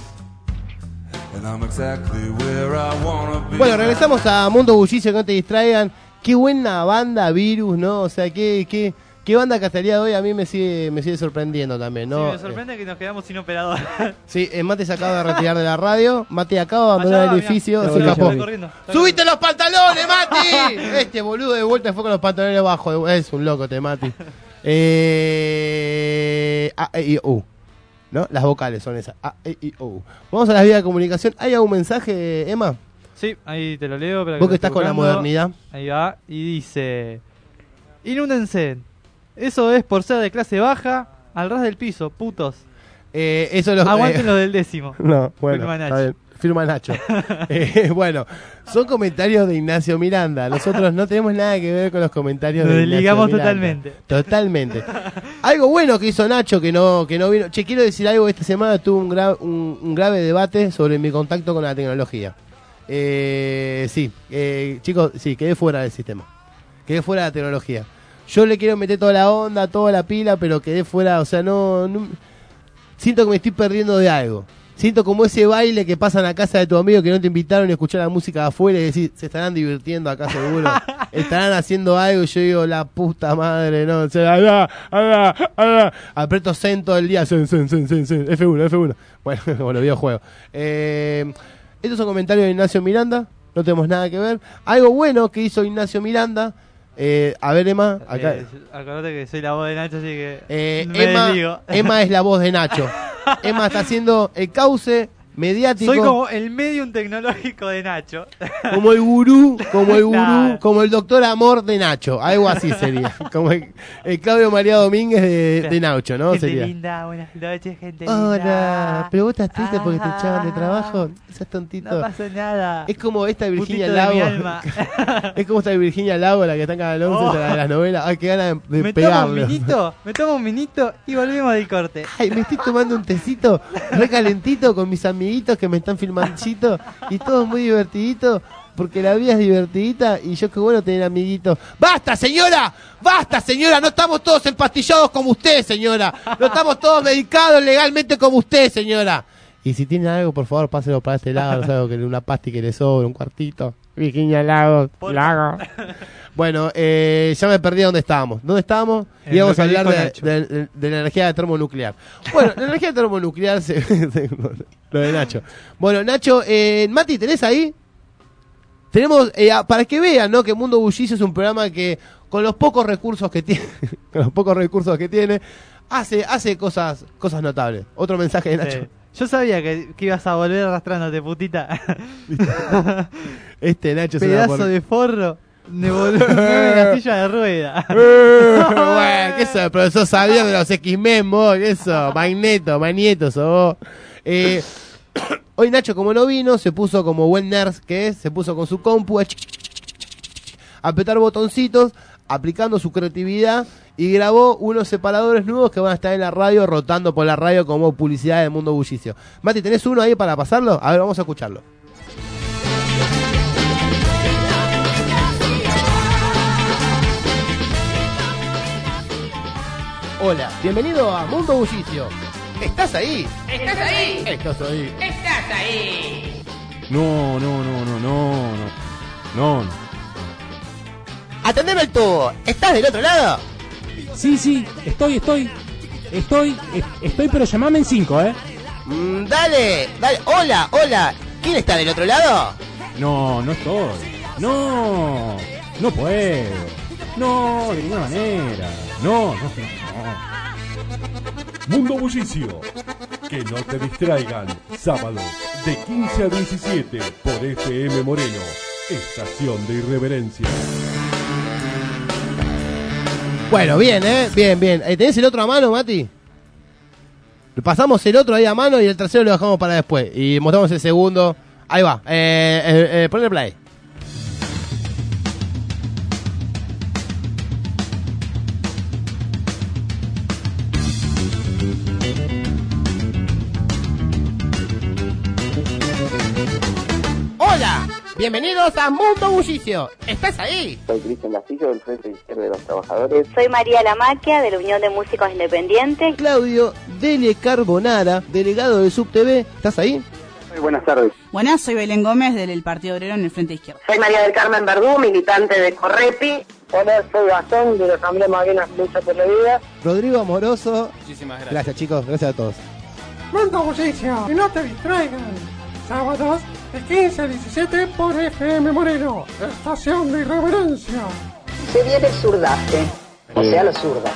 Bueno, regresamos a Mundo Bullicio, que no te distraigan. Qué buena banda Virus, ¿no? O sea, qué, qué, qué banda que hasta el día de hoy a mí me sigue, me sigue sorprendiendo también, ¿no? Sí, me sorprende eh, que nos quedamos sin operador. Sí, eh, Mate se acaba de retirar de la radio. Mate acaba de abandonar el edificio. Se escapó. ¡Subiste los pantalones, Mati! Este boludo de vuelta fue con los pantalones abajo. Es un loco, te Mati. Eh, A, E, I, U. ¿No? Las vocales son esas. A, E, I, O. Vamos a las vías de comunicación. ¿Hay algún mensaje, Emma? Sí, ahí te lo leo. Vos que estás con la modernidad. Ahí va. Y dice: inúndense. Eso es por ser de clase baja, al ras del piso, putos. Eh, eso lo, Aguanten eh, lo del décimo. No, bueno. Firma Nacho. Está bien. Firma Nacho. eh, bueno, son comentarios de Ignacio Miranda. Nosotros no tenemos nada que ver con los comentarios Nos de Ignacio desligamos Miranda. totalmente. Totalmente. Algo bueno que hizo Nacho que no, que no vino. Che, quiero decir algo. Esta semana tuve un, gra un, un grave debate sobre mi contacto con la tecnología. Eh, sí, eh, chicos, sí, quedé fuera del sistema. Quedé fuera de la tecnología. Yo le quiero meter toda la onda, toda la pila, pero quedé fuera. O sea, no, no siento que me estoy perdiendo de algo. Siento como ese baile que pasan a casa de tu amigo que no te invitaron a escuchar la música de afuera y decís, se estarán divirtiendo acá seguro. Estarán haciendo algo y yo digo, la puta madre, no. O sea, ah, ah, ah, aprieto zen todo el día, zen, zen, zen, zen, zen, F uno, F uno. Bueno, como los videojuegos. Eh, estos son comentarios de Ignacio Miranda, no tenemos nada que ver. Algo bueno que hizo Ignacio Miranda. Eh, a ver, Emma, acá. Eh, acordate que soy la voz de Nacho, así que. Eh, me Emma, desligo. Emma es la voz de Nacho. Emma está haciendo el cauce mediático. Soy como el medium tecnológico de Nacho. Como el gurú, como el gurú, Claro. como el doctor amor de Nacho. Algo así sería. Como el, el Claudio María Domínguez de, de Nacho, ¿no? Gente Sería. linda, buenas noches, gente Hola, linda. pero vos estás triste porque te Ah, echaban de trabajo. Sos tontito. No pasa nada. Es como esta de Virginia Putito de Lago. mi alma. Es como esta de Virginia Lago, la que está en Canal once, Oh. la de las novelas. Ay, qué ganas de, de Me tomo un pegarle. minito, me tomo un minito y volvemos del corte. Ay, me estoy tomando un tecito re calentito con mis amiguitos que me están filmando y todo muy divertidito porque la vida es divertidita y yo qué bueno tener amiguitos. ¡Basta, señora! ¡Basta, señora! No estamos todos empastillados como usted, señora. No estamos todos medicados legalmente como usted, señora. Y si tienen algo, por favor, páselo para este lado, algo que una pasti que le sobra, un cuartito. Virginia Lago, Lago. Bueno, eh, ya me perdí dónde estábamos. ¿Dónde estábamos? En Íbamos lo a que hablar dijo de, Nacho. de- de- de la energía termonuclear. Bueno, la energía termonuclear se, se- lo de Nacho. Bueno, Nacho, eh, Mati, ¿tenés ahí? Tenemos, eh, a- para que vean, ¿no? Que Mundo Bullicio es un programa que con los pocos recursos que tiene, con los pocos recursos que tiene, hace, hace cosas, cosas notables. Otro mensaje de Nacho. Sí. Yo sabía que, que ibas a volver arrastrándote, putita. Este Nacho se va Pedazo por... de forro. De volver en la silla de rueda. Bueno, ¿qué eso? El profesor Xavier de los X-Men, vos, ¿qué eso? Magneto, Magneto, sos vos. Eh, hoy Nacho, como no vino, se puso como buen nerd que es, se puso con su compu a ch- ch- ch- ch- a apretar botoncitos, aplicando su creatividad y grabó unos separadores nuevos que van a estar en la radio, rotando por la radio como publicidad del Mundo Bullicio. Mati, ¿tenés uno ahí para pasarlo? A ver, vamos a escucharlo. Hola, bienvenido a Mundo Bullicio. ¿Estás ahí? ¿Estás ahí? Estás ahí. ¿Estás ahí? No, no, no, no, no, no. No, no. Atendeme el tubo. ¿Estás del otro lado? Sí, sí, estoy, estoy. Estoy, es- estoy, pero llamame en cinco, ¿eh? Mm, dale, dale. Hola, hola. ¿Quién está del otro lado? No, no estoy. No, no puedo. No, de ninguna manera. No, no, no. Mundo Bullicio. Que no te distraigan. Sábado de quince a diecisiete por F M Moreno. Estación de irreverencia. Bueno, bien, ¿eh? Bien, bien. Eh, ¿Tenés el otro a mano, Mati? Pasamos el otro ahí a mano y el tercero lo dejamos para después. Y mostramos el segundo. Ahí va. Eh, eh, eh, ponle play. Hola, bienvenidos a Mundo Bullicio. ¿Estás ahí? Soy Cristian Castillo del Frente Izquierdo de los Trabajadores. Soy María Lamaquia de la Unión de Músicos Independientes. Claudio Dele Carbonara, delegado de SubTV. ¿Estás ahí? Muy buenas tardes. Buenas, soy Belén Gómez del Partido Obrero en el Frente Izquierdo. Soy María del Carmen Verdú, militante de Correpi. Hola, soy Gastón de la Asamblea Malvinas Lucha por la Vida. Rodrigo Amoroso. Muchísimas gracias. Gracias, chicos. Gracias a todos. Mundo Bullicio, y no te distraigan. Sábados de quince a diecisiete por F M Moreno, estación de irreverencia. Se viene el surdaje, o sea, los zurda.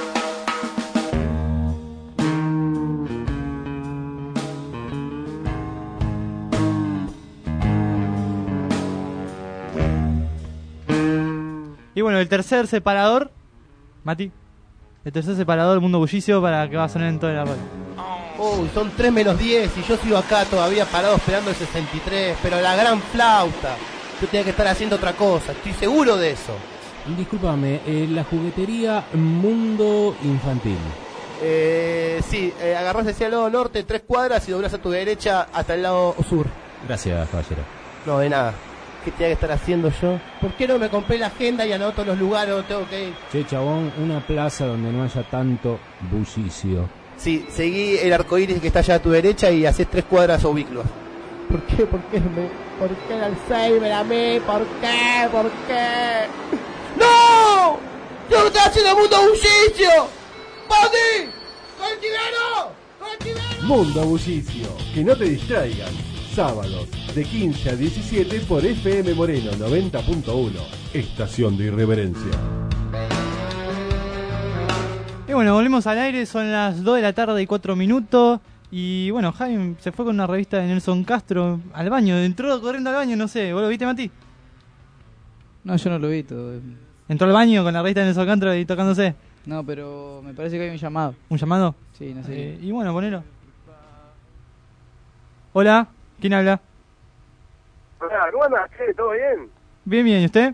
Y bueno, el tercer separador, Mati, el tercer separador del Mundo Bullicio para que va a sonar en toda la radio. Uy, son tres menos diez y yo sigo acá todavía parado esperando el sesenta y tres, pero la gran flauta. Yo tenía que estar haciendo otra cosa, estoy seguro de eso. Discúlpame, eh, la juguetería Mundo Infantil. Eh, sí, eh, agarrás hacia el lado norte, tres cuadras y doblás a tu derecha hasta el lado sur. Gracias, caballero. No, de nada. ¿Qué tenía que estar haciendo yo? ¿Por qué no me compré la agenda y anoto los lugares donde tengo que ir? Che, chabón, una plaza donde no haya tanto bullicio. Sí, seguí el arcoíris que está allá a tu derecha y haces tres cuadras oblicuas. ¿Por qué? ¿Por qué me, ¿Por qué el Alzheimer a mí? ¿Por qué? ¿Por qué? ¡No! ¡Yo no estoy haciendo mundo bullicio! ¡Pati! ¡Coltivero! ¡Coltivero! Mundo Bullicio, que no te distraigan. Sábados de quince a diecisiete por F M Moreno noventa punto uno, estación de irreverencia. Y bueno, volvemos al aire, son las dos de la tarde y cuatro minutos. Y bueno, Jaime se fue con una revista de Nelson Castro al baño, entró corriendo al baño, no sé, ¿vos lo viste, Mati? No, yo no lo vi todo. ¿Entró al baño con la revista de Nelson Castro y tocándose? No, pero me parece que hay un llamado. ¿Un llamado? Sí, no sé. Eh, y bueno, ponelo. Hola, ¿quién habla? Hola, ¿cómo andas? ¿Qué? ¿Todo bien? Bien, bien, ¿y usted?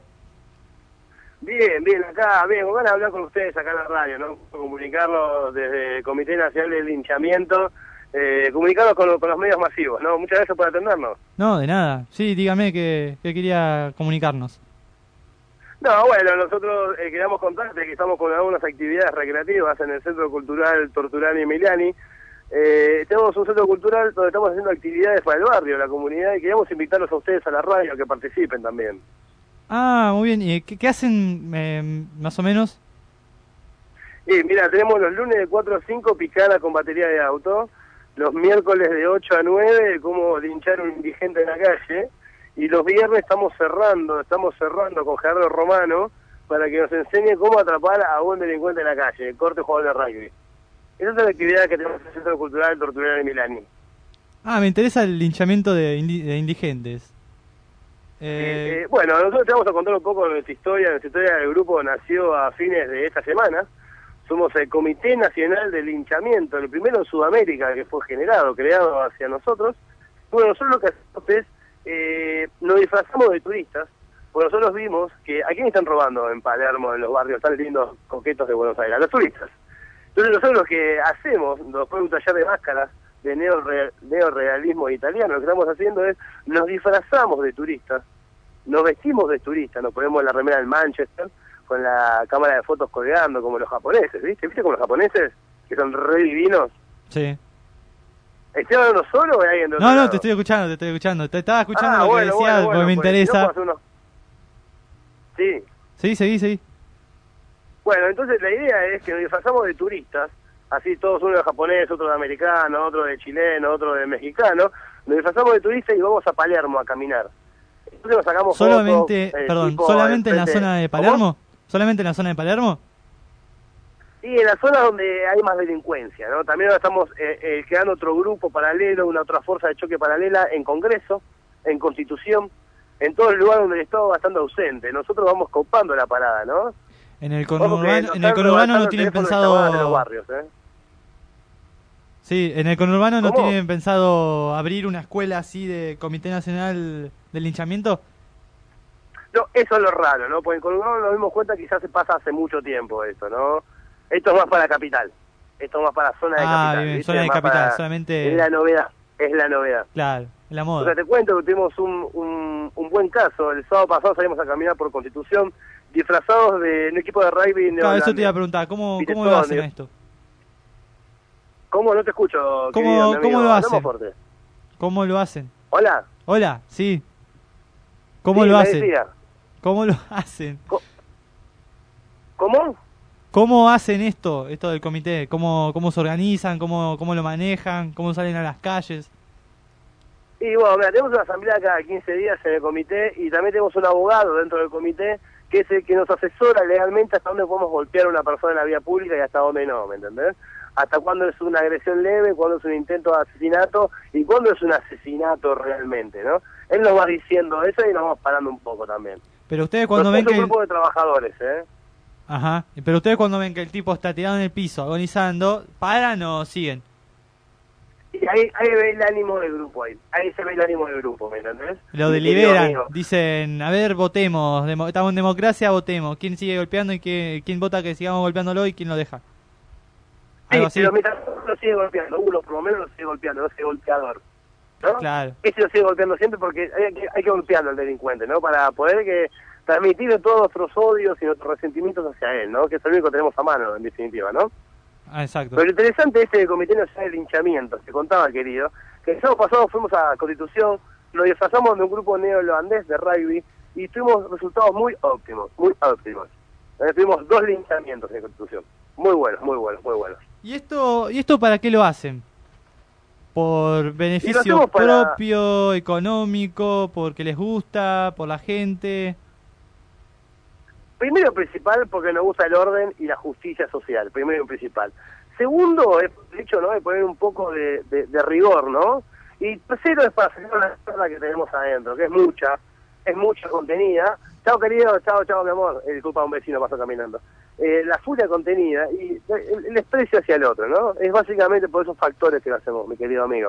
Bien, bien, acá, bien, van a hablar con ustedes acá en la radio, ¿no? Comunicarlo desde el Comité Nacional del Linchamiento, eh, comunicarnos con, con los medios masivos, ¿no? Muchas gracias por atendernos. No, de nada. Sí, dígame que, que quería comunicarnos. No, bueno, nosotros eh, queríamos contarte que estamos con algunas actividades recreativas en el Centro Cultural Torturani Emiliani. Eh, tenemos un centro cultural donde estamos haciendo actividades para el barrio, la comunidad, y queríamos invitarlos a ustedes a la radio a que participen también. Ah, muy bien. ¿Y qué, qué hacen eh, más o menos? Y mira, tenemos los lunes de cuatro a cinco picada con batería de auto, los miércoles de ocho a nueve cómo linchar un indigente en la calle, y los viernes estamos cerrando, estamos cerrando con Gerardo Romano para que nos enseñe cómo atrapar a un delincuente en la calle, el corte jugador de rugby. Esa es la actividad que tenemos en el Centro Cultural Torturani de Milani. Ah, me interesa el linchamiento de, indi de indigentes. Eh... Eh, eh, bueno, nosotros te vamos a contar un poco de nuestra historia. Nuestra historia del grupo nació a fines de esta semana. Somos el Comité Nacional de Linchamiento, el primero en Sudamérica que fue generado, creado hacia nosotros. Bueno, nosotros lo que hacemos es, eh, nos disfrazamos de turistas, porque nosotros vimos que ¿a quién están robando en Palermo, en los barrios tan lindos, coquetos de Buenos Aires? A los turistas. Entonces nosotros lo que hacemos, después de un taller de máscaras de neorreal, neorrealismo italiano, lo que estamos haciendo es, nos disfrazamos de turistas, nos vestimos de turistas, nos ponemos la remera del Manchester, con la cámara de fotos colgando, como los japoneses, ¿viste? ¿Viste como los japoneses? Que son re divinos. Sí. ¿Estoy hablando solo o hay alguien de otro No, no, lado? te estoy escuchando, te estoy escuchando. Te estaba escuchando Ah, lo bueno, que decías, bueno, porque bueno, me pues, interesa. si no, puedo hacer unos- Sí. Sí, seguí, seguí. Bueno, entonces la idea es que nos disfrazamos de turistas, así todos, uno de japonés, otro de americano, otro de chileno, otro de mexicano, nos disfrazamos de turistas y vamos a Palermo a caminar. Entonces nos sacamos Solamente, fotos, eh, perdón, tipo solamente en la enfrente- zona de ¿Cómo? Palermo. ¿Solamente en la zona de Palermo? Sí, en la zona donde hay más delincuencia, ¿no? También ahora estamos eh, eh, creando otro grupo paralelo, una otra fuerza de choque paralela en Congreso, en Constitución, en todo el lugar donde el Estado va estando ausente. Nosotros vamos copando la parada, ¿no? En el Ojo que conurbano, nos en el están conurbano levantando no el tienen teléfono de llamadas de los pensado. barrios, ¿eh? Sí, en el conurbano no ¿Cómo? tienen pensado abrir una escuela así de Comité Nacional del Linchamiento. No, eso es lo raro, ¿no? Porque en Colorado nos dimos cuenta que quizás se pasa hace mucho tiempo esto, ¿no? Esto es más para capital. Esto es más para zona de Ah, capital. bien, ¿viste? zona de Más capital, para- solamente- Es la novedad, es la novedad. Claro, la O moda. sea, te cuento que tuvimos un, un, un buen caso. El sábado pasado salimos a caminar por Constitución disfrazados de un equipo de rugby Claro, eso te iba a neerlandés. preguntar, ¿cómo, ¿Viste cómo lo todo, hacen amigo? esto? ¿Cómo? No te escucho, ¿Cómo, querido, mi cómo amigo. lo Hablamos hacen? fuerte. ¿Cómo lo hacen? Hola. Hola, sí. ¿Cómo Sí, lo me hacen? decía. ¿Cómo lo hacen? ¿Cómo? ¿Cómo hacen esto, esto del comité? ¿Cómo, cómo se organizan? ¿Cómo, cómo lo manejan? ¿Cómo salen a las calles? Y bueno, mira, tenemos una asamblea cada quince días en el comité y también tenemos un abogado dentro del comité que es el que nos asesora legalmente hasta dónde podemos golpear a una persona en la vía pública y hasta dónde no, ¿me entendés? Hasta cuándo es una agresión leve, cuándo es un intento de asesinato y cuándo es un asesinato realmente, ¿no? Él nos va diciendo eso y nos vamos parando un poco también. Pero ustedes cuando Nosotros ven que... un el- grupo de trabajadores, ¿eh? Ajá. Pero ustedes cuando ven que el tipo está tirado en el piso, agonizando, ¿paran o siguen? Y ahí, ahí ve el ánimo del grupo, ahí. Ahí se ve el ánimo del grupo, ¿me entendés? Lo Mi querido deliberan, amigo. dicen, a ver, votemos, demo- estamos en democracia, votemos. ¿Quién sigue golpeando y qué- quién vota que sigamos golpeándolo y quién lo deja? Sí, Algo así. pero mientras uno lo sigue golpeando, uno por lo menos lo sigue golpeando, no sigue golpeador, ¿no? Claro. Ese lo sigue golpeando siempre porque hay que, hay que golpearlo al delincuente, ¿no? Para poder que transmitir todos nuestros odios y nuestros resentimientos hacia él, ¿no? Que es lo único que tenemos a mano, en definitiva, ¿no? Ah, exacto. Pero lo interesante de este Comité Nacional de Linchamiento, te contaba, querido, que el sábado pasado fuimos a Constitución, nos disfrazamos de un grupo neozelandés de rugby y tuvimos resultados muy óptimos, muy óptimos. Eh, tuvimos dos linchamientos en Constitución. Muy buenos, muy buenos, muy buenos. ¿Y esto, ¿y esto para qué lo hacen? ¿Por beneficio para... propio, económico, porque les gusta, por la gente? Primero y principal, porque nos gusta el orden y la justicia social, primero y principal. Segundo, es dicho, ¿no?, de poner un poco de, de, de rigor, ¿no? Y tercero es para sacar la mierda que tenemos adentro, que es mucha, es mucha contenida. Chao, querido, chao, chao, mi amor. Eh, disculpa, un vecino pasó caminando. Eh, la furia contenida y el, el desprecio hacia el otro, ¿no? Es básicamente por esos factores que lo hacemos, mi querido amigo.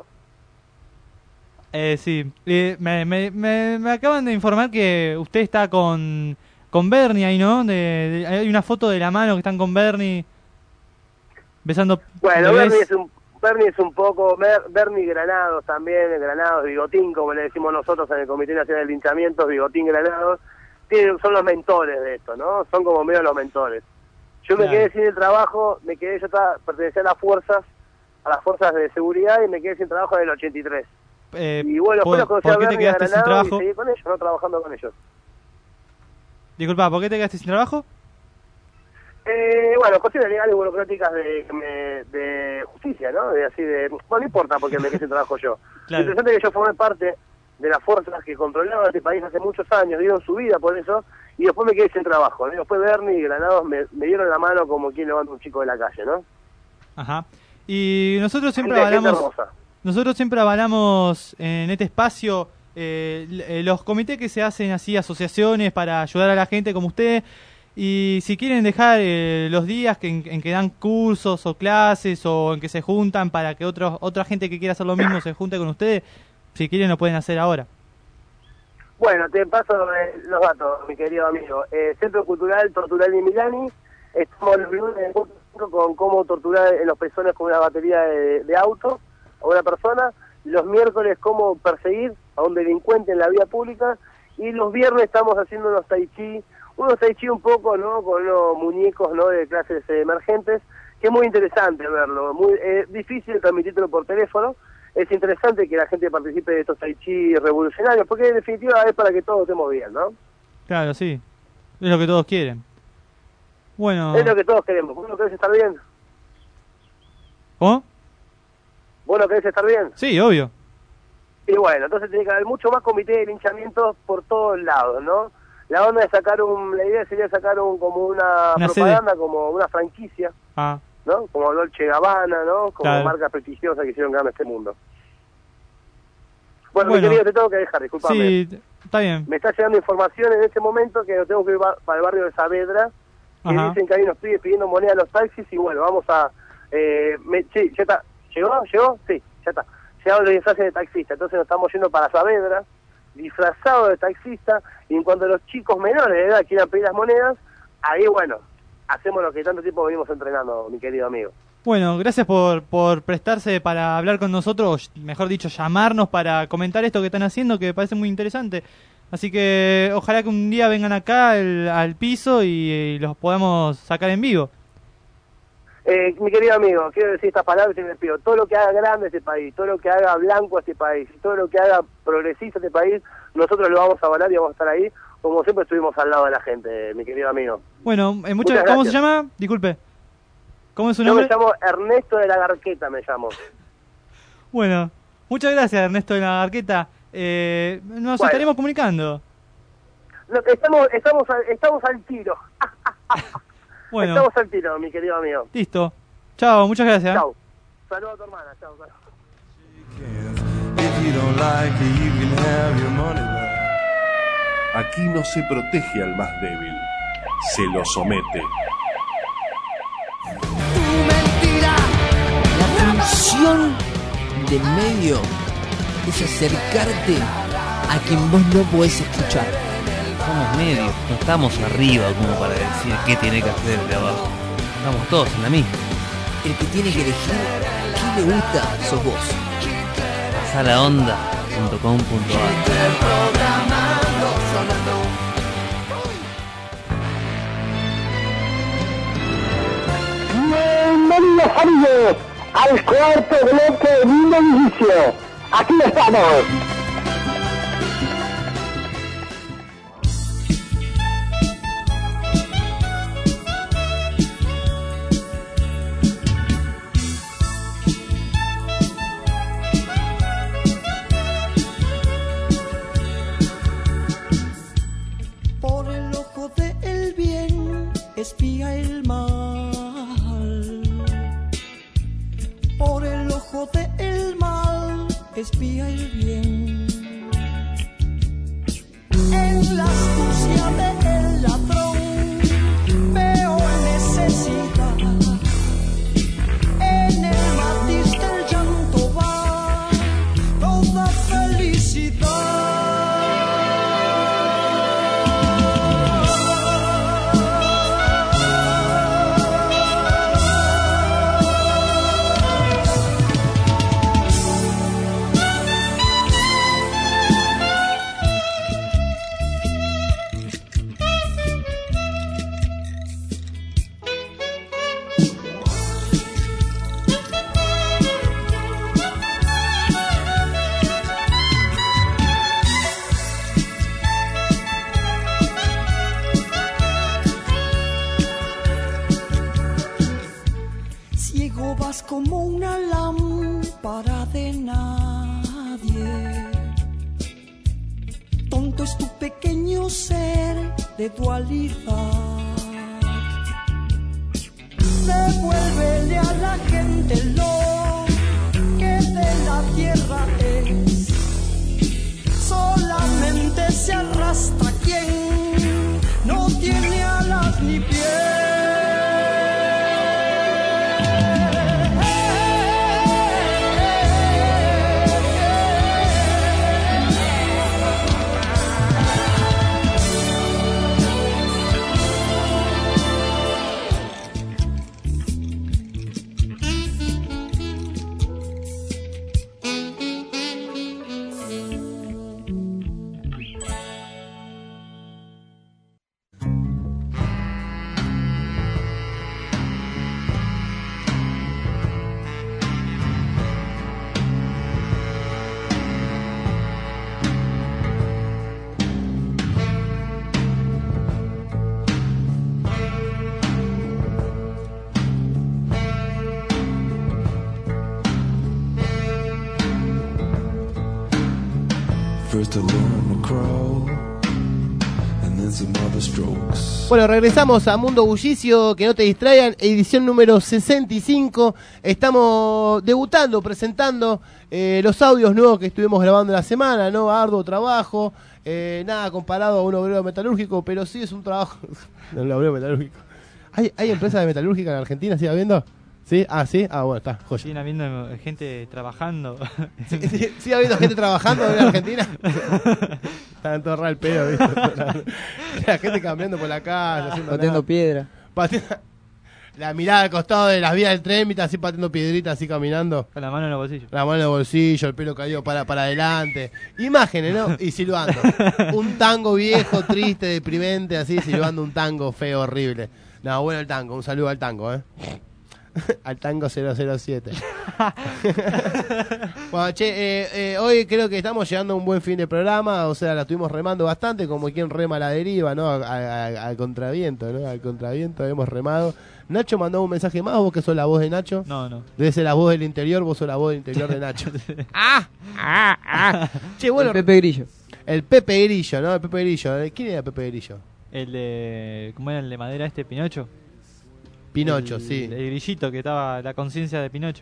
Eh, sí, eh, me, me, me, me acaban de informar que usted está con, con Bernie ahí, ¿no? De, de, hay una foto de la mano que están con Bernie besando. Bueno, bebés. Bernie es un Bernie es un poco, Bernie Granados también, Granados, Bigotín, como le decimos nosotros en el Comité Nacional de Linchamientos, Bigotín Granados, tienen, son los mentores de esto, ¿no? Son como medio los mentores. Yo me Claro. quedé sin el trabajo, me quedé, yo estaba, pertenecía a las fuerzas, a las fuerzas de seguridad y me quedé sin trabajo en el ochenta y tres. Eh, y bueno, ¿por, después los conocí a ¿por qué te Bernie a quedaste sin Granados trabajo? y seguí con ellos, no trabajando con ellos. Disculpa, ¿por qué te quedaste sin trabajo? Eh, bueno, cuestiones legales y burocráticas de, de, de justicia, ¿no? De así de, bueno, no importa porque me quedé sin trabajo yo. Claro. Lo interesante es que yo formé parte de las fuerzas que controlaban este país hace muchos años, dieron su vida por eso, y después me quedé sin trabajo, ¿no? Después Bernie y Granados me, me dieron la mano como quien levanta un chico de la calle, ¿no? Ajá. Y nosotros siempre Gente- gente avalamos, hermosa. nosotros siempre avalamos en este espacio eh, l- eh, los comités que se hacen así, asociaciones para ayudar a la gente como usted. Y si quieren dejar eh, los días que en, en que dan cursos o clases o en que se juntan para que otros otra gente que quiera hacer lo mismo se junte con ustedes, si quieren lo pueden hacer ahora. Bueno, te paso eh, los datos, mi querido amigo. Eh, Centro Cultural Torturali Milani, estamos los lunes con cómo torturar en los pezones con una batería de, de auto a una persona, los miércoles cómo perseguir a un delincuente en la vía pública, y los viernes estamos haciendo unos tai chi, unos tai chi un poco, ¿no?, con unos muñecos, ¿no?, de clases eh, emergentes, que es muy interesante verlo, muy eh, difícil transmitirlo por teléfono. Es interesante que la gente participe de estos tai chi revolucionarios, porque en definitiva es para que todos estemos bien, ¿no? Claro, sí. Es lo que todos quieren. Bueno. Es lo que todos queremos. ¿Vos no querés estar bien? ¿Cómo? ¿Vos no querés estar bien? Sí, obvio. Y bueno, entonces tiene que haber mucho más comité de linchamientos por todos lados, ¿no? La onda de sacar un... La idea sería sacar un como una, Una propaganda, como una franquicia, Ah, ¿no? Como Dolce Gabbana, ¿no? Como Claro. marcas prestigiosas que hicieron ganar este mundo. Bueno, Bueno. mi querido, te tengo que dejar, disculpame. sí, está bien. Me está llegando información en este momento que nos tengo que ir pa- para el barrio de Saavedra, que Ajá. dicen que hay unos pibes pidiendo moneda a los taxis, y bueno, vamos a... Eh, me- sí, ya está. ¿Llegó? ¿Llegó? Sí, ya está. Llegaron los disfraces de taxista, entonces nos estamos yendo para Saavedra, disfrazados de taxista, y en cuanto los chicos menores de edad quieran pedir las monedas, ahí bueno, hacemos lo que tanto tiempo venimos entrenando, mi querido amigo. Bueno, gracias por, por prestarse para hablar con nosotros, o mejor dicho, llamarnos para comentar esto que están haciendo, que me parece muy interesante. Así que ojalá que un día vengan acá al, al piso y, y los podamos sacar en vivo. Eh, mi querido amigo, quiero decir estas palabras y me pido, todo lo que haga grande este país, todo lo que haga blanco este país, todo lo que haga progresista este país, nosotros lo vamos a avalar y vamos a estar ahí, como siempre estuvimos al lado de la gente, mi querido amigo. Bueno, eh, muchas, Muchas ¿cómo se gracias. llama? Disculpe. ¿Cómo es su Yo nombre? me llamo Ernesto de la Garqueta, me llamo. Bueno, muchas gracias Ernesto de la Garqueta. Eh, nos Bueno. estaremos comunicando. Lo que estamos, estamos, al, estamos al tiro, Bueno, estamos al tiro, mi querido amigo. listo. Chao, muchas gracias. Chao. Saludos a tu hermana, chao, chao. If you don't like it, you can have your money back. Aquí no se protege al más débil, se lo somete. La función del medio es acercarte a quien vos no podés escuchar. Somos medios, no estamos arriba como para decir qué tiene que hacer el de abajo. Estamos todos en la misma. El que tiene que elegir qué le gusta sos vos. Pasalaonda punto com punto a r. Bienvenidos amigos, al cuarto bloque de Mundo Inicio. Aquí estamos. Por el ojo del bien espía el mal. Por el ojo del mal espía el bien. En la astucia del ladrón veo necesidad. En el matiz del llanto va toda felicidad. Ciego vas como una lámpara de nadie. Tonto es tu pequeño ser de dualidad. Devuélvele a la gente lo que de la tierra es. Solamente se arrastra quien no tiene alas ni pies. Bueno, regresamos a Mundo Bullicio, que no te distraigan, edición número sesenta y cinco. Estamos debutando, presentando eh, los audios nuevos que estuvimos grabando la semana, ¿no? Arduo trabajo, eh, nada comparado a un obrero metalúrgico, pero sí es un trabajo. No, un obrero metalúrgico. ¿Hay, ¿Hay empresas de metalúrgica en Argentina? ¿Sigue habiendo? ¿Sí? Ah, sí. Ah, bueno, está. Joya. Siguen habiendo gente trabajando. ¿Sí, sí, ¿Sigue habiendo gente trabajando en Argentina? Están todos raros el pedo, ¿viste? La gente cambiando por la calle, haciendo Pateando nada. piedra. Pateando- La mirada al costado de las vías del tren, ¿viste? Así pateando piedritas, así caminando. Con la mano en el bolsillo. La mano en el bolsillo, el pelo caído para, para adelante. Imágenes, ¿no? Y silbando. Un tango viejo, triste, deprimente, así, silbando un tango feo, horrible. No, bueno el tango, un saludo al tango, ¿eh? Al tango cero cero siete. Bueno, che, eh, eh, hoy creo que estamos llegando a un buen fin de programa. O sea, la estuvimos remando bastante, como quien rema a la deriva, ¿no? A- a- a- Al contraviento, ¿no? Al contraviento hemos remado. Nacho mandó un mensaje más, vos que sos la voz de Nacho. No, no. Debe ser la voz del interior, vos sos la voz del interior de Nacho. ¡Ah! ¡Ah! ¡Ah! Che, bueno. El Pepe Grillo. El Pepe Grillo, ¿no? El Pepe Grillo. ¿Quién era Pepe Grillo? El de... ¿Cómo era el de madera este? ¿Pinocho? Pinocho, El- sí. El grillito que estaba la conciencia de Pinocho.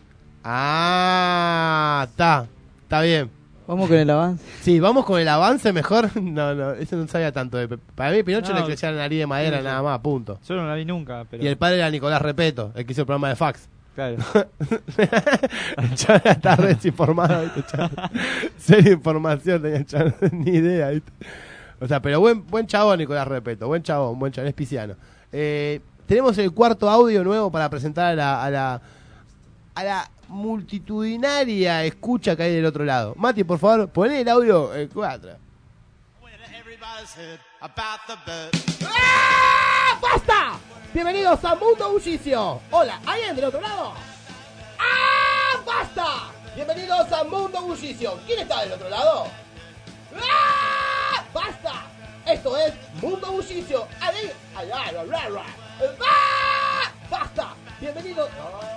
Ah, está. Está bien. Vamos con el avance. Sí, vamos con el avance mejor. No, no, eso no sabía tanto de Pepe. Para mí Pinocho No, le crecía la nariz de madera sí, nada sí. más, punto. Yo no la vi nunca, pero... Y el padre era Nicolás Repeto, el que hizo el programa de fax. Claro. El chaval está re desinformado, ¿viste? Chaval. Cero información tenía el chaval, ni idea, ¿viste? O sea, pero buen buen chabón Nicolás Repeto, buen chabón, buen chabón, es pisciano. Eh, tenemos el cuarto audio nuevo para presentar a la, a la a la multitudinaria escucha que hay del otro lado. Mati, por favor, poné el audio el cuatro. ¡Ah! ¡Basta! Bienvenidos a Mundo Bullicio. Hola, ¿alguien del otro lado? ¡Ah! ¡Basta! Bienvenidos a Mundo Bullicio. ¿Quién está del otro lado? ¡Ah! ¡Basta! Esto es Mundo Bullicio. ¡Ay, ay, ay, ay, ay, ay! ¡Ah! ¡Basta! Bienvenidos.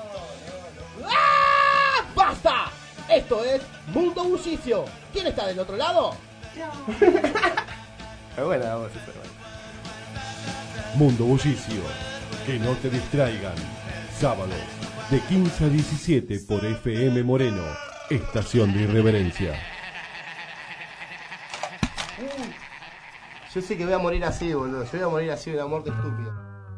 ¡Ah! ¡Basta! Esto es Mundo Bullicio. ¿Quién está del otro lado? Es buena la voz, es buena. Mundo Bullicio, que no te distraigan. Sábados, de quince a diecisiete por F M Moreno, estación de irreverencia. Yo sé que voy a morir así, boludo. Yo voy a morir así de una muerte estúpida.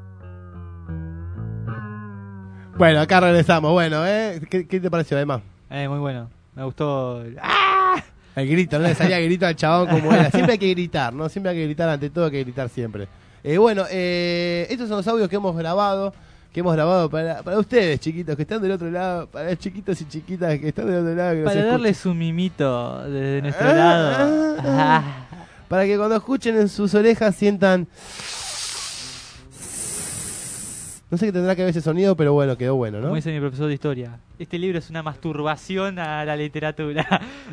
Bueno, acá regresamos. Bueno, ¿eh? ¿Qué, qué te pareció, además? Eh, muy bueno. Me gustó. el- El grito, no le salía grito al chabón como era. Siempre hay que gritar, ¿no? Siempre hay que gritar, ante todo hay que gritar siempre. Eh, bueno, eh, estos son los audios que hemos grabado, que hemos grabado para, para ustedes, chiquitos, que están del otro lado, para los chiquitos y chiquitas que están del otro lado. Que nos Para escuchan. darles un mimito desde nuestro Ah, lado. ah, ah. Para que cuando escuchen en sus orejas sientan... No sé qué tendrá que ver ese sonido, pero bueno, quedó bueno, ¿no? Como dice mi profesor de historia, este libro es una masturbación a la literatura.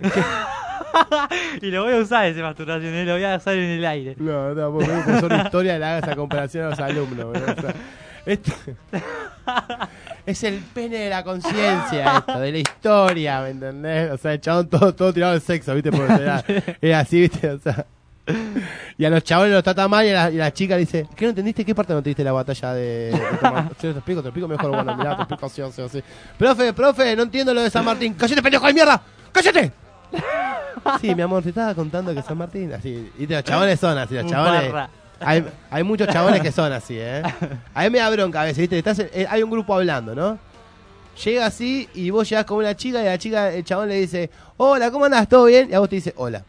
Y lo voy a usar ese masturbación, ¿eh? Lo voy a usar en el aire. No, no, porque un profesor de historia le haga esa comparación a los alumnos. ¿verdad? O sea, esto es el pene de la conciencia, esto, de la historia, ¿me entendés? O sea, el chabón todo, todo tirado de sexo, ¿viste? Porque era, era así, ¿viste? O sea, y a los chabones los trata mal y a la, y la chica dice, ¿qué no entendiste? ¿Qué parte no entendiste la batalla de, de Tomás? Yo te explico, te explico mejor, bueno, mirá, te explico así, así, así. Profe, profe, no entiendo lo de San Martín. ¡Cállate, pendejo de mierda! ¡Cállate! Sí, mi amor, te estaba contando que San Martín, así, y los chabones son así, los Un chabones... barra. Hay, hay muchos chabones que son así, ¿eh? A mí me da bronca a veces, ¿viste? Estás en- eh, hay un grupo hablando, ¿no? Llega así y vos llegás con una chica y la chica, el chabón le dice, hola, ¿cómo andás? ¿Todo bien? Y a vos te dice, hola.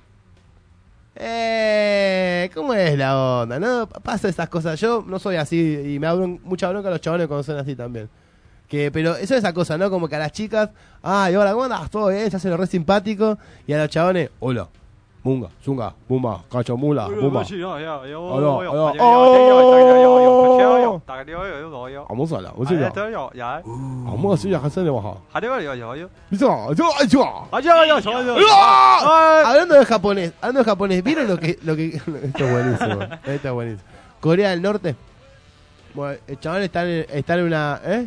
Eh, ¿cómo es la onda? ¿No? Pasa esas cosas. Yo no soy así y me da bron- mucha bronca a los chabones cuando son así también. Que, pero eso es esa cosa, ¿no? Como que a las chicas, ay, hola, ¿cómo andás? ¿Todo bien? Se hace lo re simpático. Y a los chabones, hola, munga, zunga, bumba, cacho, mula, bumba. Vamos a la, vamos a la. Vamos a hacer la canción de baja. Hablando de japonés, hablando de japonés, ¿vieron lo que, lo que, esto es buenísimo, esto es buenísimo. Corea del Norte, bueno, el chaval está en, está en una, ¿eh?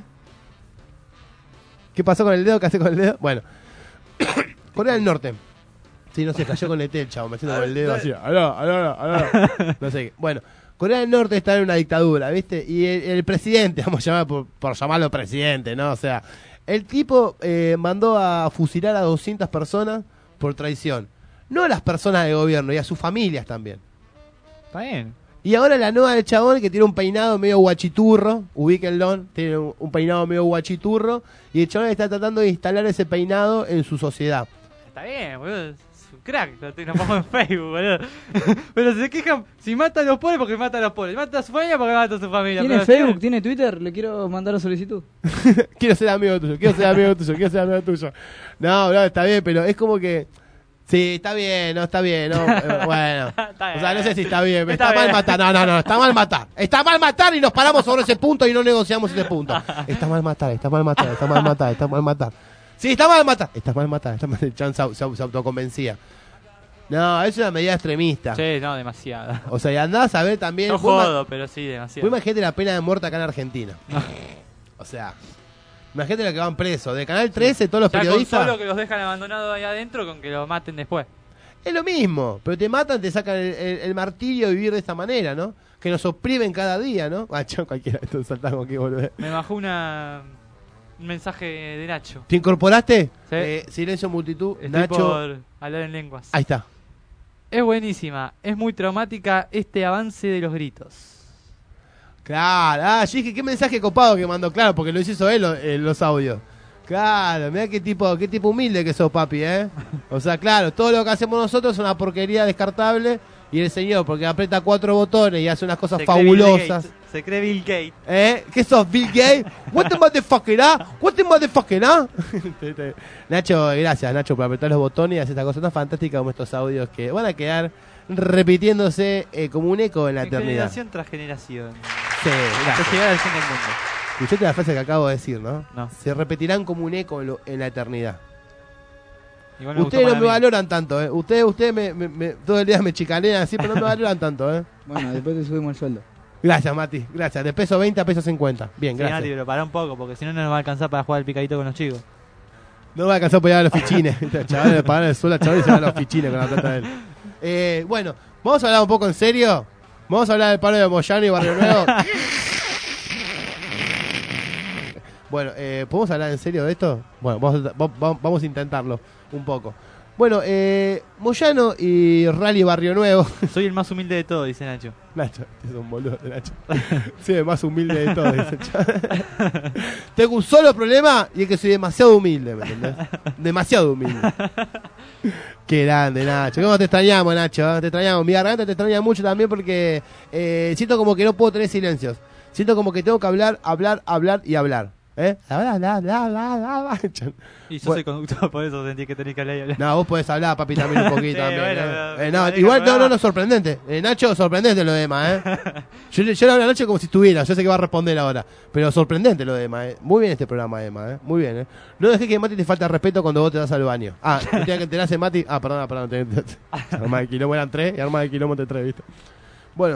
¿Qué pasó con el dedo? ¿Qué hace con el dedo? Bueno, Corea del Norte. Sí, no sé, cayó con el té el chavo, me haciendo con el dedo así. Aló, aló, aló. No sé qué. Bueno, Corea del Norte está en una dictadura, ¿viste? Y el, el presidente, vamos a llamar por, por llamarlo presidente, ¿no? O sea, el tipo eh, mandó a fusilar a doscientas personas por traición. No a las personas del gobierno, y a sus familias también. Está bien. Y ahora la nueva del chabón que tiene un peinado medio guachiturro, ubíquenlo, tiene un, un peinado medio guachiturro, y el chabón está tratando de instalar ese peinado en su sociedad. Está bien, boludo. Es un crack. Lo tengo pongo en Facebook, boludo. Pero se quejan si mata a los pobres porque mata a los pobres. Mata a su familia porque mata a su familia. ¿Tiene Pero Facebook? ¿Tiene Twitter? Le quiero mandar la solicitud. Quiero ser amigo tuyo, quiero ser amigo tuyo, quiero ser amigo tuyo. No, bro, está bien, pero es como que... Sí, está bien, no, está bien, no, eh, bueno. O sea, no sé si está bien, está, Está mal bien. matar, no, no, no, está mal matar. Está mal matar y nos paramos sobre ese punto y no negociamos ese punto. Está mal matar, está mal matar, está mal matar, está mal matar. Sí, está mal matar, está mal matar, está mal, el chan se, se, se autoconvencía. No, es una medida extremista. Sí, no, demasiado. O sea, y andás a ver también... No vos ma- jodo, pero sí, demasiado. Vos imagínate la pena de muerte acá en Argentina. O sea, imagínate lo que van presos. De Canal trece, todos los Ya periodistas... con solo que los dejan abandonados ahí adentro con que los maten después. Es lo mismo, pero te matan, te sacan el, el- el martirio de vivir de esta manera, ¿no? Que nos oprimen cada día, ¿no? Ah, yo cualquiera de estos saltamos aquí, boludo. Me bajó una un mensaje de Nacho. ¿Te incorporaste? Sí. Eh, silencio multitud, Estoy Nacho. por hablar en lenguas. Ahí está. Es buenísima, es muy traumática este avance de los gritos. Claro, ah, yo dije, qué mensaje copado que mandó, claro, porque lo hizo él lo- eh, los audios. Claro, mirá qué tipo, qué tipo humilde que sos, papi, ¿eh? O sea, claro, todo lo que hacemos nosotros es una porquería descartable y el señor, porque aprieta cuatro botones y hace unas cosas Se cree Bill fabulosas. Gates. Se cree Bill Gates. ¿Eh? ¿Qué sos, Bill Gates? What the motherfucker, ah? What the motherfucker, ah? Nacho, gracias, Nacho, por apretar los botones y hacer esta cosa tan fantástica como estos audios que van a quedar repitiéndose eh, como un eco en la En eternidad. generación tras generación. Sí, gracias. Hasta llegar al fin del mundo. Escuchaste la frase que acabo de decir, ¿no? No. Se repetirán como un eco en, lo- en la eternidad. Igual me Ustedes gustó no me para mí. valoran tanto, ¿eh? Ustedes, ustedes me, me- me- todo el día me chicanean así, pero no me valoran tanto, ¿eh? Bueno, después te subimos el sueldo. Gracias, Mati. Gracias. De peso veinte a peso cincuenta. Bien, Sí, gracias. Nati, pero pará un poco, porque si no, no nos va a alcanzar para jugar el picadito con los chicos. No me va a alcanzar por llegar a los fichines. Los chavales le pagan el suelo a chavales y se van a los fichines con la plata de él. Eh, bueno, vamos a hablar un poco en serio. Vamos a hablar del paro de Moyano y Barrio Nuevo. Bueno, eh, ¿podemos hablar en serio de esto? Bueno, vamos a, va- vamos a intentarlo un poco. Bueno, eh, Moyano y Rally Barrio Nuevo. Soy el más humilde de todos, dice Nacho. Nacho, es un boludo, Nacho. Soy el más humilde de todos, dice Nacho. Tengo un solo problema y es que soy demasiado humilde, ¿me entendés? Demasiado humilde. Qué grande, Nacho. ¿Cómo te extrañamos, Nacho? ¿eh? Te extrañamos. Mi garganta te extraña mucho también porque eh, siento como que no puedo tener silencios. Siento como que tengo que hablar, hablar, hablar y hablar. ¿Eh? Hablar, hablar, hablar, hablar, hablar. Y yo Bueno. soy conductor, por eso sentí que tenés que hablar y hablar. No, vos podés hablar, papi, también un poquito. Sí, también, bueno, ¿eh? pero- Eh, no, pero igual, deja no, no, hablar. no, sorprendente. Eh, Nacho, sorprendente lo demás, ¿eh? Yo, yo le hablo a Nacho como si estuviera, yo sé que va a responder ahora. Pero sorprendente lo demás, ¿eh? Muy bien este programa, Emma, ¿eh? Muy bien, ¿eh? No dejé que Mati te falta respeto cuando vos te vas al baño. Ah, te tenía que enterarse, Mati. Ah, perdón, perdón. Te, te, te- arma de quilombo eran tres y arma de quilombo entre tres, ¿viste? Bueno.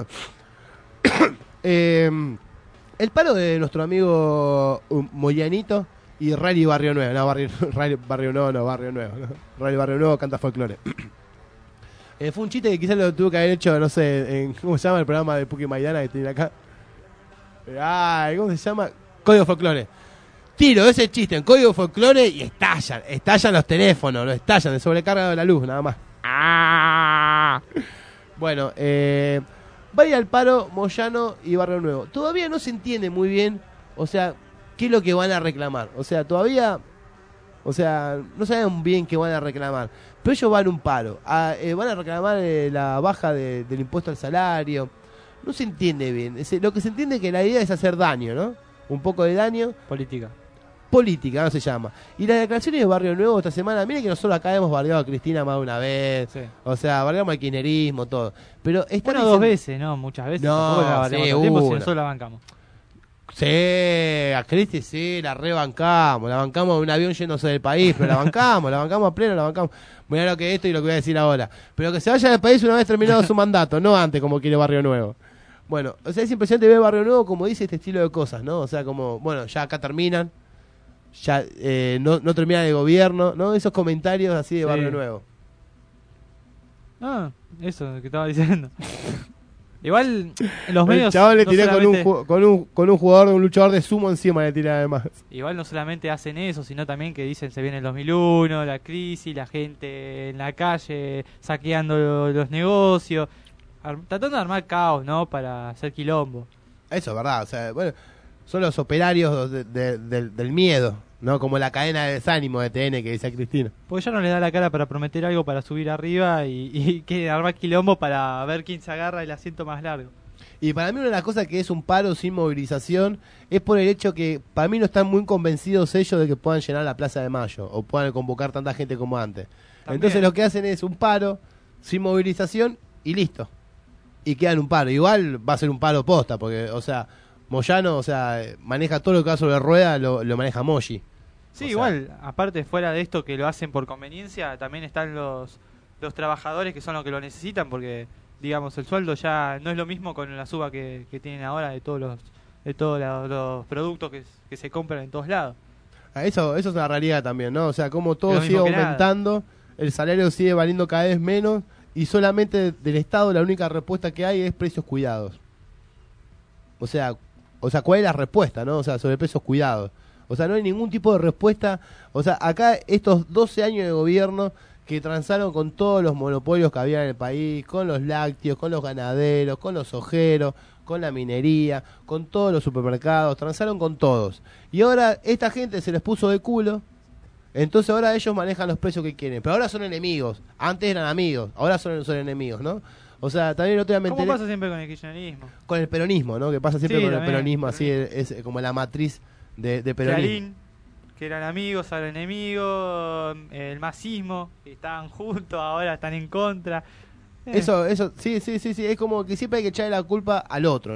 eh, el paro de nuestro amigo um, Moyanito y Rally Barrio Nuevo. No, Barrio, Rally Barrio Nuevo, no, Barrio Nuevo. ¿no? Rally Barrio Nuevo canta folclore. eh, fue un chiste que quizás lo tuvo que haber hecho, no sé, en, ¿cómo se llama el programa de Puki Maidana que tiene acá? Eh, Ay, ¿cómo se llama? Código Folclore. Tiro ese chiste en Código Folclore y estallan. Estallan los teléfonos, lo estallan de sobrecarga de la luz, nada más. Ah. Bueno, eh... vaya al paro Moyano y Barrio Nuevo. Todavía no se entiende muy bien, o sea, qué es lo que van a reclamar. O sea, todavía, o sea, no saben bien qué van a reclamar. Pero ellos van a un paro. A, eh, van a reclamar eh, la baja de- del impuesto al salario. No se entiende bien. Es, lo que se entiende es que la idea es hacer daño, ¿no? Un poco de daño. Política. Política, no se llama. Y las declaraciones de Barrio Nuevo esta semana, miren que nosotros acá hemos bardeado a Cristina más de una vez. Sí. O sea, bardeamos al kirchnerismo, todo. Pero están Bueno, dos diciendo- veces, ¿no? Muchas veces. No, Tampoco la valemos sí, todo el tiempo, si una. nosotros la bancamos. Sí, a Cristi sí, la rebancamos, la bancamos en un avión yéndose del país, pero la bancamos, la bancamos a pleno, la bancamos. Mirá lo que es esto y lo que voy a decir ahora. Pero que se vaya del país una vez terminado su mandato, no antes como quiere Barrio Nuevo. Bueno, o sea, es impresionante ver Barrio Nuevo como dice este estilo de cosas, ¿no? O sea, como, bueno, ya acá terminan, ya eh, no, no termina el gobierno, ¿no? Esos comentarios así de Sí. Barrio Nuevo. Ah, eso que estaba diciendo. Igual, los El medios. chaval le no tiré con, un, solamente- ju- con, un, con un jugador, un luchador de sumo encima, le tiré además. Igual no solamente hacen eso, sino también que dicen se viene el dos mil uno, la crisis, la gente en la calle saqueando lo- los negocios, ar- tratando de armar caos, ¿no? Para hacer quilombo. Eso es verdad, o sea, bueno, son los operarios de- de- del, del miedo, ¿no? Como la cadena de desánimo de T N que dice Cristina. Porque ya no les da la cara para prometer algo para subir arriba y, y que armar quilombo para ver quién se agarra el asiento más largo. Y para mí una de las cosas que es un paro sin movilización es por el hecho que para mí no están muy convencidos ellos de que puedan llenar la Plaza de Mayo o puedan convocar tanta gente como antes. También. Entonces lo que hacen es un paro sin movilización y listo. Y quedan un paro. Igual va a ser un paro posta porque, o sea, Moyano, o sea, maneja todo lo que va sobre rueda, lo, lo maneja Moyi. Sí, O sea, igual, aparte fuera de esto que lo hacen por conveniencia, también están los, los trabajadores que son los que lo necesitan porque, digamos, el sueldo ya no es lo mismo con la suba que, que tienen ahora de todos los de todos los, los productos que, que se compran en todos lados. Ah, Eso, eso es una realidad también, ¿no? O sea, como todo Lo sigue mismo que nada. aumentando, el salario sigue valiendo cada vez menos y solamente del Estado la única respuesta que hay es precios cuidados. O sea, o sea, ¿cuál es la respuesta, no? O sea, sobre precios cuidados. O sea, no hay ningún tipo de respuesta. O sea, acá estos doce años de gobierno que transaron con todos los monopolios que había en el país, con los lácteos, con los ganaderos, con los ojeros, con la minería, con todos los supermercados, transaron con todos. Y ahora esta gente se les puso de culo, entonces ahora ellos manejan los precios que quieren. Pero ahora son enemigos, antes eran amigos, ahora son, son enemigos, ¿no? O sea, también no te voy a ¿Cómo mentir pasa siempre con el kirchnerismo? con el peronismo, ¿no? Que pasa siempre Sí, con el también, peronismo, así es, es como la matriz de, de peronismo. Clarín, que eran amigos, ahora enemigos, el masismo, que estaban juntos, ahora están en contra. Eh, Eso, eso, sí, sí, sí, sí, es como que siempre hay que echarle la culpa al otro, ¿no?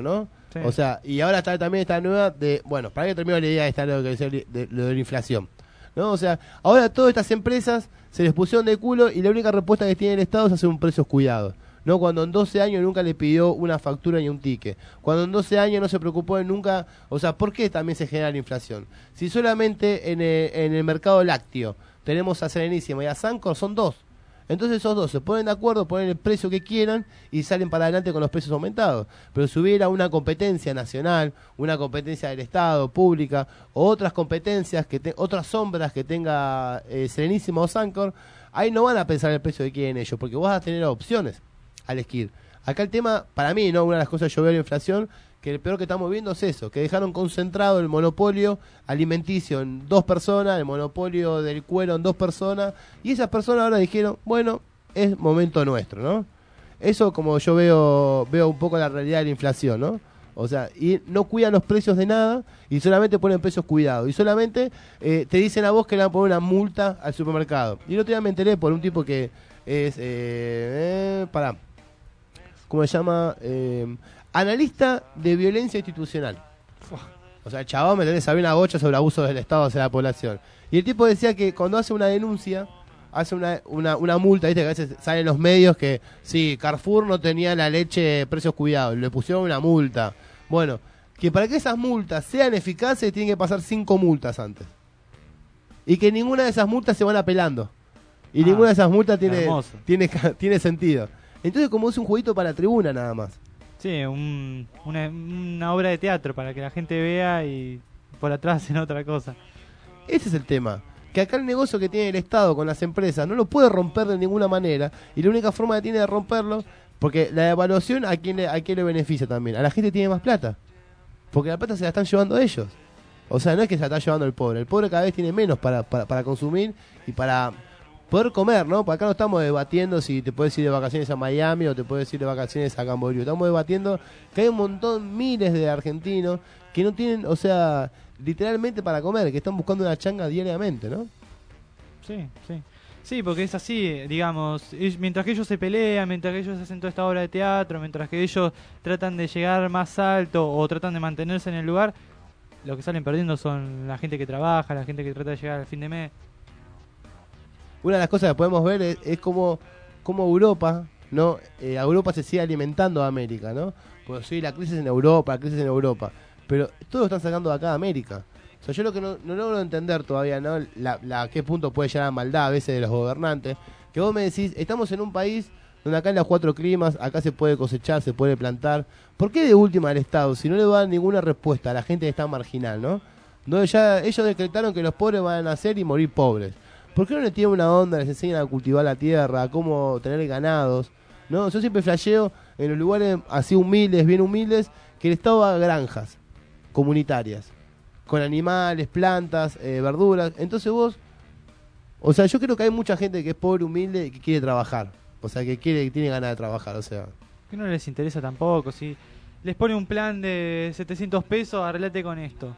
Sí. O sea, y ahora está también esta nueva de, bueno, para que termine la idea está lo que decía de, de, lo de la inflación, ¿no? O sea, ahora todas estas empresas se les pusieron de culo y la única respuesta que tiene el Estado es hacer un precios cuidados, ¿no? Cuando en doce años nunca le pidió una factura ni un ticket, cuando en doce años no se preocupó de nunca, o sea, ¿por qué también se genera la inflación? Si solamente en el, en el mercado lácteo tenemos a Serenísima y a Sancor, son dos. Entonces esos dos se ponen de acuerdo, ponen el precio que quieran y salen para adelante con los precios aumentados. Pero si hubiera una competencia nacional, una competencia del Estado, pública, o otras competencias, que te, otras sombras que tenga eh, Serenísima o Sancor, ahí no van a pensar el precio que quieren ellos, porque vos vas a tener opciones al elegir. Acá el tema, para mí, no una de las cosas que yo veo en la inflación, que el peor que estamos viendo es eso, que dejaron concentrado el monopolio alimenticio en dos personas, el monopolio del cuero en dos personas, y esas personas ahora dijeron, bueno, es momento nuestro, ¿no? Eso como yo veo veo un poco la realidad de la inflación, ¿no? O sea, y no cuidan los precios de nada y solamente ponen precios cuidados. Y solamente eh, te dicen a vos que le van a poner una multa al supermercado. Y el otro día me enteré por un tipo que es, eh, eh, pará, ¿cómo se llama? Eh, analista de violencia institucional. O sea, el chabón, me tenés, sabía una bocha sobre abusos del Estado hacia la población. Y el tipo decía que cuando hace una denuncia, hace una, una, una multa, viste que a veces salen los medios que, sí, Carrefour no tenía la leche precios cuidados, le pusieron una multa. Bueno, que para que esas multas sean eficaces tienen que pasar cinco multas antes. Y que ninguna de esas multas se van apelando. Y ah, ninguna de esas multas tiene, tiene, tiene sentido. Entonces como es un jueguito para la tribuna nada más. Sí, un, una, una obra de teatro para que la gente vea y por atrás en otra cosa. Ese es el tema. Que acá el negocio que tiene el Estado con las empresas no lo puede romper de ninguna manera. Y la única forma que tiene de romperlo, porque la evaluación a quién le, a quién le beneficia también. A la gente que tiene más plata. Porque la plata se la están llevando ellos. O sea, no es que se la está llevando el pobre. El pobre cada vez tiene menos para, para, para consumir y para poder comer, ¿no? Porque acá no estamos debatiendo si te puedes ir de vacaciones a Miami o te puedes ir de vacaciones a Camboriú. Estamos debatiendo que hay un montón, miles de argentinos que no tienen, o sea, literalmente para comer, que están buscando una changa diariamente, ¿no? Sí, sí. Sí, porque es así, digamos, mientras que ellos se pelean, mientras que ellos hacen toda esta obra de teatro, mientras que ellos tratan de llegar más alto o tratan de mantenerse en el lugar, lo que salen perdiendo son la gente que trabaja, la gente que trata de llegar al fin de mes. Una de las cosas que podemos ver es, es como, como Europa, ¿no? Eh, Europa se sigue alimentando a América, ¿no? Pues sí, la crisis en Europa, la crisis en Europa. Pero todo lo están sacando de acá de América. O sea, yo lo que no, no logro entender todavía, ¿no? La, la, qué punto puede llegar a maldad a veces de los gobernantes. Que vos me decís, estamos en un país donde acá en los cuatro climas, acá se puede cosechar, se puede plantar. ¿Por qué de última al Estado? Si no le dan ninguna respuesta a la gente que está marginal, ¿no? No, ya ellos decretaron que los pobres van a nacer y morir pobres. ¿Por qué no les tienen una onda, les enseñan a cultivar la tierra, a cómo tener ganados? No, yo siempre flasheo en los lugares así humildes, bien humildes, que el Estado haga granjas comunitarias, con animales, plantas, eh, verduras. Entonces vos, o sea, yo creo que hay mucha gente que es pobre, humilde y que quiere trabajar. O sea, que quiere, que tiene ganas de trabajar, o sea. Que no les interesa tampoco, si les pone un plan de setecientos pesos, arreglate con esto.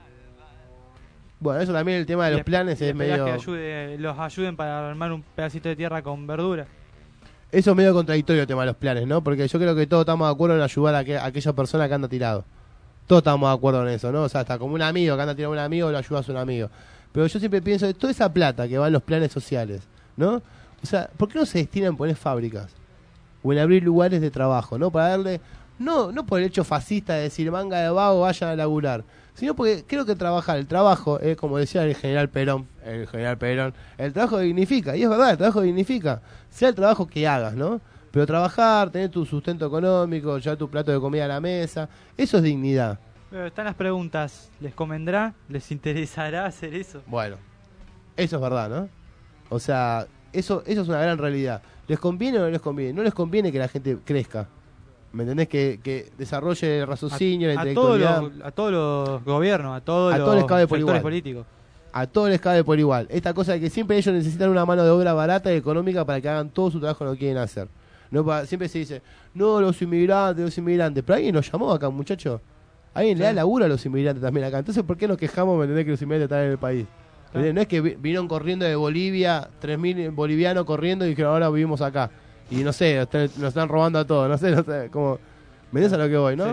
Bueno, eso también el tema de los planes es medio... que ayude, los ayuden para armar un pedacito de tierra con verdura. Eso es medio contradictorio el tema de los planes, ¿no? Porque yo creo que todos estamos de acuerdo en ayudar a, que, a aquella persona que anda tirado. Todos estamos de acuerdo en eso, ¿no? O sea, hasta como un amigo que anda tirado a un amigo, lo ayudas a un amigo. Pero yo siempre pienso de toda esa plata que va en los planes sociales, ¿no? O sea, ¿por qué no se destina en poner fábricas? O en abrir lugares de trabajo, ¿no? Para darle... No, no por el hecho fascista de decir manga de vago, vayan a laburar, sino porque creo que trabajar, el trabajo, es como decía el general Perón, el general Perón, el trabajo dignifica, y es verdad, el trabajo dignifica, sea el trabajo que hagas, ¿no? Pero trabajar, tener tu sustento económico, llevar tu plato de comida a la mesa, eso es dignidad. Pero están las preguntas, ¿les convendrá? ¿Les interesará hacer eso? Bueno, eso es verdad, ¿no? O sea, eso, eso es una gran realidad. ¿Les conviene o no les conviene? No les conviene que la gente crezca. ¿Me entendés? Que, que desarrolle el raciocinio, la a intelectualidad. Todos los, a todos los gobiernos, a todos a los todos les cabe por sectores igual. políticos. A todos les cabe por igual. Esta cosa de que siempre ellos necesitan una mano de obra barata y económica para que hagan todo su trabajo que no quieren hacer. No, para, siempre se dice, no, los inmigrantes, los inmigrantes. Pero alguien los llamó acá, muchacho. Alguien sí. le da laburo a los inmigrantes también acá. Entonces, ¿por qué nos quejamos, me entendés, que los inmigrantes están en el país? Claro. No es que vinieron corriendo de Bolivia, tres mil bolivianos corriendo y dijeron, ahora vivimos acá. Y no sé, nos están robando a todos, no sé, no sé, como... ¿Me entiendes a lo que voy, no? Sí, sí.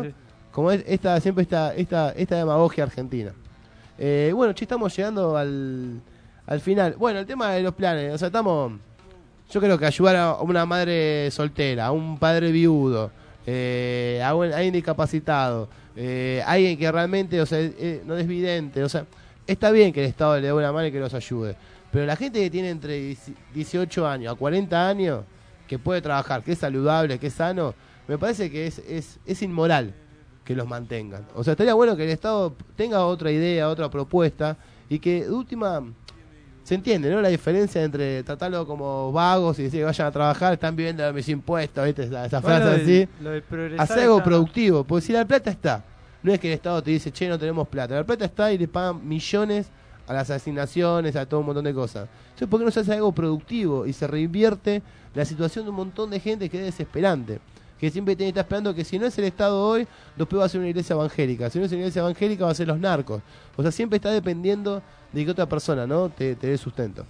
como es esta siempre esta esta esta demagogia argentina. Eh, bueno, che, estamos llegando al, al final. Bueno, el tema de los planes, o sea, estamos, yo creo que ayudar a una madre soltera, a un padre viudo, eh, a, un, a alguien discapacitado, eh, alguien que realmente, o sea, eh, no es vidente, o sea, está bien que el Estado le dé una mano y que los ayude, pero la gente que tiene entre dieciocho años a cuarenta años, que puede trabajar, que es saludable, que es sano, me parece que es, es, es inmoral que los mantengan. O sea, estaría bueno que el Estado tenga otra idea, otra propuesta, y que de última se entiende, ¿no? La diferencia entre tratarlo como vagos y decir que vayan a trabajar, están viviendo de mis impuestos, ¿viste? Esa, esa Bueno, frase lo así. del- lo del progresar Hacer algo está- productivo, porque si la plata está, no es que el Estado te dice, che, no tenemos plata. La plata está y le pagan millones a las asignaciones, a todo un montón de cosas. Entonces, ¿por qué no se hace algo productivo y se reinvierte la situación de un montón de gente que es desesperante? Que siempre tiene que estar esperando que si no es el Estado hoy, después va a ser una iglesia evangélica. Si no es una iglesia evangélica, va a ser los narcos. O sea, siempre está dependiendo de que otra persona, ¿no? Te, te dé sustento.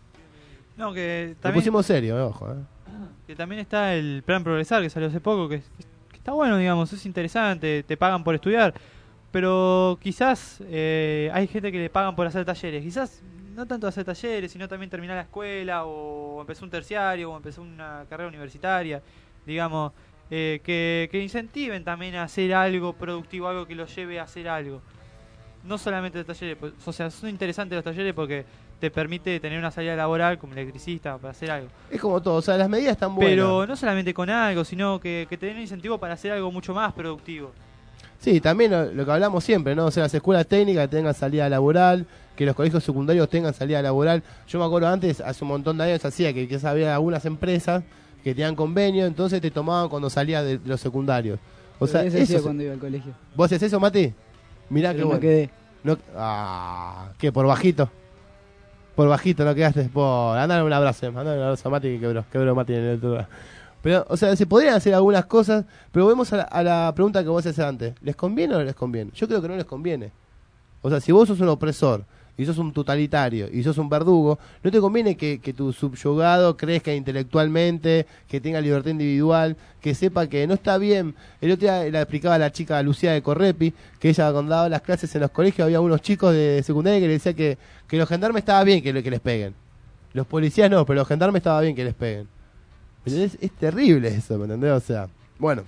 No, que Lo también, pusimos serio, eh, ojo, ¿eh? que también está el plan Progresar que salió hace poco, que, que está bueno, digamos, es interesante, te pagan por estudiar, pero quizás eh, hay gente que le pagan por hacer talleres, quizás no tanto hacer talleres, sino también terminar la escuela, o empezar un terciario, o empezar una carrera universitaria, digamos, eh, que, que incentiven también a hacer algo productivo, algo que los lleve a hacer algo. No solamente los talleres, pues, o sea, son interesantes los talleres porque te permite tener una salida laboral como electricista para hacer algo. Es como todo, o sea, las medidas están buenas. Pero no solamente con algo, sino que, que te den un incentivo para hacer algo mucho más productivo. Sí, también lo, lo que hablamos siempre, ¿no? O sea, las escuelas técnicas tengan salida laboral, que los colegios secundarios tengan salida laboral. Yo me acuerdo antes, hace un montón de años, hacía que, que había algunas empresas que tenían convenio, entonces te tomaban cuando salías de, de los secundarios. O sea, eso eso hacía es- cuando iba al colegio. ¿Vos haces eso, Mati? Mirá Pero qué no bueno. quedé. No, ah, ¿qué? ¿Por bajito? Por bajito no quedaste. Por... Andale un abrazo, andale un abrazo a Mati que quebró. Quebró Mati en el otro. Pero, o sea, se podrían hacer algunas cosas, pero volvemos a la, a la pregunta que vos hacías antes. ¿Les conviene o no les conviene? Yo creo que no les conviene. O sea, si vos sos un opresor y sos un totalitario y sos un verdugo, no te conviene que, que tu subyugado crezca intelectualmente, que tenga libertad individual, que sepa que no está bien. El otro día le explicaba a la chica Lucía de Correpi que ella cuando daba las clases en los colegios había unos chicos de secundaria que le decía que, que los gendarmes estaba bien que, que les peguen. Los policías no, pero los gendarmes estaba bien que les peguen. Es, es terrible eso, ¿me entendés? O sea, bueno.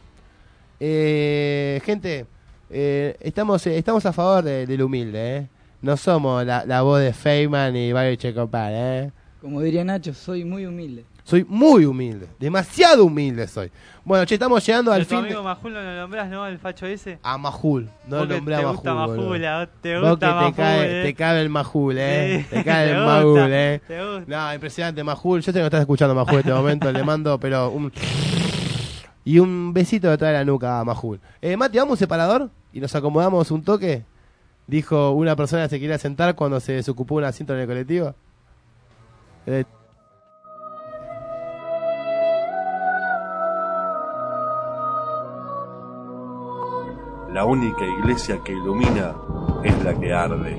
Eh, gente, eh, estamos eh, estamos a favor de- del humilde, ¿eh? No somos la, la voz de Feynman y Barry Checopar, ¿eh? Como diría Nacho, soy muy humilde. Soy muy humilde, demasiado humilde soy. Bueno, che, estamos llegando al ¿A tu fin. de- amigo Majul no lo nombrás, no? El facho ese. A Majul, no Vos lo que nombré a te Majul. gusta Majul, boludo. a vos te Vos gusta que te Majul, cae, eh. te cabe el Majul, eh. Sí, Te cae te el gusta, Majul, eh. te gusta. No, impresionante Majul. Yo sé que no estás escuchando Majul en este momento, le mando, pero un. Y un besito detrás de la nuca a Majul. Eh, Mati, ¿vamos a un separador? Y nos acomodamos un toque. Dijo una persona que se quería sentar cuando se desocupó un asiento en el colectivo. Eh, La única iglesia que ilumina es la que arde.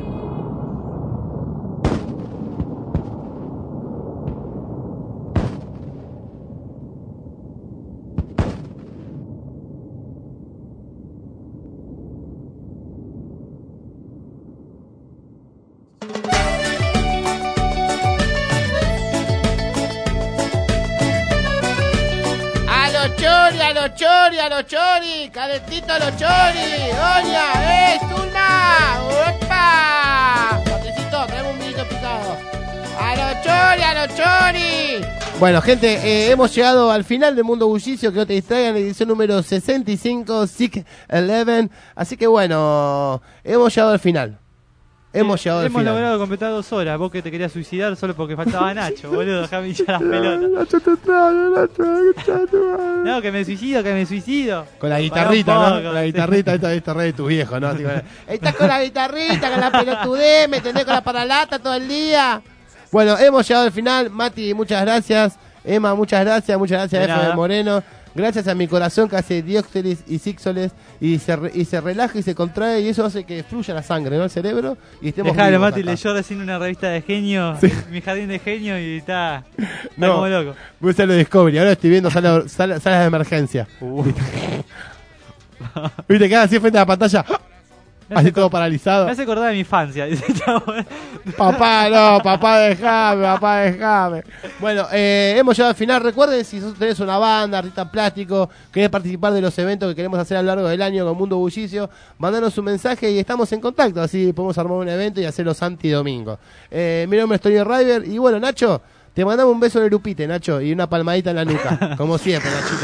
A los chori, a los chori, a los chori, calentito a los chori, doña, es una, opa, Patecito, traemos un vinito picado, a los chori, a los chori. Bueno, gente, eh, hemos llegado al final del Mundo Bullicio, que no te distraigan, edición número sesenta y cinco, Sick once, así que bueno, hemos llegado al final. Hemos llegado al Hemos final. logrado completar dos horas. Vos que te querías suicidar solo porque faltaba Nacho, boludo. Dejame hinchar las pelotas. No, que me suicido, que me suicido. Con la Pará guitarrita, un ¿no? poco, Con la sí. guitarrita, esto es re de tus viejos, ¿no? Así con- Estás con la guitarrita, con la pelotudez, me tenés con la paralata todo el día. Bueno, hemos llegado al final. Mati, muchas gracias. Emma, muchas gracias. Muchas gracias De a F. nada. Moreno. Gracias a mi corazón que hace dióxeles y síxoles y se, re- y se relaja y se contrae y eso hace que fluya la sangre, ¿no? El cerebro y estemos Dejalo, vivos Mati, acá. leyó recién una revista de genio, mi jardín de genio, y está, está No, como loco. voy a hacer lo Discovery. Ahora estoy viendo salas, salas, salas de emergencia. Viste, queda así frente a la pantalla. Así todo paralizado. Me hace acordar de mi infancia. Dice el chabón. Papá, no, papá, dejame, papá, dejame. Bueno, eh, hemos llegado al final. Recuerden, si tenés una banda, artista plástico, querés participar de los eventos que queremos hacer a lo largo del año con Mundo Bullicio, mandanos un mensaje y estamos en contacto. Así podemos armar un evento y hacerlo Santi Domingo. Eh, mi nombre es Tony River. Y bueno, Nacho, te mandamos un beso en el upite, Nacho, y una palmadita en la nuca. Como siempre, Nachito.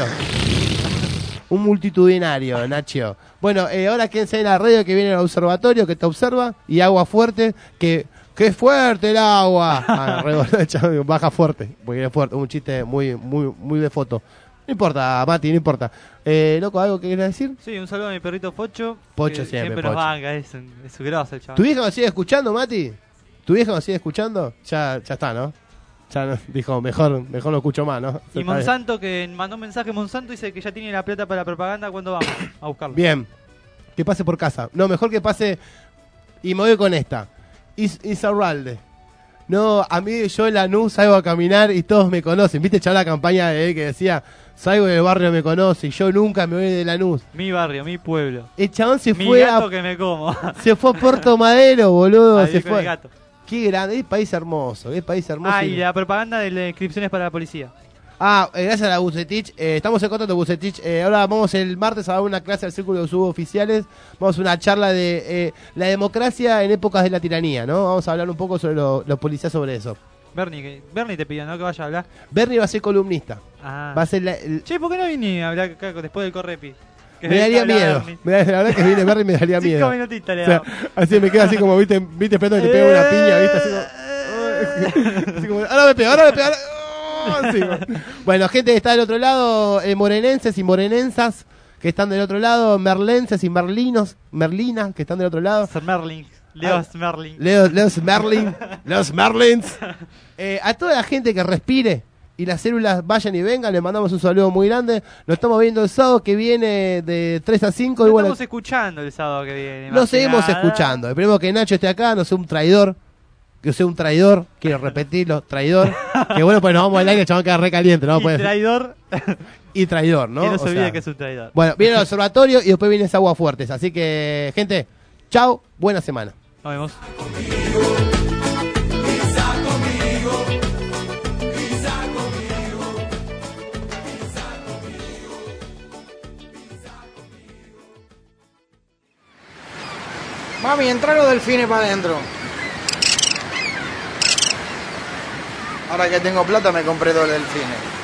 Un multitudinario, Nacho. Bueno, eh, ahora quédense en la radio que viene al observatorio, que te observa, y agua fuerte, que ¡qué fuerte el agua! Ah, re, baja fuerte, porque es fuerte, un chiste muy muy muy de foto. No importa, Mati, no importa. Eh, loco, ¿algo que quieras decir? Sí, un saludo a mi perrito Pocho. Pocho que siempre, Siempre Pocho. nos banca, es, un, es su grosso el chaval. ¿Tu vieja nos sigue escuchando, Mati? ¿Tu vieja nos sigue escuchando? Ya, ya está, ¿no? Ya no, dijo, mejor, mejor no escucho más, ¿no? Y Monsanto, que mandó un mensaje, Monsanto dice que ya tiene la plata para la propaganda, ¿cuándo vamos a buscarlo? Bien, que pase por casa. No, mejor que pase, y me voy con esta. Is, Isarralde. No, a mí yo en Lanús salgo a caminar y todos me conocen. ¿Viste, chaval, la campaña de él que decía, salgo del barrio me conoce y yo nunca me voy de Lanús? Mi barrio, mi pueblo. El chabón se mi fue gato a... que me como. Se fue a Puerto Madero, boludo. Ahí se con fue. el gato. Qué grande, qué país hermoso, qué país hermoso. Ah, y la propaganda de las inscripciones para la policía. Ah, eh, gracias a la Bucetich. Eh, estamos en contacto con Bucetich. Eh, ahora vamos el martes a dar una clase al Círculo de Suboficiales. Vamos a una charla de eh, la democracia en épocas de la tiranía, ¿no? Vamos a hablar un poco sobre lo- los policías sobre eso. Bernie, que, Bernie te pidió, ¿no? Que vaya a hablar. Bernie va a ser columnista. Ah. Va a ser la- el- Che, ¿por qué no vine a hablar acá después del Correpi? Que me daría habla miedo. Bernie. Me da- la verdad que viene Bernie me daría Cinco miedo. minutitos le O sea, damos. así me queda así como, viste, viste esperando que te pegue una piña, viste, así como, así como, ahora me pego, ahora me pego, ahora... Oh, sí, bueno. Bueno, gente que está del otro lado, eh, morenenses y morenensas que están del otro lado, merlenses y merlinos, merlinas que están del otro lado. Merlin. Leo Merlin. Leo, Leos Merlin, los Merlins. Eh, a toda la gente que respire y las células vayan y vengan, le mandamos un saludo muy grande. Lo estamos viendo el sábado que viene de tres a cinco. Lo Y bueno, estamos escuchando el sábado que viene. lo más que seguimos nada. escuchando. Esperemos que Nacho esté acá, no sea un traidor. Que sea un traidor, quiero repetirlo, traidor. Que bueno, pues nos vamos al aire, el chabón queda re caliente, ¿no? Y Pues- traidor. y traidor, ¿no? Que no se O olvide sea, que es un traidor. Bueno, viene el observatorio y después viene esa agua fuertes. Así que, gente, chao, buena semana. Nos vemos. Mami, entra los delfines para adentro. Ahora que tengo plata me compré dos delfines.